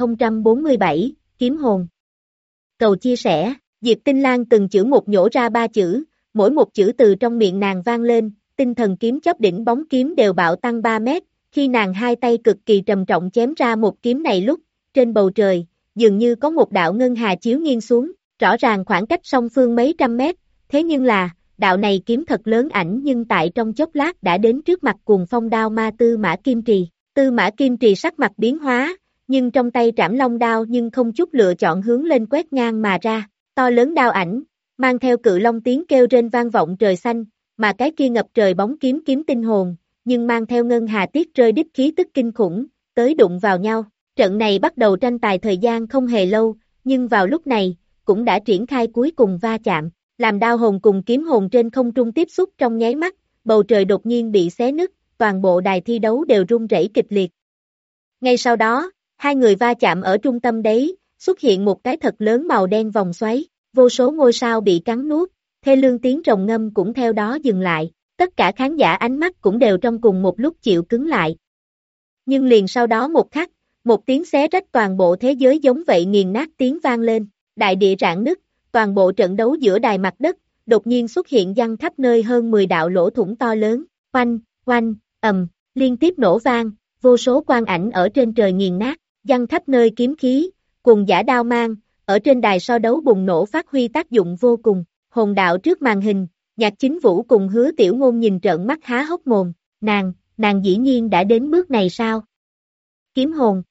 1047, Kiếm hồn. Cầu chia sẻ, Diệp Tinh Lang từng chữ một nhổ ra 3 chữ, mỗi một chữ từ trong miệng nàng vang lên, tinh thần kiếm chóp đỉnh bóng kiếm đều bạo tăng 3 mét, khi nàng hai tay cực kỳ trầm trọng chém ra một kiếm này lúc, trên bầu trời, dường như có một đạo ngân hà chiếu nghiêng xuống, rõ ràng khoảng cách song phương mấy trăm mét, thế nhưng là, đạo này kiếm thật lớn ảnh nhưng tại trong chốc lát đã đến trước mặt cuồng phong đao ma Tư Mã Kim Trì. Tư Mã Kim Trì sắc mặt biến hóa, nhưng trong tay Trảm Long đao nhưng không chút lựa chọn hướng lên quét ngang mà ra, to lớn đao ảnh, mang theo cự long tiếng kêu rên vang vọng trời xanh, mà cái kia ngập trời bóng kiếm kiếm tinh hồn, nhưng mang theo ngân hà tiết rơi đích khí tức kinh khủng, tới đụng vào nhau. Trận này bắt đầu tranh tài thời gian không hề lâu, nhưng vào lúc này, cũng đã triển khai cuối cùng va chạm, làm đao hồn cùng kiếm hồn trên không trung tiếp xúc trong nháy mắt, bầu trời đột nhiên bị xé nứt, toàn bộ đài thi đấu đều rung rẩy kịch liệt. Ngay sau đó, hai người va chạm ở trung tâm đấy, xuất hiện một cái thật lớn màu đen vòng xoáy, vô số ngôi sao bị cắn nuốt, thê lương tiếng rồng ngâm cũng theo đó dừng lại, tất cả khán giả ánh mắt cũng đều trong cùng một lúc chịu cứng lại. Nhưng liền sau đó một khắc, một tiếng xé rách toàn bộ thế giới giống vậy nghiền nát tiếng vang lên, đại địa rạn nứt, toàn bộ trận đấu giữa đài mặt đất, đột nhiên xuất hiện giăng khắp nơi hơn 10 đạo lỗ thủng to lớn, oanh, oanh, liên tiếp nổ vang, vô số quang ảnh ở trên trời nghiền nát, giăng khắp nơi kiếm khí, cùng giả đao mang, ở trên đài so đấu bùng nổ phát huy tác dụng vô cùng, hồn đạo trước màn hình, Nhạc Chính Vũ cùng Hứa Tiểu Ngôn nhìn trợn mắt há hốc mồm, nàng dĩ nhiên đã đến bước này sao? Kiếm hồn.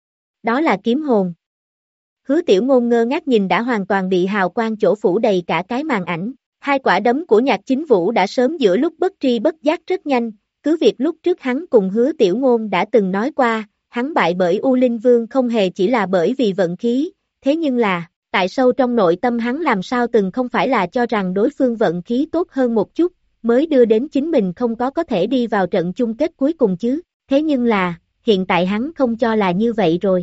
Đó là kiếm hồn. Hứa Tiểu Ngôn ngơ ngác nhìn đã hoàn toàn bị hào quang chỗ phủ đầy cả cái màn ảnh, hai quả đấm của Nhạc Chính Vũ đã sớm giữa lúc bất tri bất giác rất nhanh, cứ việc lúc trước hắn cùng Hứa Tiểu Ngôn đã từng nói qua, hắn bại bởi U Linh Vương không hề chỉ là bởi vì vận khí, thế nhưng là, tại sâu trong nội tâm hắn làm sao từng không phải là cho rằng đối phương vận khí tốt hơn một chút, mới đưa đến chính mình không có thể đi vào trận chung kết cuối cùng chứ, thế nhưng là, hiện tại hắn không cho là như vậy rồi.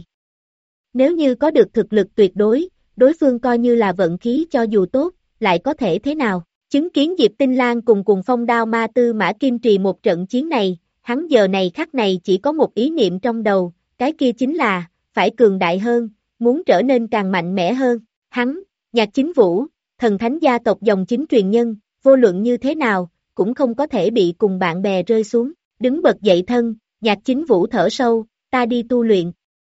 Nếu như có được thực lực tuyệt đối, đối phương coi như là vận khí cho dù tốt, lại có thể thế nào? Chứng kiến Diệp Tinh Lan cùng Phong Đao Ma Tư Mã Kim Trì một trận chiến này, hắn giờ này khắc này chỉ có một ý niệm trong đầu, cái kia chính là, phải cường đại hơn, muốn trở nên càng mạnh mẽ hơn. Hắn, Nhạc Chính Vũ, thần thánh gia tộc dòng chính truyền nhân, vô luận như thế nào, cũng không có thể bị cùng bạn bè rơi xuống, đứng bật dậy thân, Nhạc Chính Vũ thở sâu, ta đi tu luyện.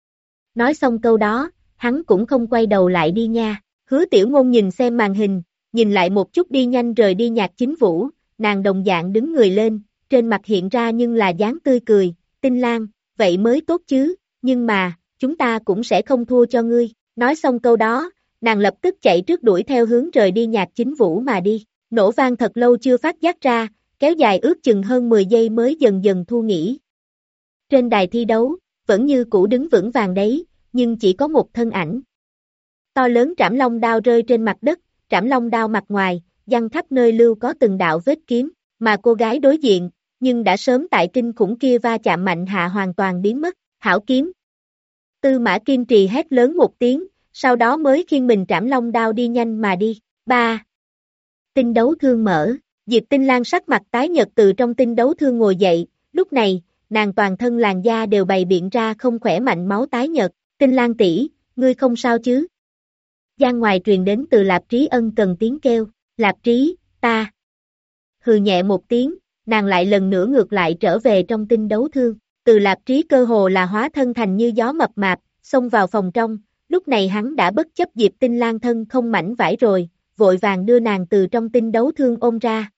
Nói xong câu đó, hắn cũng không quay đầu lại đi nha, Hứa Tiểu Ngôn nhìn xem màn hình, nhìn lại một chút đi nhanh rời đi Nhạc Chính Vũ, nàng đồng dạng đứng người lên, trên mặt hiện ra nhưng là dáng tươi cười, Tinh Lan, vậy mới tốt chứ, nhưng mà, chúng ta cũng sẽ không thua cho ngươi, nói xong câu đó, nàng lập tức chạy trước đuổi theo hướng rời đi Nhạc Chính Vũ mà đi, nổ vang thật lâu chưa phát giác ra, kéo dài ước chừng hơn 10 giây mới dần dần thu nghỉ. Trên đài thi đấu, vẫn như cũ đứng vững vàng đấy, nhưng chỉ có một thân ảnh. To lớn trảm long đao rơi trên mặt đất, trảm long đao mặt ngoài, giăng khắp nơi lưu có từng đạo vết kiếm, mà cô gái đối diện, nhưng đã sớm tại kinh khủng kia va chạm mạnh hạ hoàn toàn biến mất, hảo kiếm. Tư Mã Kim Trì hét lớn một tiếng, sau đó mới khiêng mình trảm long đao đi nhanh mà đi. 3. Tinh đấu thương mở, Diệp Tinh Lan sắc mặt tái nhợt từ trong tinh đấu thương ngồi dậy, lúc này, nàng toàn thân làn da đều bày biện ra không khỏe mạnh máu tái nhợt, Tinh Lan tỷ, ngươi không sao chứ? Gian ngoài truyền đến từ Lạp Trí Ân cần tiếng kêu, Lạp Trí, ta. Hừ nhẹ một tiếng, nàng lại lần nữa ngược lại trở về trong tinh đấu thương, từ Lạp Trí cơ hồ là hóa thân thành như gió mập mạp, xông vào phòng trong, lúc này hắn đã bất chấp Diệp Tinh Lan thân không mảnh vải rồi, vội vàng đưa nàng từ trong tinh đấu thương ôm ra.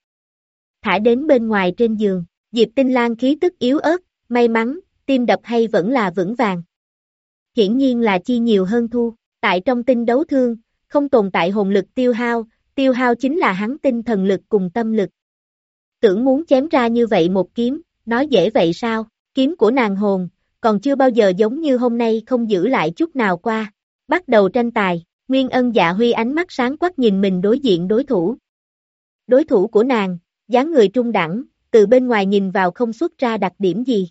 Thả đến bên ngoài trên giường, Diệp Tinh Lan khí tức yếu ớt, may mắn, tim đập hay vẫn là vững vàng. Hiển nhiên là chi nhiều hơn thu, tại trong tinh đấu thương, không tồn tại hồn lực tiêu hao chính là hắn tinh thần lực cùng tâm lực. Tưởng muốn chém ra như vậy một kiếm, nói dễ vậy sao, kiếm của nàng hồn, còn chưa bao giờ giống như hôm nay không giữ lại chút nào qua. Bắt đầu tranh tài, Nguyên Ân Dạ Huy ánh mắt sáng quắc nhìn mình đối diện đối thủ. Đối thủ của nàng, dáng người trung đẳng, từ bên ngoài nhìn vào không xuất ra đặc điểm gì.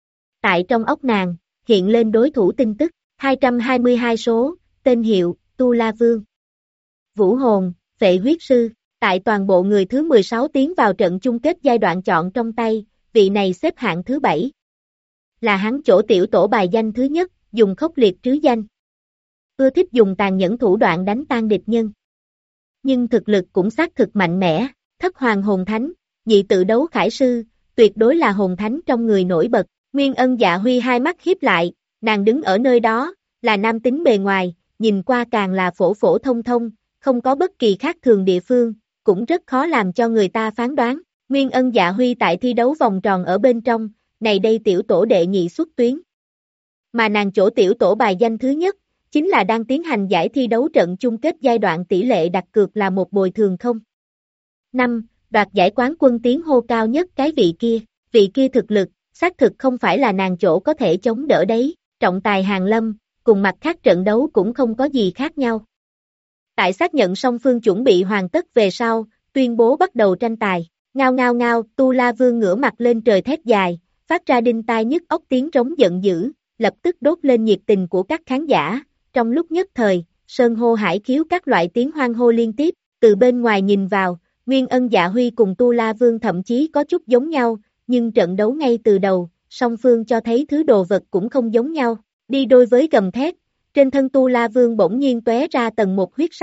Tại trong óc nàng, hiện lên đối thủ tin tức, 222 số, tên hiệu, Tu La Vương. Vũ hồn, Phệ huyết sư, tại toàn bộ người thứ 16 tiến vào trận chung kết giai đoạn chọn trong tay, vị này xếp hạng thứ 7. Là hắn chỗ tiểu tổ bài danh thứ nhất, dùng khốc liệt trứ danh. Ưa thích dùng tàn nhẫn thủ đoạn đánh tan địch nhân. Nhưng thực lực cũng xác thực mạnh mẽ, thất hoàng hồn thánh, nhị tự đấu khải sư, tuyệt đối là hồn thánh trong người nổi bật. Nguyên Ân Dạ Huy hai mắt hiếp lại, nàng đứng ở nơi đó, là nam tính bề ngoài, nhìn qua càng là phổ phổ thông thông, không có bất kỳ khác thường địa phương, cũng rất khó làm cho người ta phán đoán. Nguyên Ân Dạ Huy tại thi đấu vòng tròn ở bên trong, này đây tiểu tổ đệ nhị xuất tuyến. Mà nàng chỗ tiểu tổ bài danh thứ nhất, chính là đang tiến hành giải thi đấu trận chung kết giai đoạn tỷ lệ đặt cược là một bồi thường không. 5. Đoạt giải quán quân tiếng hô cao nhất cái vị kia thực lực, xác thực không phải là nàng chỗ có thể chống đỡ đấy, trọng tài Hàn Lâm, cùng mặt khác trận đấu cũng không có gì khác nhau. Tại xác nhận song phương chuẩn bị hoàn tất về sau, tuyên bố bắt đầu tranh tài, ngao ngao ngao, Tu La Vương ngửa mặt lên trời thét dài, phát ra đinh tai nhức óc tiếng trống giận dữ, lập tức đốt lên nhiệt tình của các khán giả, trong lúc nhất thời, sơn hô hải khiếu các loại tiếng hoan hô liên tiếp, từ bên ngoài nhìn vào, Nguyên Ân Dạ Huy cùng Tu La Vương thậm chí có chút giống nhau, nhưng trận đấu ngay từ đầu, song phương cho thấy thứ đồ vật cũng không giống nhau, đi đôi với gầm thét, trên thân Tu La Vương bỗng nhiên tóe ra tầng một huyết sắc,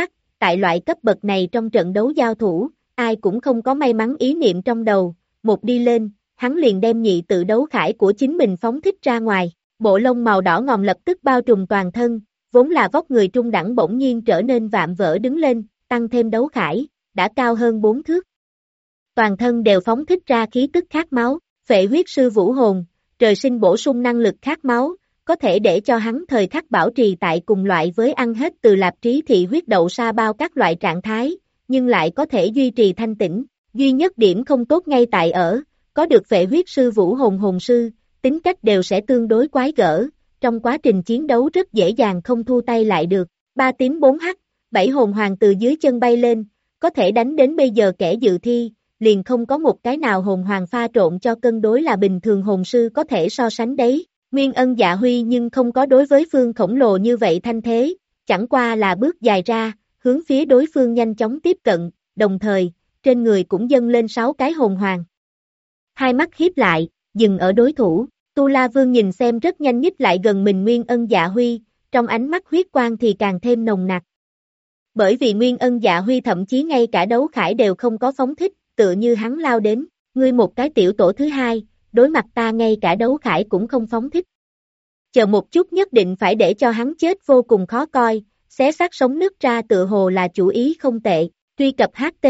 tại loại cấp bậc này trong trận đấu giao thủ, ai cũng không có may mắn ý niệm trong đầu, một đi lên, hắn liền đem nhị tự đấu khải của chính mình phóng thích ra ngoài, bộ lông màu đỏ ngòm lập tức bao trùm toàn thân, vốn là vóc người trung đẳng bỗng nhiên trở nên vạm vỡ đứng lên, tăng thêm đấu khải, đã cao hơn 4 thước. Toàn thân đều phóng thích ra khí tức khát máu, phệ huyết sư vũ hồn, trời sinh bổ sung năng lực khát máu, có thể để cho hắn thời khắc bảo trì tại cùng loại với ăn hết từ lạp trí thị huyết đậu sa bao các loại trạng thái, nhưng lại có thể duy trì thanh tĩnh. Duy nhất điểm không tốt ngay tại ở, có được phệ huyết sư vũ hồn hồn sư, tính cách đều sẽ tương đối quái gở, trong quá trình chiến đấu rất dễ dàng không thu tay lại được. 3 tím 4 hắc, 7 hồn hoàng từ dưới chân bay lên, có thể đánh đến bây giờ kẻ dự thi, liền không có một cái nào hồn hoàng pha trộn cho cân đối là bình thường hồn sư có thể so sánh đấy. Nguyên Ân Dạ Huy nhưng không có đối với phương khổng lồ như vậy thanh thế, chẳng qua là bước dài ra, hướng phía đối phương nhanh chóng tiếp cận, đồng thời, trên người cũng dâng lên 6 cái hồn hoàng. Hai mắt híp lại, dừng ở đối thủ, Tu La Vương nhìn xem rất nhanh nhích lại gần mình Nguyên Ân Dạ Huy, trong ánh mắt huyết quang thì càng thêm nồng nặc. Bởi vì Nguyên Ân Dạ Huy thậm chí ngay cả đấu khải đều không có phóng thích, tựa như hắn lao đến, ngươi một cái tiểu tổ thứ hai, đối mặt ta ngay cả đấu khải cũng không phóng thích. Chờ một chút nhất định phải để cho hắn chết vô cùng khó coi, xé xác sống nứt ra tựa hồ là chủ ý không tệ. Truy cập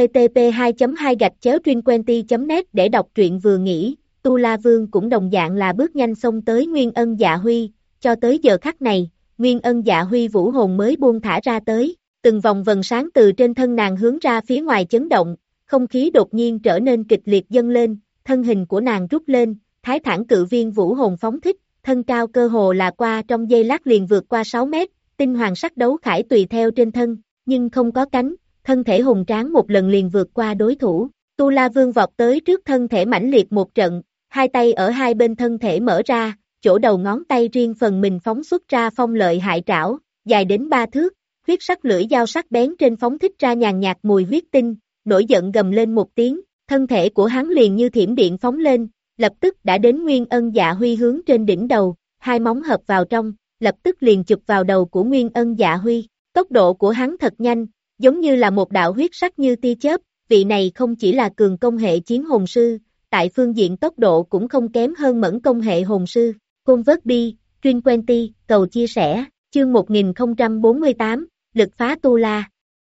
http://2.2-truyênquenty.net để đọc truyện vừa nghĩ, Tu La Vương cũng đồng dạng là bước nhanh xông tới Nguyên Ân Dạ Huy, cho tới giờ khắc này, Nguyên Ân Dạ Huy vũ hồn mới buông thả ra tới, từng vòng vần sáng từ trên thân nàng hướng ra phía ngoài chấn động, không khí đột nhiên trở nên kịch liệt dâng lên, thân hình của nàng rút lên, thái thản cự viên vũ hồn phóng thích, thân cao cơ hồ là qua trong giây lát liền vượt qua 6 mét, tinh hoàng sắc đấu khải tùy theo trên thân, nhưng không có cánh, thân thể hùng tráng một lần liền vượt qua đối thủ. Tu La Vương vọt tới trước thân thể mãnh liệt một trận, hai tay ở hai bên thân thể mở ra, chỗ đầu ngón tay riêng phần mình phóng xuất ra phong lợi hại trảo, dài đến 3 thước, huyết sắc lưỡi dao sắc bén trên phóng thích ra nhàn nhạt mùi huyết tinh, nổi giận gầm lên một tiếng, thân thể của hắn liền như thiểm điện phóng lên, lập tức đã đến Nguyên Ân Dạ Huy hướng trên đỉnh đầu, hai móng hợp vào trong, lập tức liền chụp vào đầu của Nguyên Ân Dạ Huy. Tốc độ của hắn thật nhanh, giống như là một đạo huyết sắc như tia chớp, vị này không chỉ là cường công hệ chiến hồn sư, tại phương diện tốc độ cũng không kém hơn mẫn công hệ hồn sư. Convert Truyênquenty, cầu chia sẻ, chương 1048, lực phá Tu La.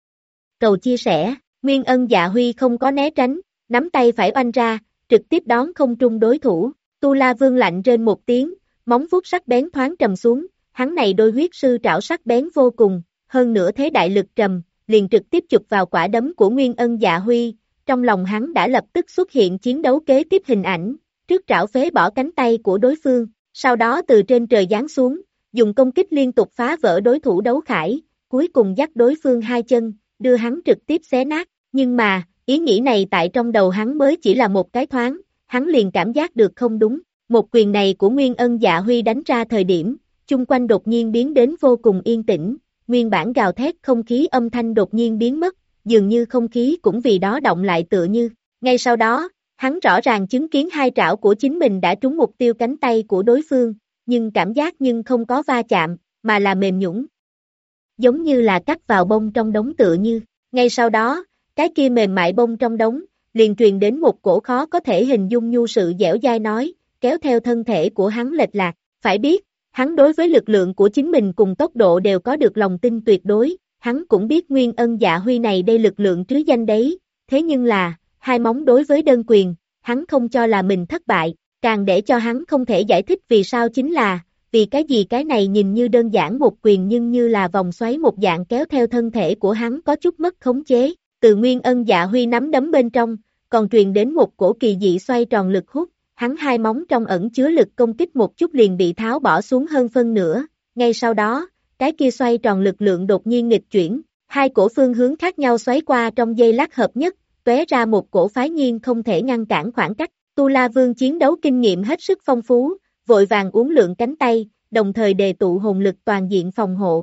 Cầu chia sẻ, Nguyên Ân Dạ Huy không có né tránh, nắm tay phải oanh ra, trực tiếp đón không trung đối thủ. Tu La Vương lạnh rên một tiếng, móng vuốt sắc bén thoáng trầm xuống, hắn này đôi huyết sư trảo sắc bén vô cùng, hơn nữa thế đại lực trầm, liền trực tiếp chụp vào quả đấm của Nguyên Ân Dạ Huy, trong lòng hắn đã lập tức xuất hiện chiến đấu kế tiếp hình ảnh, trước trảo phế bỏ cánh tay của đối phương, sau đó từ trên trời giáng xuống, dùng công kích liên tục phá vỡ đối thủ đấu khải, cuối cùng dắt đối phương hai chân, đưa hắn trực tiếp xé nát, nhưng mà, ý nghĩ này tại trong đầu hắn mới chỉ là một cái thoáng, hắn liền cảm giác được không đúng, một quyền này của Nguyên Ân Dạ Huy đánh ra thời điểm, chung quanh đột nhiên biến đến vô cùng yên tĩnh, nguyên bản gào thét không khí âm thanh đột nhiên biến mất, dường như không khí cũng vì đó động lại tựa như, ngay sau đó, hắn rõ ràng chứng kiến hai trảo của chính mình đã trúng mục tiêu cánh tay của đối phương, nhưng cảm giác nhưng không có va chạm, mà là mềm nhũn, giống như là cắt vào bông trong đống tựa như, ngay sau đó, cái kia mềm mại bông trong đống, liền truyền đến một cổ khó có thể hình dung nhu sự dẻo dai nói, kéo theo thân thể của hắn lệch lạc, phải biết, hắn đối với lực lượng của chính mình cùng tốc độ đều có được lòng tin tuyệt đối, hắn cũng biết Nguyên Ân Dạ Huy này đây lực lượng trứ danh đấy, thế nhưng là, hai móng đối với đơn quyền, hắn không cho là mình thất bại, càng để cho hắn không thể giải thích vì sao chính là, vì cái gì cái này nhìn như đơn giản một quyền nhưng như là vòng xoáy một dạng kéo theo thân thể của hắn có chút mất khống chế, từ Nguyên Ân Dạ Huy nắm đấm bên trong, còn truyền đến một cổ kỳ dị xoay tròn lực hút, hắn hai móng trong ẩn chứa lực công kích một chút liền bị tháo bỏ xuống hơn phân nửa, ngay sau đó, cái kia xoay tròn lực lượng đột nhiên nghịch chuyển, hai cổ phương hướng khác nhau xoáy qua trong giây lát hợp nhất, tóe ra một cổ phái nhiên không thể ngăn cản khoảng cách, Tu La Vương chiến đấu kinh nghiệm hết sức phong phú, vội vàng uốn lượn cánh tay, đồng thời đề tụ hồn lực toàn diện phòng hộ,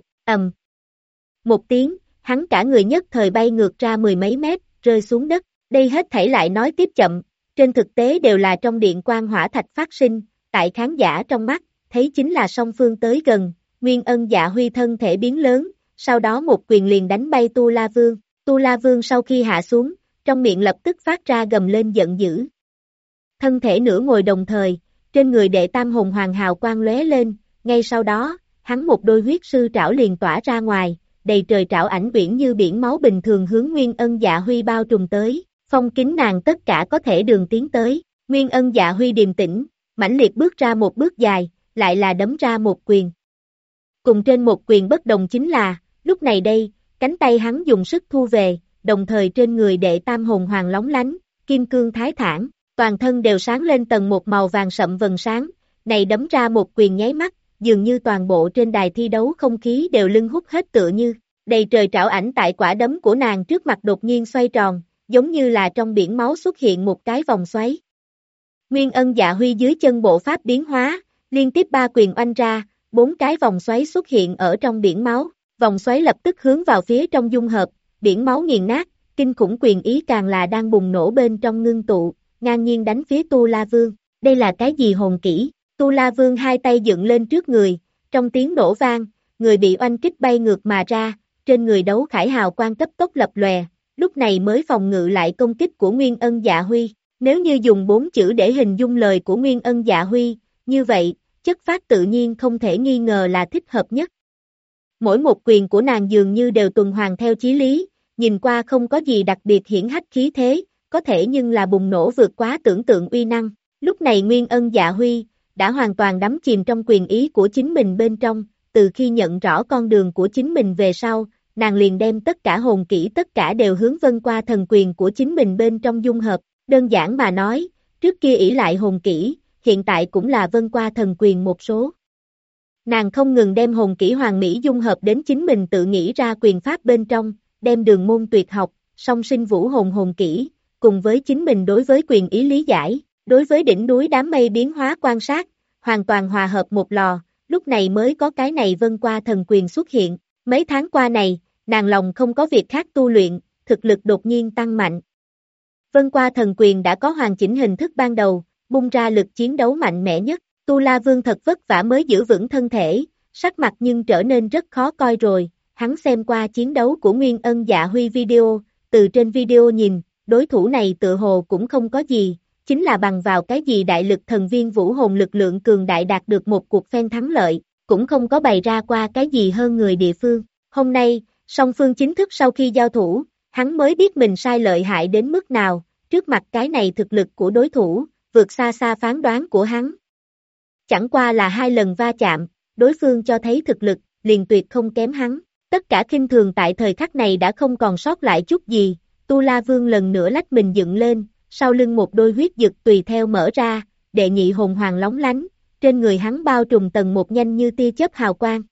một tiếng, hắn cả người nhất thời bay ngược ra mười mấy mét, rơi xuống đất, đây hết thảy lại nói tiếp chậm, trên thực tế đều là trong điện quang hỏa thạch phát sinh, tại khán giả trong mắt, thấy chính là song phương tới gần, Nguyên Ân Dạ Huy thân thể biến lớn, sau đó một quyền liền đánh bay Tu La Vương. Tu La Vương sau khi hạ xuống, trong miệng lập tức phát ra gầm lên giận dữ. Thân thể nửa ngồi đồng thời, trên người đệ tam hồn hoàng hào quang lóe lên, ngay sau đó, hắn một đôi huyết sư trảo liền tỏa ra ngoài, đầy trời trảo ảnh uyển như biển máu bình thường hướng Nguyên Ân Dạ Huy bao trùm tới, phong kín nàng tất cả có thể đường tiến tới. Nguyên Ân Dạ Huy điềm tĩnh, mãnh liệt bước ra một bước dài, lại là đấm ra một quyền. Cùng trên một quyền bất đồng chính là, lúc này đây, cánh tay hắn dùng sức thu về, đồng thời trên người đệ tam hồn hoàng lóng lánh, kim cương thái thản, toàn thân đều sáng lên tầng một màu vàng sậm vầng sáng, này đấm ra một quyền nháy mắt, dường như toàn bộ trên đài thi đấu không khí đều lưng hút hết tựa như, đầy trời trảo ảnh tại quả đấm của nàng trước mặt đột nhiên xoay tròn, giống như là trong biển máu xuất hiện một cái vòng xoáy. Nguyên Ân Dạ Huy dưới chân bộ pháp biến hóa, liên tiếp 3 quyền oanh ra, 4 cái vòng xoáy xuất hiện ở trong biển máu, vòng xoáy lập tức hướng vào phía trong dung hợp, biển máu nghiền nát, kinh khủng quyền ý càng là đang bùng nổ bên trong ngưng tụ, ngang nhiên đánh phía Tu La Vương. Đây là cái gì hồn kỹ? Tu La Vương hai tay dựng lên trước người, trong tiếng nổ vang, người bị oanh kích bay ngược mà ra, trên người đấu khải hào quang cấp tốc lập lòe, lúc này mới phòng ngự lại công kích của Nguyên Ân Dạ Huy. Nếu như dùng 4 chữ để hình dung lời của Nguyên Ân Dạ Huy, như vậy, chất phát tự nhiên không thể nghi ngờ là thích hợp nhất. Mỗi một quyền của nàng dường như đều tuần hoàn theo chí lý, nhìn qua không có gì đặc biệt hiển hách khí thế, có thể nhưng là bùng nổ vượt quá tưởng tượng uy năng. Lúc này Nguyên Ân Dạ Huy đã hoàn toàn đắm chìm trong quyền ý của chính mình bên trong, từ khi nhận rõ con đường của chính mình về sau, nàng liền đem tất cả hồn kỹ tất cả đều hướng vân qua thần quyền của chính mình bên trong dung hợp. Đơn giản mà nói, trước kia ỷ lại hồn kỹ, hiện tại cũng là vân qua thần quyền một số. Nàng không ngừng đem hồn kỹ hoàn mỹ dung hợp đến chính mình tự nghĩ ra quyền pháp bên trong, đem đường môn tuyệt học, song sinh vũ hồn kỹ, cùng với chính mình đối với quyền ý lý giải, đối với đỉnh núi đám mây biến hóa quan sát, hoàn toàn hòa hợp một lò, lúc này mới có cái này vân qua thần quyền xuất hiện. Mấy tháng qua này, nàng lòng không có việc khác tu luyện, thực lực đột nhiên tăng mạnh. Vân qua thần quyền đã có hoàn chỉnh hình thức ban đầu, bung ra lực chiến đấu mạnh mẽ nhất. Tu La Vương thật vất vả mới giữ vững thân thể, sắc mặt nhưng trở nên rất khó coi rồi. Hắn xem qua chiến đấu của Nguyên Ân Dạ Huy video, từ trên video nhìn, đối thủ này tự hồ cũng không có gì, chính là bằng vào cái gì đại lực thần viên vũ hồn lực lượng cường đại đạt được một cuộc phen thắng lợi, cũng không có bày ra qua cái gì hơn người địa phương. Hôm nay, song phương chính thức sau khi giao thủ, hắn mới biết mình sai lợi hại đến mức nào, trước mặt cái này thực lực của đối thủ, vượt xa xa phán đoán của hắn. Chẳng qua là 2 lần va chạm, đối phương cho thấy thực lực, liền tuyệt không kém hắn. Tất cả khinh thường tại thời khắc này đã không còn sót lại chút gì, Tu La Vương lần nữa lách mình dựng lên, sau lưng một đôi huyết dực tùy theo mở ra, đệ nhị hồn hoàng lóng lánh, trên người hắn bao trùm tầng một nhanh như tia chớp hào quang.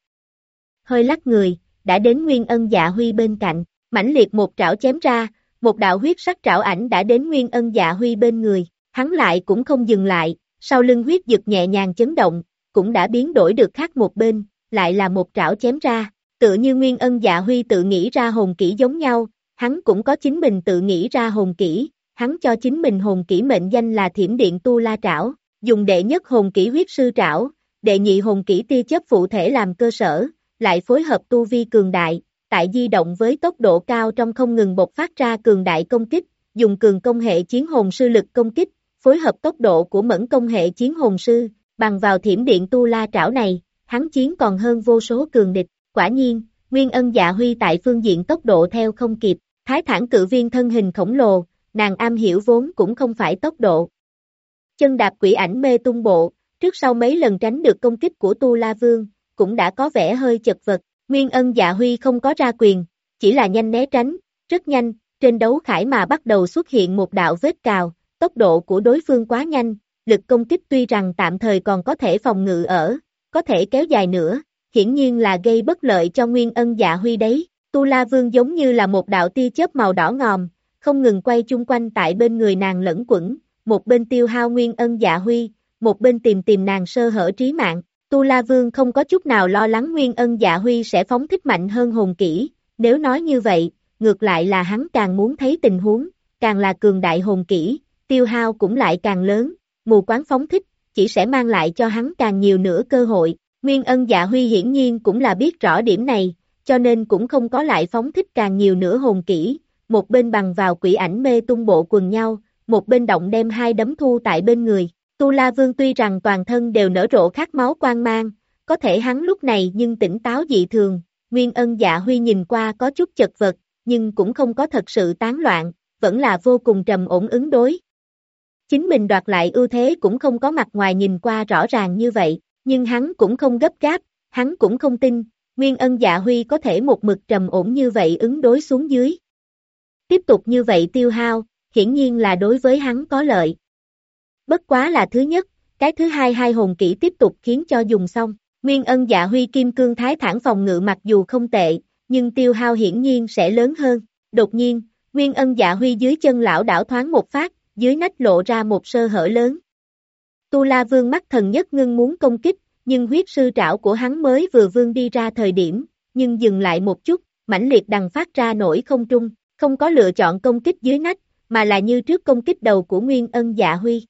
Hơi lắc người, đã đến Nguyên Ân Dạ Huy bên cạnh, mãnh liệt một trảo chém ra, một đạo huyết sắc trảo ảnh đã đến Nguyên Ân Dạ Huy bên người, hắn lại cũng không dừng lại, sau lưng huyết dực nhẹ nhàng chấn động, cũng đã biến đổi được khác một bên, lại là một trảo chém ra, tựa như Nguyên Ân Dạ Huy tự nghĩ ra hồn kỹ giống nhau, hắn cũng có chính mình tự nghĩ ra hồn kỹ, hắn cho chính mình hồn kỹ mệnh danh là Thiểm Điện Tu La Trảo, dùng đệ nhất hồn kỹ huyết sư trảo, đệ nhị hồn kỹ tia chớp phụ thể làm cơ sở, lại phối hợp tu vi cường đại, tại di động với tốc độ cao trong không ngừng bộc phát ra cường đại công kích, dùng cường công hệ chiến hồn sư lực công kích, phối hợp tốc độ của mẫn công hệ chiến hồn sư, bằng vào Thiểm Điện Tu La Trảo này, hắn chiến còn hơn vô số cường địch. Quả nhiên, Nguyên Ân Dạ Huy tại phương diện tốc độ theo không kịp, Thái Thản cự viên thân hình khổng lồ, nàng am hiểu vốn cũng không phải tốc độ. Chân đạp quỷ ảnh mê tung bộ, trước sau mấy lần tránh được công kích của Tu La Vương, cũng đã có vẻ hơi chật vật. Nguyên Ân Dạ Huy không có ra quyền, chỉ là nhanh né tránh, rất nhanh, trên đấu khải mà bắt đầu xuất hiện một đạo vết cào, tốc độ của đối phương quá nhanh, lực công kích tuy rằng tạm thời còn có thể phòng ngự có thể kéo dài nữa, hiển nhiên là gây bất lợi cho Nguyên Ân Dạ Huy đấy. Tu La Vương giống như là một đạo tia chớp màu đỏ ngòm, không ngừng quay chung quanh tại bên người nàng lẫn quẩn, một bên tiêu hao Nguyên Ân Dạ Huy, một bên tìm nàng sơ hở trí mạng. Tu La Vương không có chút nào lo lắng Nguyên Ân Dạ Huy sẽ phóng thích mạnh hơn hồn kỹ, nếu nói như vậy, ngược lại là hắn càng muốn thấy tình huống, càng là cường đại hồn kỹ, tiêu hao cũng lại càng lớn, mù quáng phóng thích, chỉ sẽ mang lại cho hắn càng nhiều nữa cơ hội. Nguyên Ân Dạ Huy hiển nhiên cũng là biết rõ điểm này, cho nên cũng không có lại phóng thích càng nhiều nữa hồn kỹ, một bên bằng vào quỷ ảnh mê tung bộ quần nhau, một bên động đem hai đấm thu tại bên người. Tu La Vương tuy rằng toàn thân đều nở rộ khát máu quang mang, có thể hắn lúc này nhưng tỉnh táo dị thường, Nguyên Ân Dạ Huy nhìn qua có chút chật vật, nhưng cũng không có thật sự tán loạn, vẫn là vô cùng trầm ổn ứng đối. Chính mình đoạt lại ưu thế cũng không có mặt ngoài nhìn qua rõ ràng như vậy, nhưng hắn cũng không gấp gáp, hắn cũng không tin, Nguyên Ân Dạ Huy có thể một mực trầm ổn như vậy ứng đối xuống dưới. Tiếp tục như vậy tiêu hao, hiển nhiên là đối với hắn có lợi. Bất quá là thứ nhất, cái thứ hai hai hồn kỹ tiếp tục khiến cho dùng xong. Nguyên Ân Dạ Huy kim cương thái thản phòng ngự mặc dù không tệ, nhưng tiêu hao hiển nhiên sẽ lớn hơn. Đột nhiên, Nguyên Ân Dạ Huy dưới chân lão đảo thoáng một phát, dưới nách lộ ra một sơ hở lớn. Tu La Vương mắt thần nhất ngưng muốn công kích, nhưng huyết sư trảo của hắn mới vừa vươn đi ra thời điểm, nhưng dừng lại một chút, mãnh liệt đằng phát ra nổi không trung, không có lựa chọn công kích dưới nách, mà là như trước công kích đầu của Nguyên Ân Dạ Huy.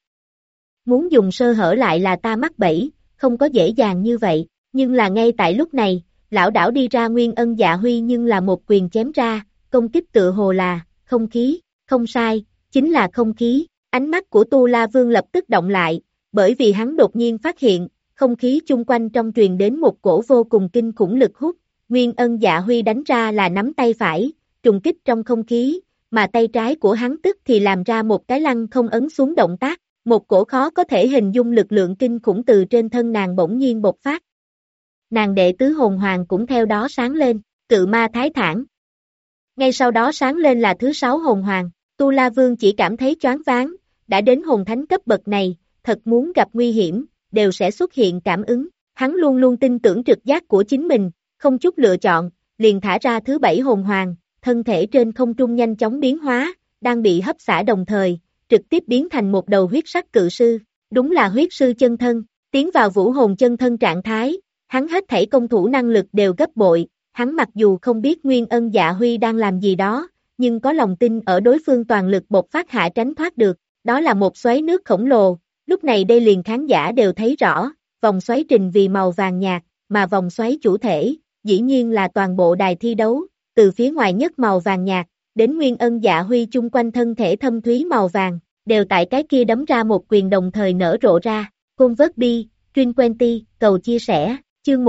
Muốn dùng sơ hở lại là ta mắc bẫy, không có dễ dàng như vậy, nhưng là ngay tại lúc này, lão đảo đi ra Nguyên Ân Dạ Huy nhưng là một quyền chém ra, công kích tựa hồ là, không khí, không sai, chính là không khí, ánh mắt của Tu La Vương lập tức động lại, bởi vì hắn đột nhiên phát hiện, không khí chung quanh trong truyền đến một cổ vô cùng kinh khủng lực hút, Nguyên Ân Dạ Huy đánh ra là nắm tay phải, trùng kích trong không khí, mà tay trái của hắn tức thì làm ra một cái lăng không ấn xuống động tác, một cổ khó có thể hình dung lực lượng kinh khủng từ trên thân nàng bỗng nhiên bộc phát. Nàng đệ tứ hồn hoàng cũng theo đó sáng lên, cự ma thái thản. Ngay sau đó sáng lên là thứ 6 hồn hoàng, Tu La Vương chỉ cảm thấy choáng váng, đã đến hồn thánh cấp bậc này, thật muốn gặp nguy hiểm, đều sẽ xuất hiện cảm ứng. Hắn luôn luôn tin tưởng trực giác của chính mình, không chút lựa chọn, liền thả ra thứ 7 hồn hoàng, thân thể trên không trung nhanh chóng biến hóa, đang bị hấp xả đồng thời, trực tiếp biến thành một đầu huyết sắc cự sư, đúng là huyết sư chân thân, tiến vào vũ hồn chân thân trạng thái, hắn hết thảy công thủ năng lực đều gấp bội, hắn mặc dù không biết Nguyên Ân Dạ Huy đang làm gì đó, nhưng có lòng tin ở đối phương toàn lực bộc phát hạ tránh thoát được, đó là một xoáy nước khổng lồ, lúc này đây liền khán giả đều thấy rõ, vòng xoáy trình vì màu vàng nhạt, mà vòng xoáy chủ thể, dĩ nhiên là toàn bộ đài thi đấu, từ phía ngoài nhất màu vàng nhạt, đến Nguyên Ân Dạ Huy chung quanh thân thể thâm thúy màu vàng, đều tại cái kia đấm ra một quyền đồng thời nở rộ ra, Convert Truyền Quenty, cầu chia sẻ, chương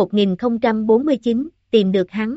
1049, tìm được hắn.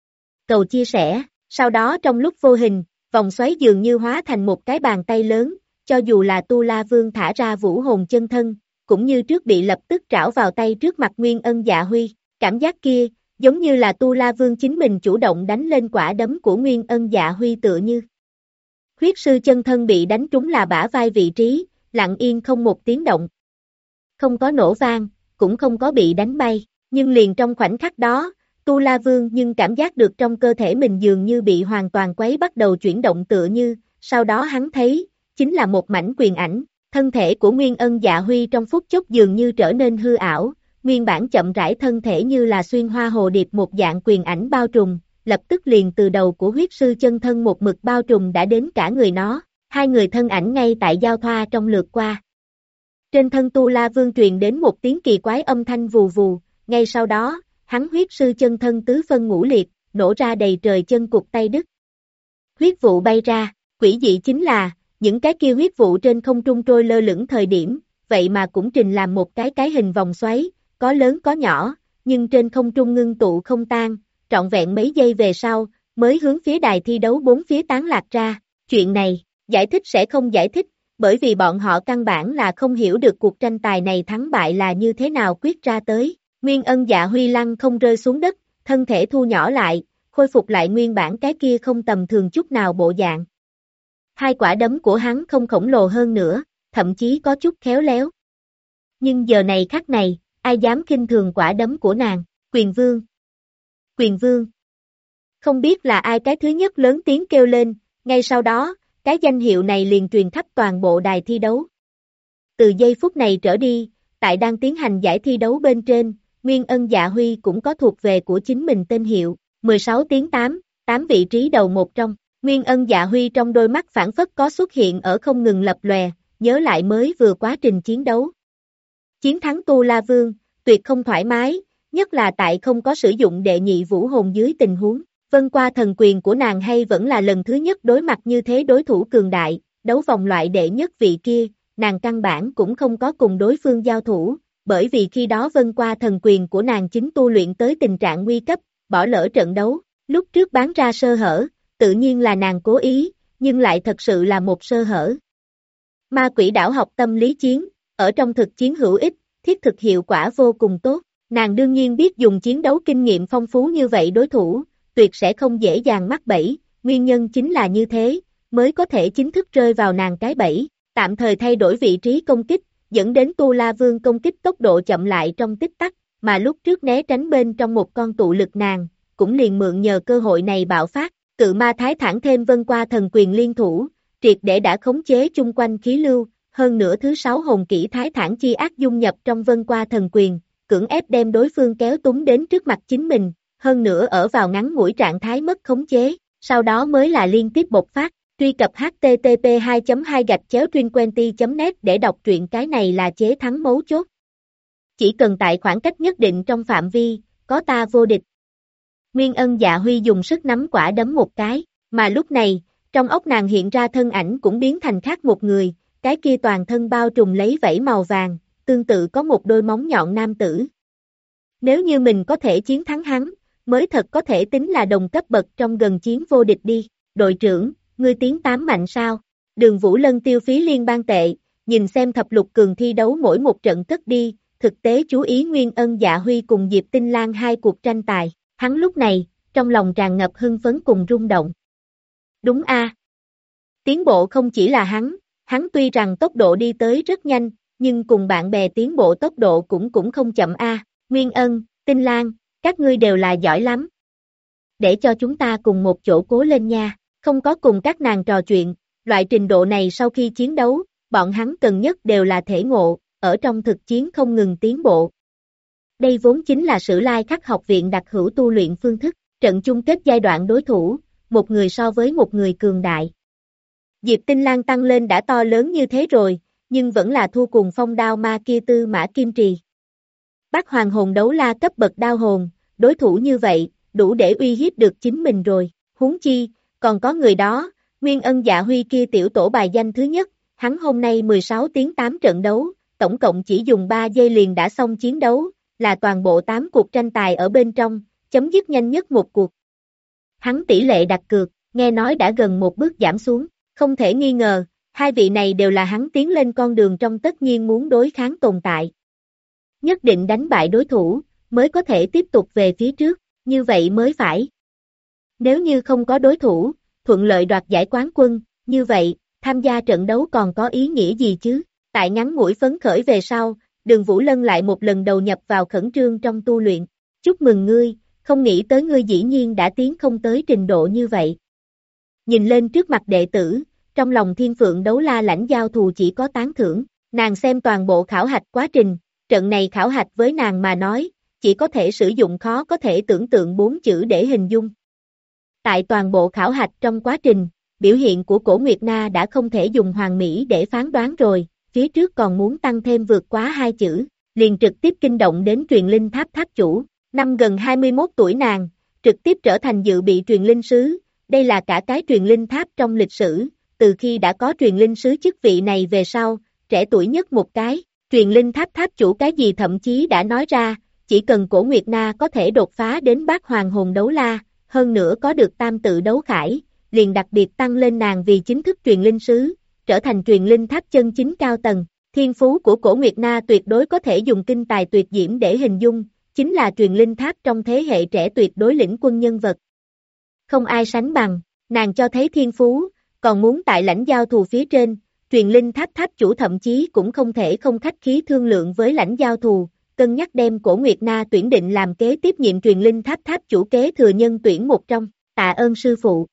Cầu chia sẻ, sau đó trong lúc vô hình, vòng xoáy dường như hóa thành một cái bàn tay lớn, cho dù là Tu La Vương thả ra vũ hồn chân thân, cũng như trước bị lập tức trảo vào tay trước mặt Nguyên Ân Dạ Huy, cảm giác kia, giống như là Tu La Vương chính mình chủ động đánh lên quả đấm của Nguyên Ân Dạ Huy tựa như. Huyết sư chân thân bị đánh trúng là bả vai vị trí, lặng yên không một tiếng động. Không có nổ vang, cũng không có bị đánh bay, nhưng liền trong khoảnh khắc đó, Tu La Vương nhưng cảm giác được trong cơ thể mình dường như bị hoàn toàn quấy bắt đầu chuyển động tựa như, sau đó hắn thấy, chính là một mảnh quyền ảnh, thân thể của Nguyên Ân Dạ Huy trong phút chốc dường như trở nên hư ảo, nguyên bản chậm rãi thân thể như là xuyên hoa hồ điệp một dạng quyền ảnh bao trùm, lập tức liền từ đầu của huyết sư chân thân một mực bao trùm đã đến cả người nó, hai người thân ảnh ngay tại giao thoa trong lượt qua. Trên thân Tu La Vương truyền đến một tiếng kỳ quái âm thanh vù vù, ngay sau đó, hắn huyết sư chân thân tứ phân ngũ liệt, nổ ra đầy trời chân cụt tay đứt. Huyết vụ bay ra, quỷ dị chính là, những cái kia huyết vụ trên không trung trôi lơ lửng thời điểm, vậy mà cũng trình làm một cái hình vòng xoáy, có lớn có nhỏ, nhưng trên không trung ngưng tụ không tan, trọn vẹn mấy giây về sau, mới hướng phía đài thi đấu bốn phía tán lạc ra. Chuyện này, giải thích sẽ không giải thích, bởi vì bọn họ căn bản là không hiểu được cuộc tranh tài này thắng bại là như thế nào quyết ra tới. Nguyên Ân Dạ Huy lăng không rơi xuống đất, thân thể thu nhỏ lại, khôi phục lại nguyên bản cái kia không tầm thường chút nào bộ dạng. Hai quả đấm của hắn không khổng lồ hơn nữa, thậm chí có chút khéo léo. Nhưng giờ này khắc này, ai dám khinh thường quả đấm của nàng, Quyền Vương. Quyền Vương. Không biết là ai cái thứ nhất lớn tiếng kêu lên, ngay sau đó, cái danh hiệu này liền truyền khắp toàn bộ đài thi đấu. Từ giây phút này trở đi, tại đang tiến hành giải thi đấu bên trên, Nguyên Ân Dạ Huy cũng có thuộc về của chính mình tên hiệu, 16 tiếng 8, 8 vị trí đầu một trong. Nguyên Ân Dạ Huy trong đôi mắt phảng phất có xuất hiện ở không ngừng lập lòe, nhớ lại mới vừa quá trình chiến đấu. Chiến thắng Tu La Vương, tuyệt không thoải mái, nhất là tại không có sử dụng đệ nhị vũ hồn dưới tình huống. Vân qua thần quyền của nàng hay vẫn là lần thứ nhất đối mặt như thế đối thủ cường đại, đấu vòng loại đệ nhất vị kia, nàng căn bản cũng không có cùng đối phương giao thủ, bởi vì khi đó vân qua thần quyền của nàng chính tu luyện tới tình trạng nguy cấp, bỏ lỡ trận đấu, lúc trước bán ra sơ hở, tự nhiên là nàng cố ý, nhưng lại thật sự là một sơ hở. Ma quỷ đảo học tâm lý chiến, ở trong thực chiến hữu ích, thiết thực hiệu quả vô cùng tốt, nàng đương nhiên biết dùng chiến đấu kinh nghiệm phong phú như vậy đối thủ, tuyệt sẽ không dễ dàng mắc bẫy, nguyên nhân chính là như thế, mới có thể chính thức rơi vào nàng cái bẫy, tạm thời thay đổi vị trí công kích, dẫn đến Tu La Vương công kích tốc độ chậm lại trong tích tắc, mà lúc trước né tránh bên trong một con tụ lực nàng, cũng liền mượn nhờ cơ hội này bạo phát, cự ma thái thản thêm vân qua thần quyền liên thủ, triệt để đã khống chế chung quanh khí lưu, hơn nữa thứ 6 hồn kỹ thái thản chi ác dung nhập trong vân qua thần quyền, cưỡng ép đem đối phương kéo túng đến trước mặt chính mình, hơn nữa ở vào ngắn ngủi trạng thái mất khống chế, sau đó mới là liên tiếp bộc phát. Truy cập http://2.2-truyênquenty.net để đọc truyện. Cái này là chế thắng mấu chốt. Chỉ cần tại khoảng cách nhất định trong phạm vi, có ta vô địch. Nguyên Ân Dạ Huy dùng sức nắm quả đấm một cái, mà lúc này, trong óc nàng hiện ra thân ảnh cũng biến thành khác một người, cái kia toàn thân bao trùm lấy vảy màu vàng, tương tự có một đôi móng nhọn nam tử. Nếu như mình có thể chiến thắng hắn, mới thật có thể tính là đồng cấp bậc trong gần chiến vô địch đi. Đội trưởng, ngươi tiến 8 mạnh sao? Đường Vũ Lân tiêu phí liên bang tệ, nhìn xem thập lục cường thi đấu mỗi một trận cất đi, thực tế chú ý Nguyên Ân Dạ Huy cùng Diệp Tinh Lan hai cuộc tranh tài, hắn lúc này, trong lòng tràn ngập hưng phấn cùng rung động. Đúng a. Tiến bộ không chỉ là hắn tuy rằng tốc độ đi tới rất nhanh, nhưng cùng bạn bè tiến bộ tốc độ cũng không chậm a. Nguyên Ân, Tinh Lan, các ngươi đều là giỏi lắm. Để cho chúng ta cùng một chỗ cố lên nha. Không có cùng các nàng trò chuyện, loại trình độ này sau khi chiến đấu, bọn hắn cần nhất đều là thể ngộ, ở trong thực chiến không ngừng tiến bộ. Đây vốn chính là Sử Lai Khắc học viện đặc hữu tu luyện phương thức, trận chung kết giai đoạn đối thủ, một người so với một người cường đại. Diệp Tinh Lan tăng lên đã to lớn như thế rồi, nhưng vẫn là thua cùng phong đao ma kia Tư Mã Kim Trì. Bát Hoàng hồn đấu la cấp bậc đao hồn, đối thủ như vậy, đủ để uy hiếp được chính mình rồi, huống chi. Còn có người đó, Nguyên Ân Dạ Huy kia tiểu tổ bài danh thứ nhất, hắn hôm nay 16 tiếng 8 trận đấu, tổng cộng chỉ dùng 3 giây liền đã xong chiến đấu, là toàn bộ 8 cuộc tranh tài ở bên trong, chấm dứt nhanh nhất một cuộc. Hắn tỷ lệ đặt cược, nghe nói đã gần một bước giảm xuống, không thể nghi ngờ, hai vị này đều là hắn tiến lên con đường trong tất nhiên muốn đối kháng tồn tại. Nhất định đánh bại đối thủ, mới có thể tiếp tục về phía trước, như vậy mới phải. Nếu như không có đối thủ, thuận lợi đoạt giải quán quân, như vậy, tham gia trận đấu còn có ý nghĩa gì chứ? Tại ngắn ngủi phấn khởi về sau, Đường Vũ Lân lại một lần đầu nhập vào khẩn trương trong tu luyện. Chúc mừng ngươi, không nghĩ tới ngươi dĩ nhiên đã tiến không tới trình độ như vậy. Nhìn lên trước mặt đệ tử, trong lòng Thiên Phượng Đấu La Lãnh giao thù chỉ có tán thưởng, nàng xem toàn bộ khảo hạch quá trình, trận này khảo hạch với nàng mà nói, chỉ có thể sử dụng khó có thể tưởng tượng 4 chữ để hình dung. Tại toàn bộ khảo hạch trong quá trình, biểu hiện của Cổ Nguyệt Na đã không thể dùng hoàn mỹ để phán đoán rồi, phía trước còn muốn tăng thêm vượt quá 2 chữ, liền trực tiếp kinh động đến truyền linh tháp tháp chủ, năm gần 21 tuổi nàng, trực tiếp trở thành dự bị truyền linh sứ, đây là cả cái truyền linh tháp trong lịch sử, từ khi đã có truyền linh sứ chức vị này về sau, trẻ tuổi nhất một cái, truyền linh tháp tháp chủ cái gì thậm chí đã nói ra, chỉ cần Cổ Nguyệt Na có thể đột phá đến bát hoàng hồn đấu la, hơn nữa có được tam tự đấu khải, liền đặc biệt tăng lên nàng vì chính thức truyền linh sứ, trở thành truyền linh tháp chân chính cao tầng. Thiên phú của Cổ Nguyệt Na tuyệt đối có thể dùng kinh tài tuyệt diễm để hình dung, chính là truyền linh tháp trong thế hệ trẻ tuyệt đối lĩnh quân nhân vật. Không ai sánh bằng, nàng cho thấy thiên phú, còn muốn tại lãnh giao thù phía trên, truyền linh tháp tháp chủ thậm chí cũng không thể không khách khí thương lượng với lãnh giao thù, cân nhắc đem Cổ Nguyệt Na tuyển định làm kế tiếp nhiệm truyền linh tháp tháp chủ kế thừa nhân tuyển một trong, tạ ơn sư phụ.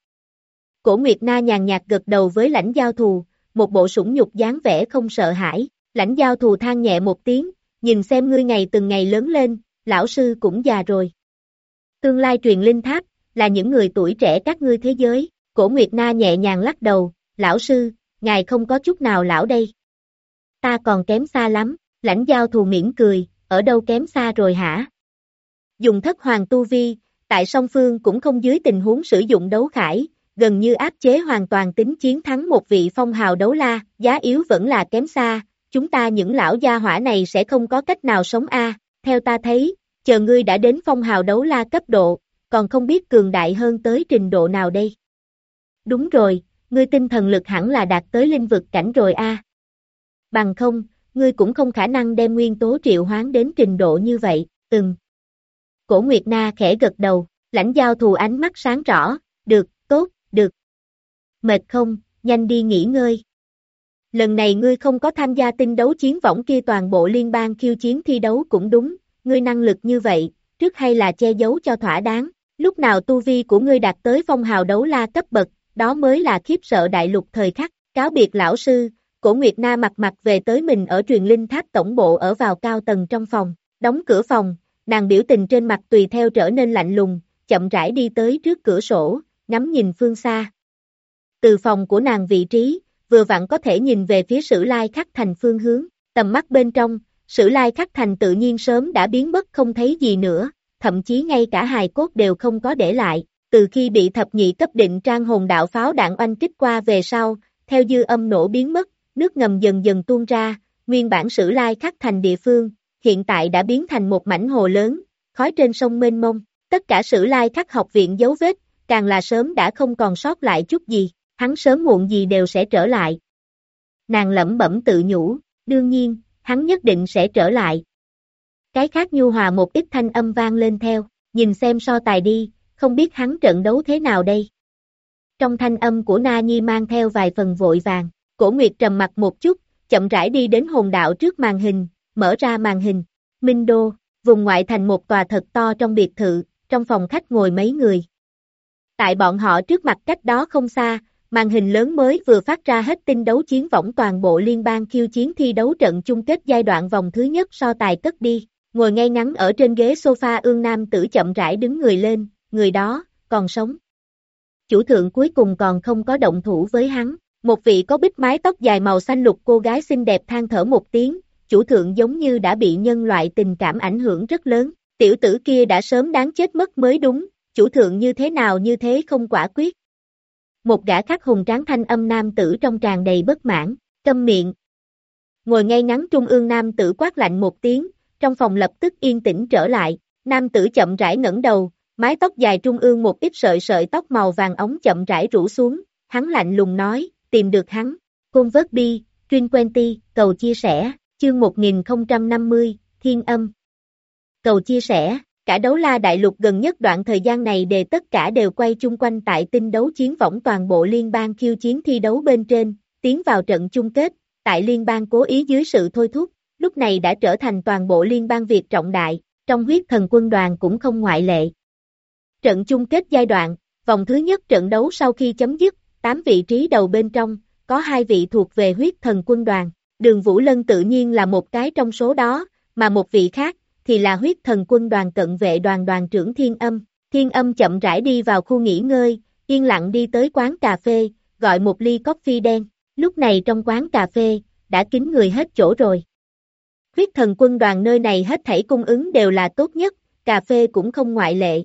Cổ Nguyệt Na nhàn nhạt gật đầu với lãnh giao thù, một bộ sủng nhục dáng vẻ không sợ hãi, lãnh giao thù than nhẹ một tiếng, nhìn xem ngươi ngày từng ngày lớn lên, lão sư cũng già rồi. Tương lai truyền linh tháp, là những người tuổi trẻ các ngươi thế giới, Cổ Nguyệt Na nhẹ nhàng lắc đầu, lão sư, ngài không có chút nào lão đây. Ta còn kém xa lắm, lãnh giao thù mỉm cười, ở đâu kém xa rồi hả? dùng thất hoàng tu vi, tại song phương cũng không dưới tình huống sử dụng đấu khải, gần như áp chế hoàn toàn tính chiến thắng một vị phong hào đấu la, giá yếu vẫn là kém xa, chúng ta những lão gia hỏa này sẽ không có cách nào sống theo ta thấy, chờ ngươi đã đến phong hào đấu la cấp độ, còn không biết cường đại hơn tới trình độ nào đây. Đúng rồi, ngươi tinh thần lực hẳn là đạt tới linh vực cảnh rồi Bằng không, ngươi cũng không khả năng đem nguyên tố triệu hoán đến trình độ như vậy, Cổ Nguyệt Na khẽ gật đầu, lãnh giao thù ánh mắt sáng rõ, được, tốt, được. Mệt không, nhanh đi nghỉ ngơi. Lần này ngươi không có tham gia tinh đấu chiến võng kia toàn bộ liên bang khiêu chiến thi đấu cũng đúng, ngươi năng lực như vậy, trước hay là che giấu cho thỏa đáng, lúc nào tu vi của ngươi đạt tới phong hào đấu la cấp bậc, đó mới là khiếp sợ đại lục thời khắc, cáo biệt lão sư, Cổ Nguyệt Na mặt về tới mình ở truyền linh tháp tổng bộ ở vào cao tầng trong phòng, đóng cửa phòng, nàng biểu tình trên mặt tùy theo trở nên lạnh lùng, chậm rãi đi tới trước cửa sổ, ngắm nhìn phương xa. Từ phòng của nàng vị trí, vừa vặn có thể nhìn về phía Sử Lai Khắc Thành phương hướng, tầm mắt bên trong, Sử Lai Khắc Thành tự nhiên sớm đã biến mất không thấy gì nữa, thậm chí ngay cả hài cốt đều không có để lại, từ khi bị thập nhị cấp định trang hồn đạo pháo đạn oanh kích qua về sau, theo dư âm nổ biến mất, nước ngầm dần dần tuôn ra, nguyên bản Sử Lai Khắc Thành địa phương, hiện tại đã biến thành một mảnh hồ lớn, khói trên sông mênh mông, tất cả Sử Lai Khắc học viện dấu vết, càng là sớm đã không còn sót lại chút gì, hắn sớm muộn gì đều sẽ trở lại. Nàng lẩm bẩm tự nhủ, đương nhiên, hắn nhất định sẽ trở lại. Cái khác nhu hòa một ít thanh âm vang lên theo, nhìn xem so tài đi, không biết hắn trận đấu thế nào đây. Trong thanh âm của Na Nhi mang theo vài phần vội vàng, Cổ Nguyệt trầm mặt một chút, chậm rãi đi đến hồn đạo trước màn hình, mở ra màn hình, Minh Đô, vùng ngoại thành một tòa thật to trong biệt thự, trong phòng khách ngồi mấy người. Tại bọn họ trước mặt cách đó không xa, màn hình lớn mới vừa phát ra hết tin đấu chiến võng toàn bộ liên bang khiêu chiến thi đấu trận chung kết giai đoạn vòng thứ nhất so tài cất đi, ngồi ngay ngắn ở trên ghế sofa ương nam tử chậm rãi đứng người lên, người đó, còn sống. Chủ thượng cuối cùng còn không có động thủ với hắn, một vị có bích mái tóc dài màu xanh lục cô gái xinh đẹp than thở một tiếng, chủ thượng giống như đã bị nhân loại tình cảm ảnh hưởng rất lớn, tiểu tử kia đã sớm đáng chết mất mới đúng, chủ thượng như thế nào như thế không quả quyết. Một gã khác hùng tráng thanh âm nam tử trong tràn đầy bất mãn, câm miệng. Ngồi ngay ngắn trung ương nam tử quát lạnh một tiếng, trong phòng lập tức yên tĩnh trở lại, nam tử chậm rãi ngẩng đầu, mái tóc dài trung ương một ít sợi tóc màu vàng óng chậm rãi rủ xuống, hắn lạnh lùng nói, tìm được hắn, Convert Truyền Quenty, cầu chia sẻ, chương 1050, Thiên Âm. Cầu chia sẻ, cả đấu la đại lục gần nhất đoạn thời gian này đề tất cả đều quay chung quanh tại tinh đấu chiến võng toàn bộ liên bang khiêu chiến thi đấu bên trên, tiến vào trận chung kết, tại liên bang cố ý dưới sự thôi thúc, lúc này đã trở thành toàn bộ liên bang việc trọng đại, trong huyết thần quân đoàn cũng không ngoại lệ. Trận chung kết giai đoạn, vòng thứ nhất trận đấu sau khi chấm dứt, 8 vị trí đầu bên trong, có 2 vị thuộc về huyết thần quân đoàn, Đường Vũ Lân tự nhiên là một cái trong số đó, mà một vị khác, thì là huyết thần quân đoàn cận vệ đoàn đoàn trưởng Thiên Âm chậm rãi đi vào khu nghỉ ngơi, yên lặng đi tới quán cà phê, gọi một ly coffee đen, lúc này trong quán cà phê, đã kín người hết chỗ rồi. Huyết thần quân đoàn nơi này hết thảy cung ứng đều là tốt nhất, cà phê cũng không ngoại lệ.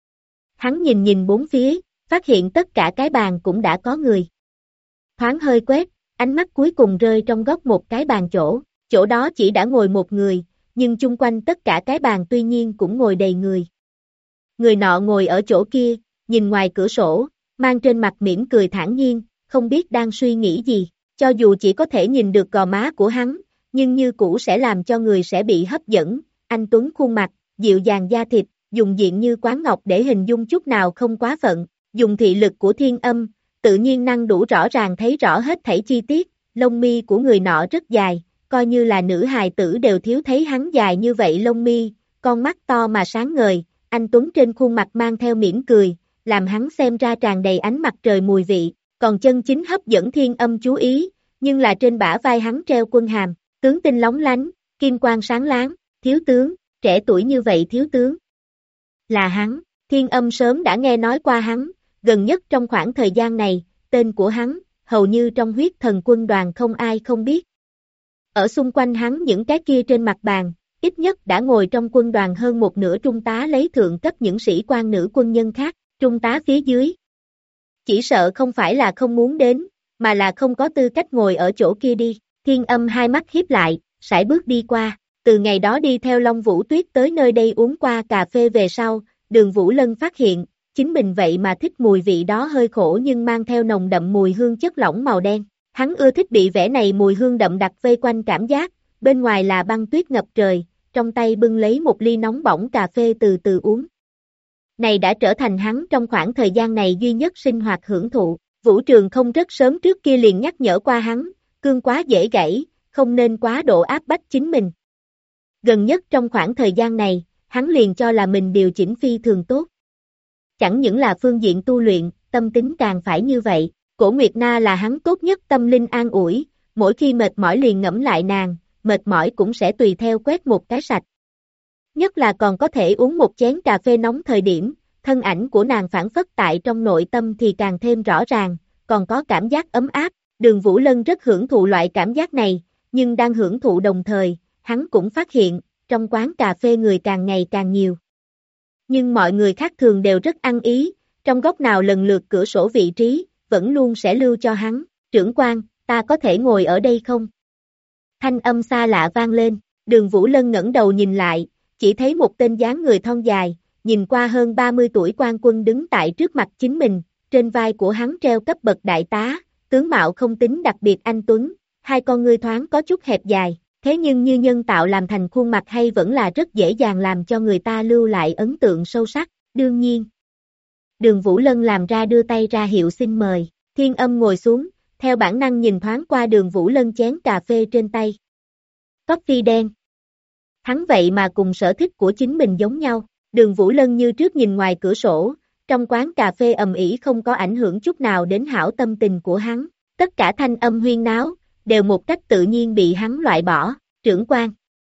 Hắn nhìn bốn phía, phát hiện tất cả cái bàn cũng đã có người. Thoáng hơi quét, ánh mắt cuối cùng rơi trong góc một cái bàn chỗ đó chỉ đã ngồi một người, nhưng chung quanh tất cả cái bàn tuy nhiên cũng ngồi đầy người. Người nọ ngồi ở chỗ kia, nhìn ngoài cửa sổ, mang trên mặt mỉm cười thản nhiên, không biết đang suy nghĩ gì, cho dù chỉ có thể nhìn được gò má của hắn, nhưng như cũ sẽ làm cho người sẽ bị hấp dẫn, anh tuấn khuôn mặt, dịu dàng da thịt, dùng diện như quán ngọc để hình dung chút nào không quá phận, dùng thị lực của Thiên Âm, tự nhiên năng đủ rõ ràng thấy rõ hết thảy chi tiết, lông mi của người nọ rất dài, coi như là nữ hài tử đều thiếu thấy hắn dài như vậy lông mi, con mắt to mà sáng ngời, anh tuấn trên khuôn mặt mang theo mỉm cười, làm hắn xem ra tràn đầy ánh mặt trời mùi vị, còn chân chính hấp dẫn Thiên Âm chú ý, nhưng là trên bả vai hắn treo quân hàm, tướng tinh lóng lánh, kim quang sáng láng, thiếu tướng, trẻ tuổi như vậy thiếu tướng. Là hắn, Thiên Âm sớm đã nghe nói qua hắn, gần nhất trong khoảng thời gian này, tên của hắn, hầu như trong huyết thần quân đoàn không ai không biết. Ở xung quanh hắn những cái kia trên mặt bàn, ít nhất đã ngồi trong quân đoàn hơn một nửa trung tá lấy thượng cấp những sĩ quan nữ quân nhân khác, trung tá phía dưới. Chỉ sợ không phải là không muốn đến, mà là không có tư cách ngồi ở chỗ kia đi. Thiên Âm hai mắt híp lại, sải bước đi qua, từ ngày đó đi theo Long Vũ Tuyết tới nơi đây uống qua cà phê về sau, Đường Vũ Lân phát hiện, chính mình vậy mà thích mùi vị đó hơi khổ nhưng mang theo nồng đậm mùi hương chất lỏng màu đen. Hắn ưa thích bị vẻ này mùi hương đậm đặc vây quanh cảm giác, bên ngoài là băng tuyết ngập trời, trong tay bưng lấy một ly nóng bỏng cà phê từ từ uống. Này đã trở thành hắn trong khoảng thời gian này duy nhất sinh hoạt hưởng thụ. Vũ Trường không rất sớm trước kia liền nhắc nhở qua hắn, cương quá dễ gãy, không nên quá độ áp bách chính mình. Gần nhất trong khoảng thời gian này, hắn liền cho là mình điều chỉnh phi thường tốt. Chẳng những là phương diện tu luyện, tâm tính càng phải như vậy. Cổ Nguyệt Na là hắn tốt nhất tâm linh an ủi, mỗi khi mệt mỏi liền ngẫm lại nàng, mệt mỏi cũng sẽ tùy theo quét một cái sạch. Nhất là còn có thể uống một chén cà phê nóng thời điểm, thân ảnh của nàng phản phất tại trong nội tâm thì càng thêm rõ ràng, còn có cảm giác ấm áp. Đường Vũ Lân rất hưởng thụ loại cảm giác này, nhưng đang hưởng thụ đồng thời, hắn cũng phát hiện, trong quán cà phê người càng ngày càng nhiều. Nhưng mọi người khác thường đều rất ăn ý, trong góc nào lần lượt cửa sổ vị trí, vẫn luôn sẽ lưu cho hắn. Trưởng quan, ta có thể ngồi ở đây không? Thanh âm xa lạ vang lên, Đường Vũ Lân ngẩng đầu nhìn lại, chỉ thấy một tên dáng người thon dài, nhìn qua hơn 30 tuổi quan quân đứng tại trước mặt chính mình, trên vai của hắn treo cấp bậc đại tá, tướng mạo không tính đặc biệt anh tuấn, hai con ngươi thoáng có chút hẹp dài, thế nhưng như nhân tạo làm thành khuôn mặt hay vẫn là rất dễ dàng làm cho người ta lưu lại ấn tượng sâu sắc. Đương nhiên, Đường Vũ Lân làm ra đưa tay ra hiệu xin mời, Thiên Âm ngồi xuống, theo bản năng nhìn thoáng qua Đường Vũ Lân chén cà phê trên tay. Coffee đen. Hắn vậy mà cùng sở thích của chính mình giống nhau. Đường Vũ Lân như trước nhìn ngoài cửa sổ, trong quán cà phê ầm ĩ không có ảnh hưởng chút nào đến hảo tâm tình của hắn. Tất cả thanh âm huyên náo, đều một cách tự nhiên bị hắn loại bỏ. Trưởng quan.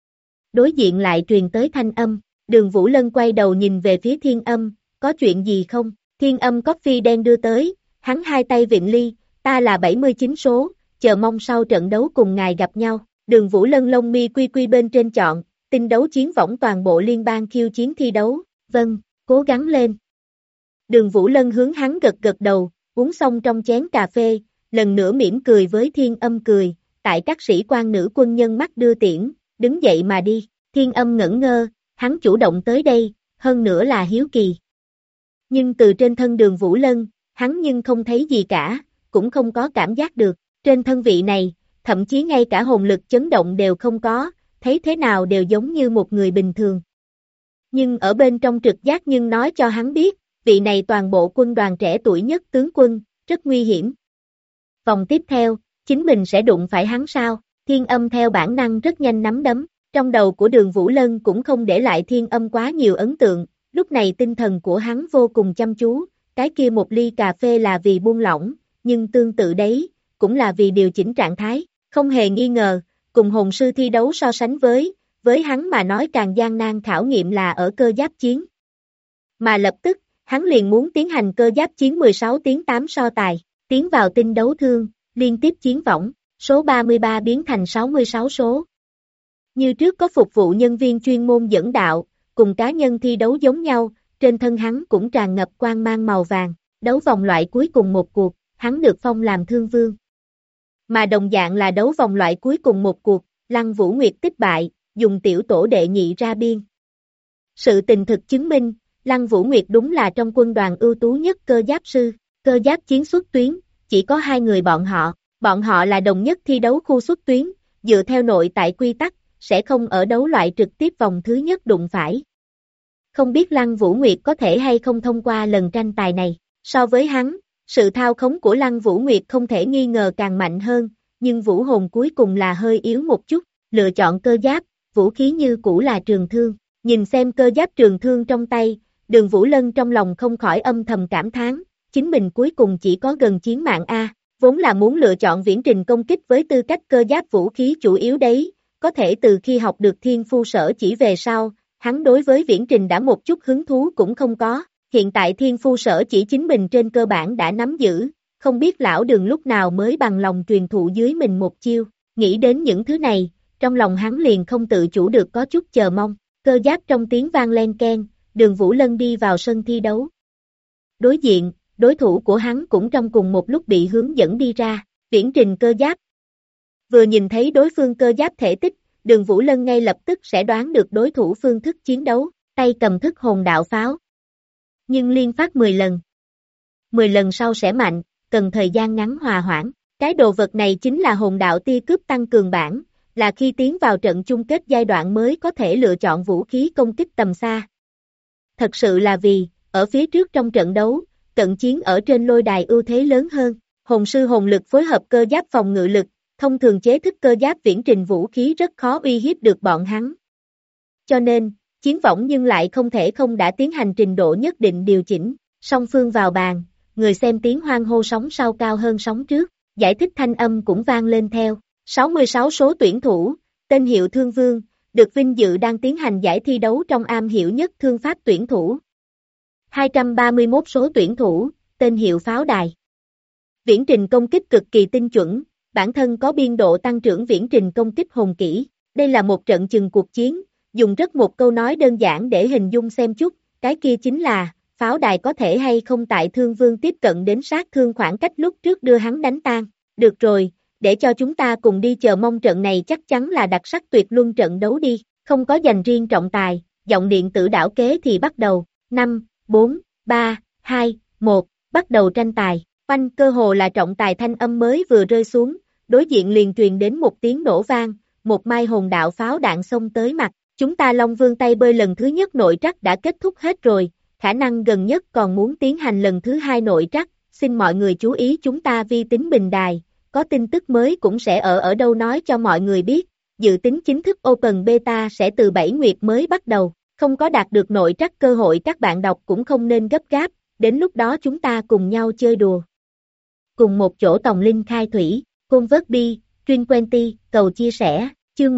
Đối diện lại truyền tới thanh âm, Đường Vũ Lân quay đầu nhìn về phía Thiên Âm, có chuyện gì không? Thiên Âm coffee đen đưa tới, hắn hai tay vịn ly, ta là 79 số, chờ mong sau trận đấu cùng ngài gặp nhau. Đường Vũ Lân lông mi quy quy bên trên chọn, tinh đấu chiến võng toàn bộ liên bang khiêu chiến thi đấu, vâng, cố gắng lên. Đường Vũ Lân hướng hắn gật gật đầu, uống xong trong chén cà phê, lần nữa mỉm cười với Thiên Âm cười, tại các sĩ quan nữ quân nhân mắt đưa tiễn, đứng dậy mà đi. Thiên Âm ngẩn ngơ, hắn chủ động tới đây, hơn nữa là hiếu kỳ. Nhưng từ trên thân Đường Vũ Lân, hắn nhưng không thấy gì cả, cũng không có cảm giác được, trên thân vị này, thậm chí ngay cả hồn lực chấn động đều không có, thấy thế nào đều giống như một người bình thường. Nhưng ở bên trong trực giác nhưng nói cho hắn biết, vị này toàn bộ quân đoàn trẻ tuổi nhất tướng quân, rất nguy hiểm. Vòng tiếp theo, chính mình sẽ đụng phải hắn sao? Thiên Âm theo bản năng rất nhanh nắm đấm, trong đầu của Đường Vũ Lân cũng không để lại Thiên Âm quá nhiều ấn tượng, lúc này tinh thần của hắn vô cùng chăm chú, cái kia một ly cà phê là vì buông lỏng, nhưng tương tự đấy, cũng là vì điều chỉnh trạng thái, không hề nghi ngờ, cùng hồn sư thi đấu so sánh với hắn mà nói càng gian nan khảo nghiệm là ở cơ giáp chiến. Mà lập tức, hắn liền muốn tiến hành cơ giáp chiến 16 tiếng 8 so tài, tiến vào tinh đấu thương, liên tiếp chiến võng, số 33 biến thành 66 số. Như trước có phục vụ nhân viên chuyên môn dẫn đạo, cùng cá nhân thi đấu giống nhau, trên thân hắn cũng tràn ngập quang mang màu vàng, đấu vòng loại cuối cùng một cuộc, hắn được phong làm thương vương. Mà đồng dạng là đấu vòng loại cuối cùng một cuộc, Lăng Vũ Nguyệt tích bại, dùng tiểu tổ đệ nhị ra biên. Sự tình thực chứng minh, Lăng Vũ Nguyệt đúng là trong quân đoàn ưu tú nhất cơ giáp sư, cơ giáp chiến xuất tuyến, chỉ có hai người bọn họ là đồng nhất thi đấu khu xuất tuyến, dựa theo nội tại quy tắc, sẽ không ở đấu loại trực tiếp vòng thứ nhất đụng phải. Không biết Lăng Vũ Nguyệt có thể hay không thông qua lần tranh tài này, so với hắn, sự thao khống của Lăng Vũ Nguyệt không thể nghi ngờ càng mạnh hơn, nhưng vũ hồn cuối cùng là hơi yếu một chút, lựa chọn cơ giáp, vũ khí như cũ là trường thương, nhìn xem cơ giáp trường thương trong tay, Đường Vũ Lân trong lòng không khỏi âm thầm cảm thán, chính mình cuối cùng chỉ có gần chiến mạng A, vốn là muốn lựa chọn viễn trình công kích với tư cách cơ giáp vũ khí chủ yếu đấy, có thể từ khi học được thiên phu sở chỉ về sau, hắn đối với viễn trình đã một chút hứng thú cũng không có, hiện tại thiên phu sở chỉ chính mình trên cơ bản đã nắm giữ, không biết lão Đường lúc nào mới bằng lòng truyền thụ dưới mình một chiêu, nghĩ đến những thứ này, trong lòng hắn liền không tự chủ được có chút chờ mong, cơ giáp trong tiếng vang len keng, Đường Vũ Lân đi vào sân thi đấu. Đối diện, đối thủ của hắn cũng trong cùng một lúc bị hướng dẫn đi ra, Viễn Trình cơ giáp. Vừa nhìn thấy đối phương cơ giáp thể tích, Đường Vũ Lân ngay lập tức sẽ đoán được đối thủ phương thức chiến đấu, tay cầm thức hồn đạo pháo. Nhưng liên phát 10 lần. 10 lần sau sẽ mạnh, cần thời gian ngắn hòa hoãn. Cái đồ vật này chính là hồn đạo tia cướp tăng cường bản, là khi tiến vào trận chung kết giai đoạn mới có thể lựa chọn vũ khí công kích tầm xa. Thật sự là vì, ở phía trước trong trận đấu, cận chiến ở trên lôi đài ưu thế lớn hơn, hồn sư hồn lực phối hợp cơ giáp phòng ngự lực, thông thường chế thức cơ giáp viễn trình vũ khí rất khó uy hiếp được bọn hắn. Cho nên, chiến võng nhưng lại không thể không đã tiến hành trình độ nhất định điều chỉnh, song phương vào bàn, người xem tiếng hoan hô sóng sau cao hơn sóng trước, giải thích thanh âm cũng vang lên theo, 66 số tuyển thủ, tên hiệu Thương Vương, được vinh dự đang tiến hành giải thi đấu trong am hiểu nhất thương pháp tuyển thủ. 231 số tuyển thủ, tên hiệu Pháo Đài. Viễn trình công kích cực kỳ tinh chuẩn, bản thân có biên độ tăng trưởng viễn trình công kích hồn kỹ. Đây là một trận chừng cuộc chiến, dùng rất một câu nói đơn giản để hình dung xem chút, cái kia chính là, Pháo Đài có thể hay không tại Thương Vương tiếp cận đến sát thương khoảng cách lúc trước đưa hắn đánh tan. Được rồi, để cho chúng ta cùng đi chờ mong trận này chắc chắn là đặc sắc tuyệt luân trận đấu đi, không có dành riêng trọng tài, giọng điện tử đảo kế thì bắt đầu, 5, 4, 3, 2, 1, bắt đầu tranh tài, oanh cơ hồ là trọng tài thanh âm mới vừa rơi xuống, đối diện liền truyền đến một tiếng nổ vang, một mai hồn đạo pháo đạn xông tới mặt, chúng ta Long Vương tay bơi lần thứ nhất nội trắc đã kết thúc hết rồi, khả năng gần nhất còn muốn tiến hành lần thứ hai nội trắc, xin mọi người chú ý chúng ta vi tính bình đài, có tin tức mới cũng sẽ ở đâu nói cho mọi người biết, dự tính chính thức Open Beta sẽ từ 7 nguyệt mới bắt đầu, không có đạt được nội trắc cơ hội các bạn đọc cũng không nên gấp gáp, đến lúc đó chúng ta cùng nhau chơi đùa. Cùng một chỗ Tòng Linh khai thủy, Convertby, Trinquenty, cầu chia sẻ, chương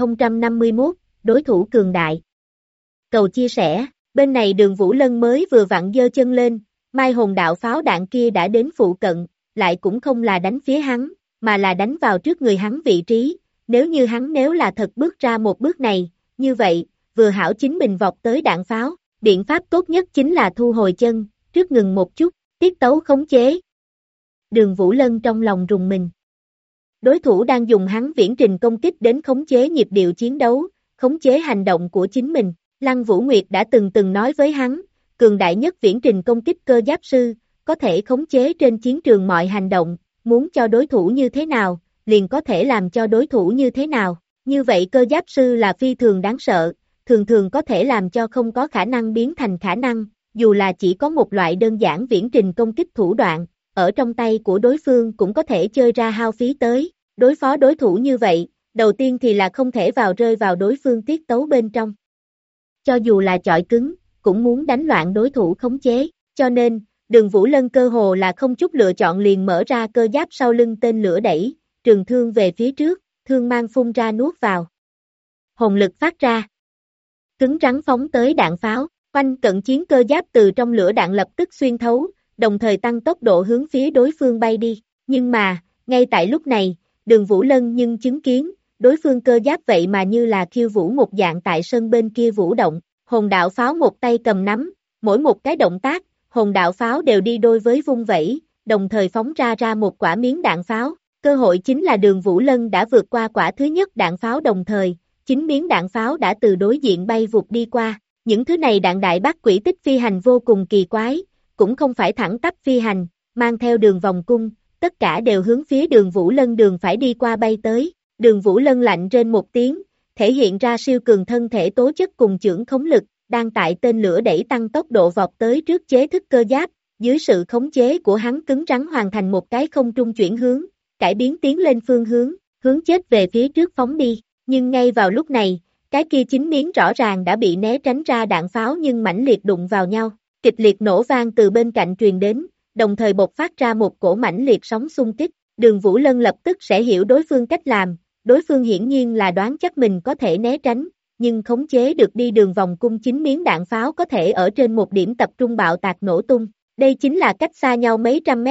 1051, đối thủ cường đại. Cầu chia sẻ, bên này Đường Vũ Lân mới vừa vặn giơ chân lên, mai hồn đạo pháo đạn kia đã đến phụ cận, lại cũng không là đánh phía hắn, mà là đánh vào trước người hắn vị trí, nếu là thật bước ra một bước này, như vậy, vừa hảo chính mình vọt tới đạn pháo, biện pháp tốt nhất chính là thu hồi chân, trước ngừng một chút, tiết tấu khống chế. Đường Vũ Lân trong lòng rùng mình. Đối thủ đang dùng hắn viễn trình công kích đến khống chế nhịp điệu chiến đấu, khống chế hành động của chính mình. Lăng Vũ Nguyệt đã từng nói với hắn, cường đại nhất viễn trình công kích cơ giáp sư, có thể khống chế trên chiến trường mọi hành động, muốn cho đối thủ như thế nào, liền có thể làm cho đối thủ như thế nào. Như vậy cơ giáp sư là phi thường đáng sợ, thường có thể làm cho không có khả năng biến thành khả năng, dù là chỉ có một loại đơn giản viễn trình công kích thủ đoạn, ở trong tay của đối phương cũng có thể chơi ra hao phí tới. Đối phó đối thủ như vậy, đầu tiên thì là không thể rơi vào đối phương tiết tấu bên trong. Cho dù là chọi cứng, cũng muốn đánh loạn đối thủ khống chế, cho nên, Đường Vũ Lân cơ hồ là không chút lựa chọn liền mở ra cơ giáp sau lưng tên lửa đẩy, trường thương về phía trước, thương mang phun ra nuốt vào. Hồn lực phát ra. Cứng rắn phóng tới đạn pháo, quanh cận chiến cơ giáp từ trong lửa đạn lập tức xuyên thấu, đồng thời tăng tốc độ hướng phía đối phương bay đi. Nhưng mà, ngay tại lúc này, Đường Vũ Lân nhưng chứng kiến, đối phương cơ giáp vậy mà như là khiêu vũ một dạng tại sân bên kia vũ động, hồn đạo pháo một tay cầm nắm, mỗi một cái động tác, hồn đạo pháo đều đi đôi với vung vẩy, đồng thời phóng ra một quả miếng đạn pháo. Cơ hội chính là Đường Vũ Lân đã vượt qua quả thứ nhất đạn pháo đồng thời, 9 miếng đạn pháo đã từ đối diện bay vụt đi qua. Những thứ này đạn đại bác quỹ tích phi hành vô cùng kỳ quái, cũng không phải thẳng tắp phi hành, mang theo đường vòng cung, tất cả đều hướng phía Đường Vũ Lân đường phải đi qua bay tới. Đường Vũ Lân lạnh rên một tiếng, thể hiện ra siêu cường thân thể tố chất cùng chưởng khống lực, đang tại tên lửa đẩy tăng tốc độ vọt tới trước chế thức cơ giáp, dưới sự khống chế của hắn cứng rắn hoàn thành một cái không trung chuyển hướng, cải biến tiến lên phương hướng, hướng chết về phía trước phóng đi, nhưng ngay vào lúc này, cái kia 9 miếng rõ ràng đã bị né tránh ra đạn pháo nhưng mãnh liệt đụng vào nhau, kịch liệt nổ vang từ bên cạnh truyền đến, đồng thời bộc phát ra một cổ mãnh liệt sóng xung kích, Đường Vũ Lân lập tức sẽ hiểu đối phương cách làm, đối phương hiển nhiên là đoán chắc mình có thể né tránh, nhưng khống chế được đi đường vòng cung 9 miếng đạn pháo có thể ở trên một điểm tập trung bạo tạc nổ tung, đây chính là cách xa nhau mấy trăm mét,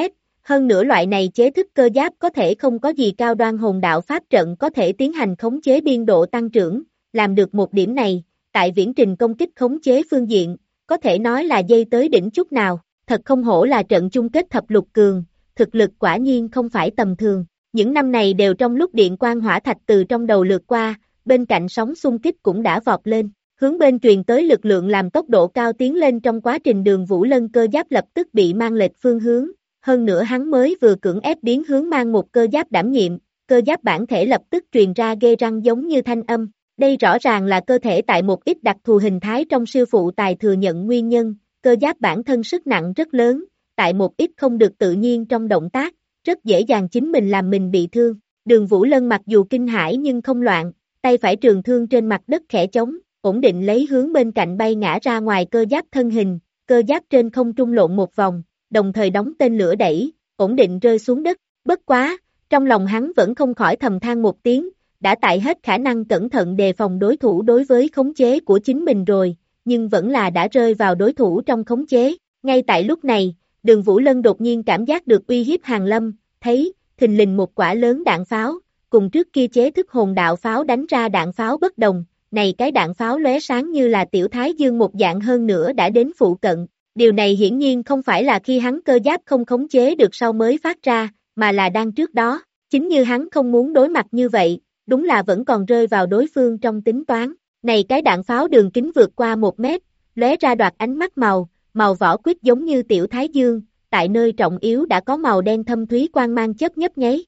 Hơn nữa loại này chế thức cơ giáp có thể không có gì cao đoan hồn đạo pháp trận có thể tiến hành khống chế biên độ tăng trưởng, làm được một điểm này, tại viễn trình công kích khống chế phương diện, có thể nói là dây tới đỉnh chút nào, thật không hổ là trận chung kết thập lục cường, thực lực quả nhiên không phải tầm thường. Những năm này đều trong lúc điện quang hỏa thạch từ trong đầu lướt qua, bên cạnh sóng xung kích cũng đã vọt lên, hướng bên truyền tới lực lượng làm tốc độ cao tiến lên trong quá trình Đường Vũ Lân cơ giáp lập tức bị mang lệch phương hướng, hơn nữa hắn mới vừa cưỡng ép biến hướng mang một cơ giáp đảm nhiệm, cơ giáp bản thể lập tức truyền ra ghê răng giống như thanh âm, đây rõ ràng là cơ thể tại một ít đặc thù hình thái trong siêu phụ tài thừa nhận nguyên nhân, cơ giáp bản thân sức nặng rất lớn, tại một ít không được tự nhiên trong động tác, rất dễ dàng chính mình làm mình bị thương. Đường Vũ Lân mặc dù kinh hãi nhưng không loạn, tay phải trường thương trên mặt đất khẽ chống, ổn định lấy hướng bên cạnh bay ngã ra ngoài cơ giáp thân hình, cơ giáp trên không trung lộn một vòng, đồng thời đóng tên lửa đẩy, ổn định rơi xuống đất. Bất quá, trong lòng hắn vẫn không khỏi thầm than một tiếng, đã tại hết khả năng cẩn thận đề phòng đối thủ đối với khống chế của chính mình rồi, nhưng vẫn là đã rơi vào đối thủ trong khống chế. Ngay tại lúc này, Đường Vũ Lân đột nhiên cảm giác được uy hiếp hàng lâm, thấy, thình lình một quả lớn đạn pháo, cùng trước kia chế thức hồn đạo pháo đánh ra đạn pháo bất đồng, này cái đạn pháo lóe sáng như là tiểu thái dương một dạng hơn nữa đã đến phụ cận. Điều này hiển nhiên không phải là khi hắn cơ giáp không khống chế được sau mới phát ra, mà là đang trước đó, chính như hắn không muốn đối mặt như vậy, đúng là vẫn còn rơi vào đối phương trong tính toán. Này cái đạn pháo đường kính vượt qua 1 mét, lóe ra đoạt ánh mắt màu vỏ quýt giống như tiểu thái dương, tại nơi trọng yếu đã có màu đen thâm thúy quang mang chớp nhấp nháy.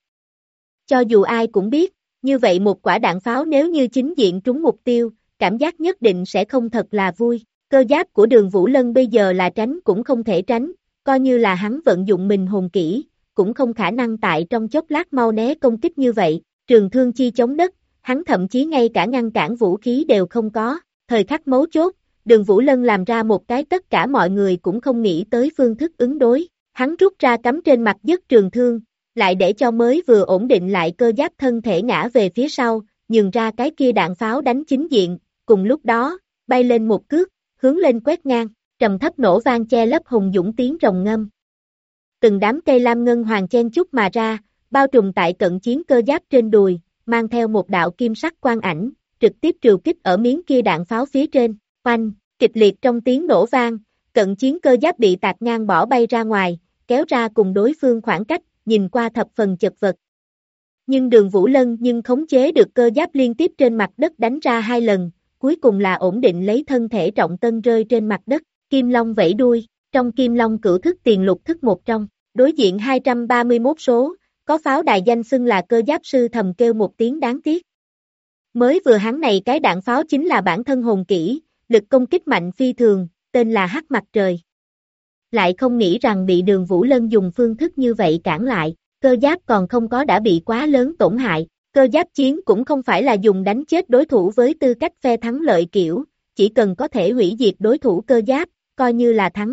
Cho dù ai cũng biết, như vậy một quả đạn pháo nếu như chính diện trúng mục tiêu, cảm giác nhất định sẽ không thật là vui. Cơ giáp của Đường Vũ Lân bây giờ là tránh cũng không thể tránh, coi như là hắn vận dụng mình hồn kỹ, cũng không khả năng tại trong chốc lát mau né công kích như vậy, trường thương chi chống đất, hắn thậm chí ngay cả ngăn cản vũ khí đều không có, thời khắc mấu chốt, Đường Vũ Lân làm ra một cái tất cả mọi người cũng không nghĩ tới phương thức ứng đối, hắn rút ra cắm trên mặt dứt trường thương, lại để cho mới vừa ổn định lại cơ giáp thân thể ngã về phía sau, nhường ra cái kia đạn pháo đánh chính diện, cùng lúc đó, bay lên một cước, hướng lên quét ngang, trầm thấp nổ vang che lấp hùng dũng tiếng rồng ngâm. Từng đám cây lam ngân hoàng chen chúc mà ra, bao trùm tại cận chiến cơ giáp trên đùi, mang theo một đạo kim sắc quang ảnh, trực tiếp trừ kích ở miếng kia đạn pháo phía trên, oanh, kịch liệt trong tiếng nổ vang, cận chiến cơ giáp bị tạc ngang bỏ bay ra ngoài, kéo ra cùng đối phương khoảng cách, nhìn qua thập phần chật vật. Nhưng Đường Vũ Lân khống chế được cơ giáp liên tiếp trên mặt đất đánh ra 2 lần, cuối cùng là ổn định lấy thân thể trọng tân rơi trên mặt đất, Kim Long vẫy đuôi, trong Kim Long cửu thức tiền lục thức một trong, đối diện 231 số, có pháo đài danh xưng là cơ giáp sư thầm kêu một tiếng đáng tiếc. Mới vừa hắn này cái đạn pháo chính là bản thân hồn kỹ, lực công kích mạnh phi thường, tên là Hắc Mặt Trời. Lại không nghĩ rằng bị Đường Vũ Lân dùng phương thức như vậy cản lại, cơ giáp còn không có đã bị quá lớn tổn hại, cơ giáp chiến cũng không phải là dùng đánh chết đối thủ với tư cách phe thắng lợi kiểu, chỉ cần có thể hủy diệt đối thủ cơ giáp, coi như là thắng.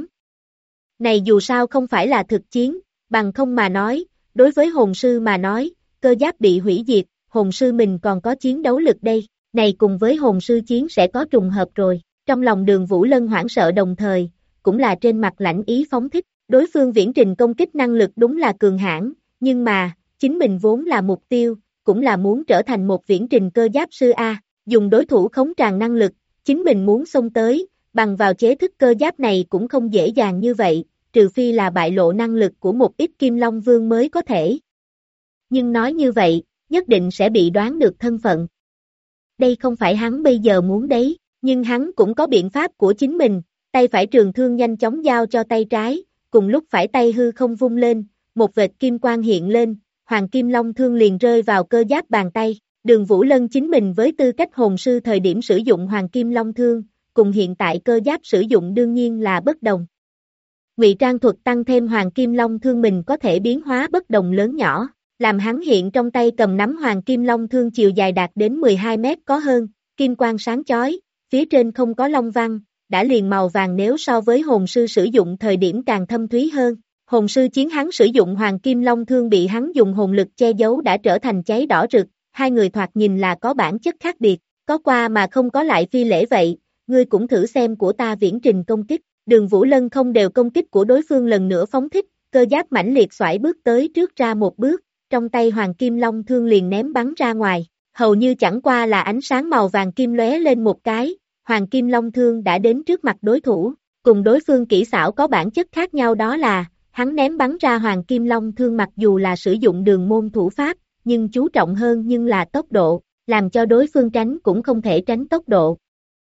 Này dù sao không phải là thực chiến, bằng không mà nói, đối với hồn sư mà nói, cơ giáp bị hủy diệt, hồn sư mình còn có chiến đấu lực đây, này cùng với hồn sư chiến sẽ có trùng hợp rồi, trong lòng Đường Vũ Lân hoảng sợ đồng thời, cũng là trên mặt lãnh ý phóng thích, đối phương viễn trình công kích năng lực đúng là cường hãn, nhưng mà, chính mình vốn là mục tiêu, cũng là muốn trở thành một viễn trình cơ giáp sư A, dùng đối thủ khống tràn năng lực, chính mình muốn xông tới, bằng vào chế thức cơ giáp này cũng không dễ dàng như vậy, trừ phi là bại lộ năng lực của một ít Kim Long Vương mới có thể. Nhưng nói như vậy, nhất định sẽ bị đoán được thân phận. Đây không phải hắn bây giờ muốn đấy, nhưng hắn cũng có biện pháp của chính mình, tay phải trường thương nhanh chóng giao cho tay trái, cùng lúc phải tay hư không vung lên, một vệt kim quang hiện lên, Hoàng Kim Long thương liền rơi vào cơ giáp bàn tay. Đường Vũ Lân chính mình với tư cách hồn sư thời điểm sử dụng Hoàng Kim Long thương, cùng hiện tại cơ giáp sử dụng đương nhiên là bất đồng. Ngụy trang thuật tăng thêm Hoàng Kim Long thương mình có thể biến hóa bất đồng lớn nhỏ, làm hắn hiện trong tay cầm nắm Hoàng Kim Long thương chiều dài đạt đến 12 mét có hơn, kim quang sáng chói, phía trên không có long văn, đã liền màu vàng nếu so với hồn sư sử dụng thời điểm càng thâm thúy hơn. Hồn sư chiến hắn sử dụng Hoàng Kim Long thương bị hắn dùng hồn lực che giấu đã trở thành cháy đỏ rực, hai người thoạt nhìn là có bản chất khác biệt, có qua mà không có lại phi lễ vậy, ngươi cũng thử xem của ta viễn trình công kích. Đường Vũ Lân không đều công kích của đối phương lần nữa phóng thích, cơ giáp mãnh liệt xoải bước tới trước ra một bước, trong tay Hoàng Kim Long Thương liền ném bắn ra ngoài, hầu như chẳng qua là ánh sáng màu vàng kim lóe lên một cái, Hoàng Kim Long Thương đã đến trước mặt đối thủ, cùng đối phương kỹ xảo có bản chất khác nhau đó là, hắn ném bắn ra Hoàng Kim Long Thương mặc dù là sử dụng đường môn thủ pháp, nhưng chú trọng hơn nhưng là tốc độ, làm cho đối phương tránh cũng không thể tránh tốc độ.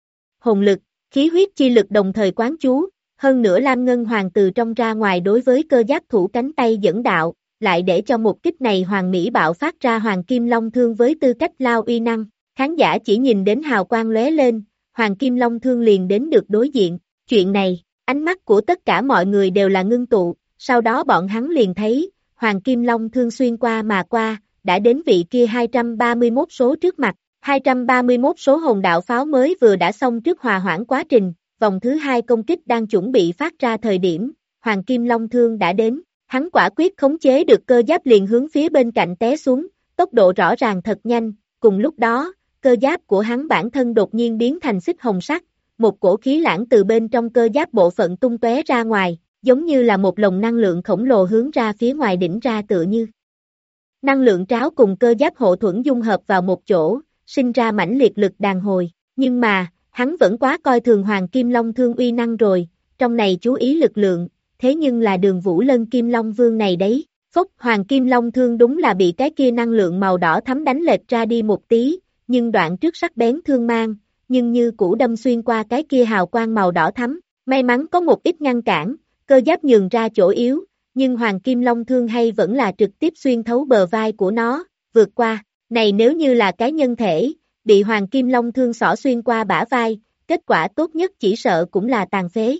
Hồn lực, khí huyết chi lực đồng thời quán chú, hơn nữa Lam Ngân Hoàng từ trong ra ngoài đối với cơ giáp thủ cánh tay dẫn đạo, lại để cho một kích này Hoàng Mỹ bạo phát ra Hoàng Kim Long Thương với tư cách lao uy năng, khán giả chỉ nhìn đến hào quang lóe lên, Hoàng Kim Long Thương liền đến được đối diện, chuyện này, ánh mắt của tất cả mọi người đều là ngưng tụ, sau đó bọn hắn liền thấy, Hoàng Kim Long Thương xuyên qua mà qua, đã đến vị kia 231 số trước mặt, 231 số hồn đạo pháo mới vừa đã xong trước hòa hoãn quá trình, vòng thứ 2 công kích đang chuẩn bị phát ra thời điểm, Hoàng Kim Long Thương đã đến, hắn quả quyết khống chế được cơ giáp liền hướng phía bên cạnh té xuống, tốc độ rõ ràng thật nhanh, cùng lúc đó, cơ giáp của hắn bản thân đột nhiên biến thành xích hồng sắc, một cổ khí lãng từ bên trong cơ giáp bộ phận tung tóe ra ngoài, giống như là một lồng năng lượng khổng lồ hướng ra phía ngoài đỉnh ra tựa như. Năng lượng tráo cùng cơ giáp hộ thuẫn dung hợp vào một chỗ, sinh ra mãnh liệt lực đàn hồi, nhưng mà, hắn vẫn quá coi thường Hoàng Kim Long Thương uy năng rồi, trong này chú ý lực lượng, thế nhưng là Đường Vũ Lân Kim Long Vương này đấy, phốc Hoàng Kim Long Thương đúng là bị cái kia năng lượng màu đỏ thắm đánh lệch ra đi một tí, nhưng đoạn trước sắc bén thương mang, nhưng như cũ đâm xuyên qua cái kia hào quang màu đỏ thắm, may mắn có một ít ngăn cản, cơ giáp nhường ra chỗ yếu, nhưng Hoàng Kim Long Thương hay vẫn là trực tiếp xuyên thấu bờ vai của nó, vượt qua, này nếu như là cái nhân thể, bị Hoàng Kim Long Thương xỏ xuyên qua bả vai, kết quả tốt nhất chỉ sợ cũng là tàn phế.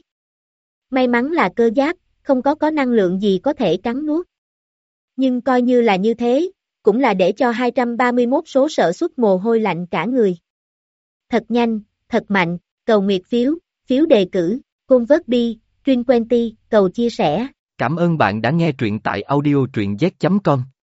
May mắn là cơ giáp, không có năng lượng gì có thể cắn nuốt. Nhưng coi như là như thế, cũng là để cho 231 số sợ xuất mồ hôi lạnh cả người. Thật nhanh, thật mạnh, cầu nguyệt phiếu, phiếu đề cử, Convert Truyền Quenty, cầu chia sẻ.
Cảm ơn bạn đã nghe truyện tại audio truyện z.com.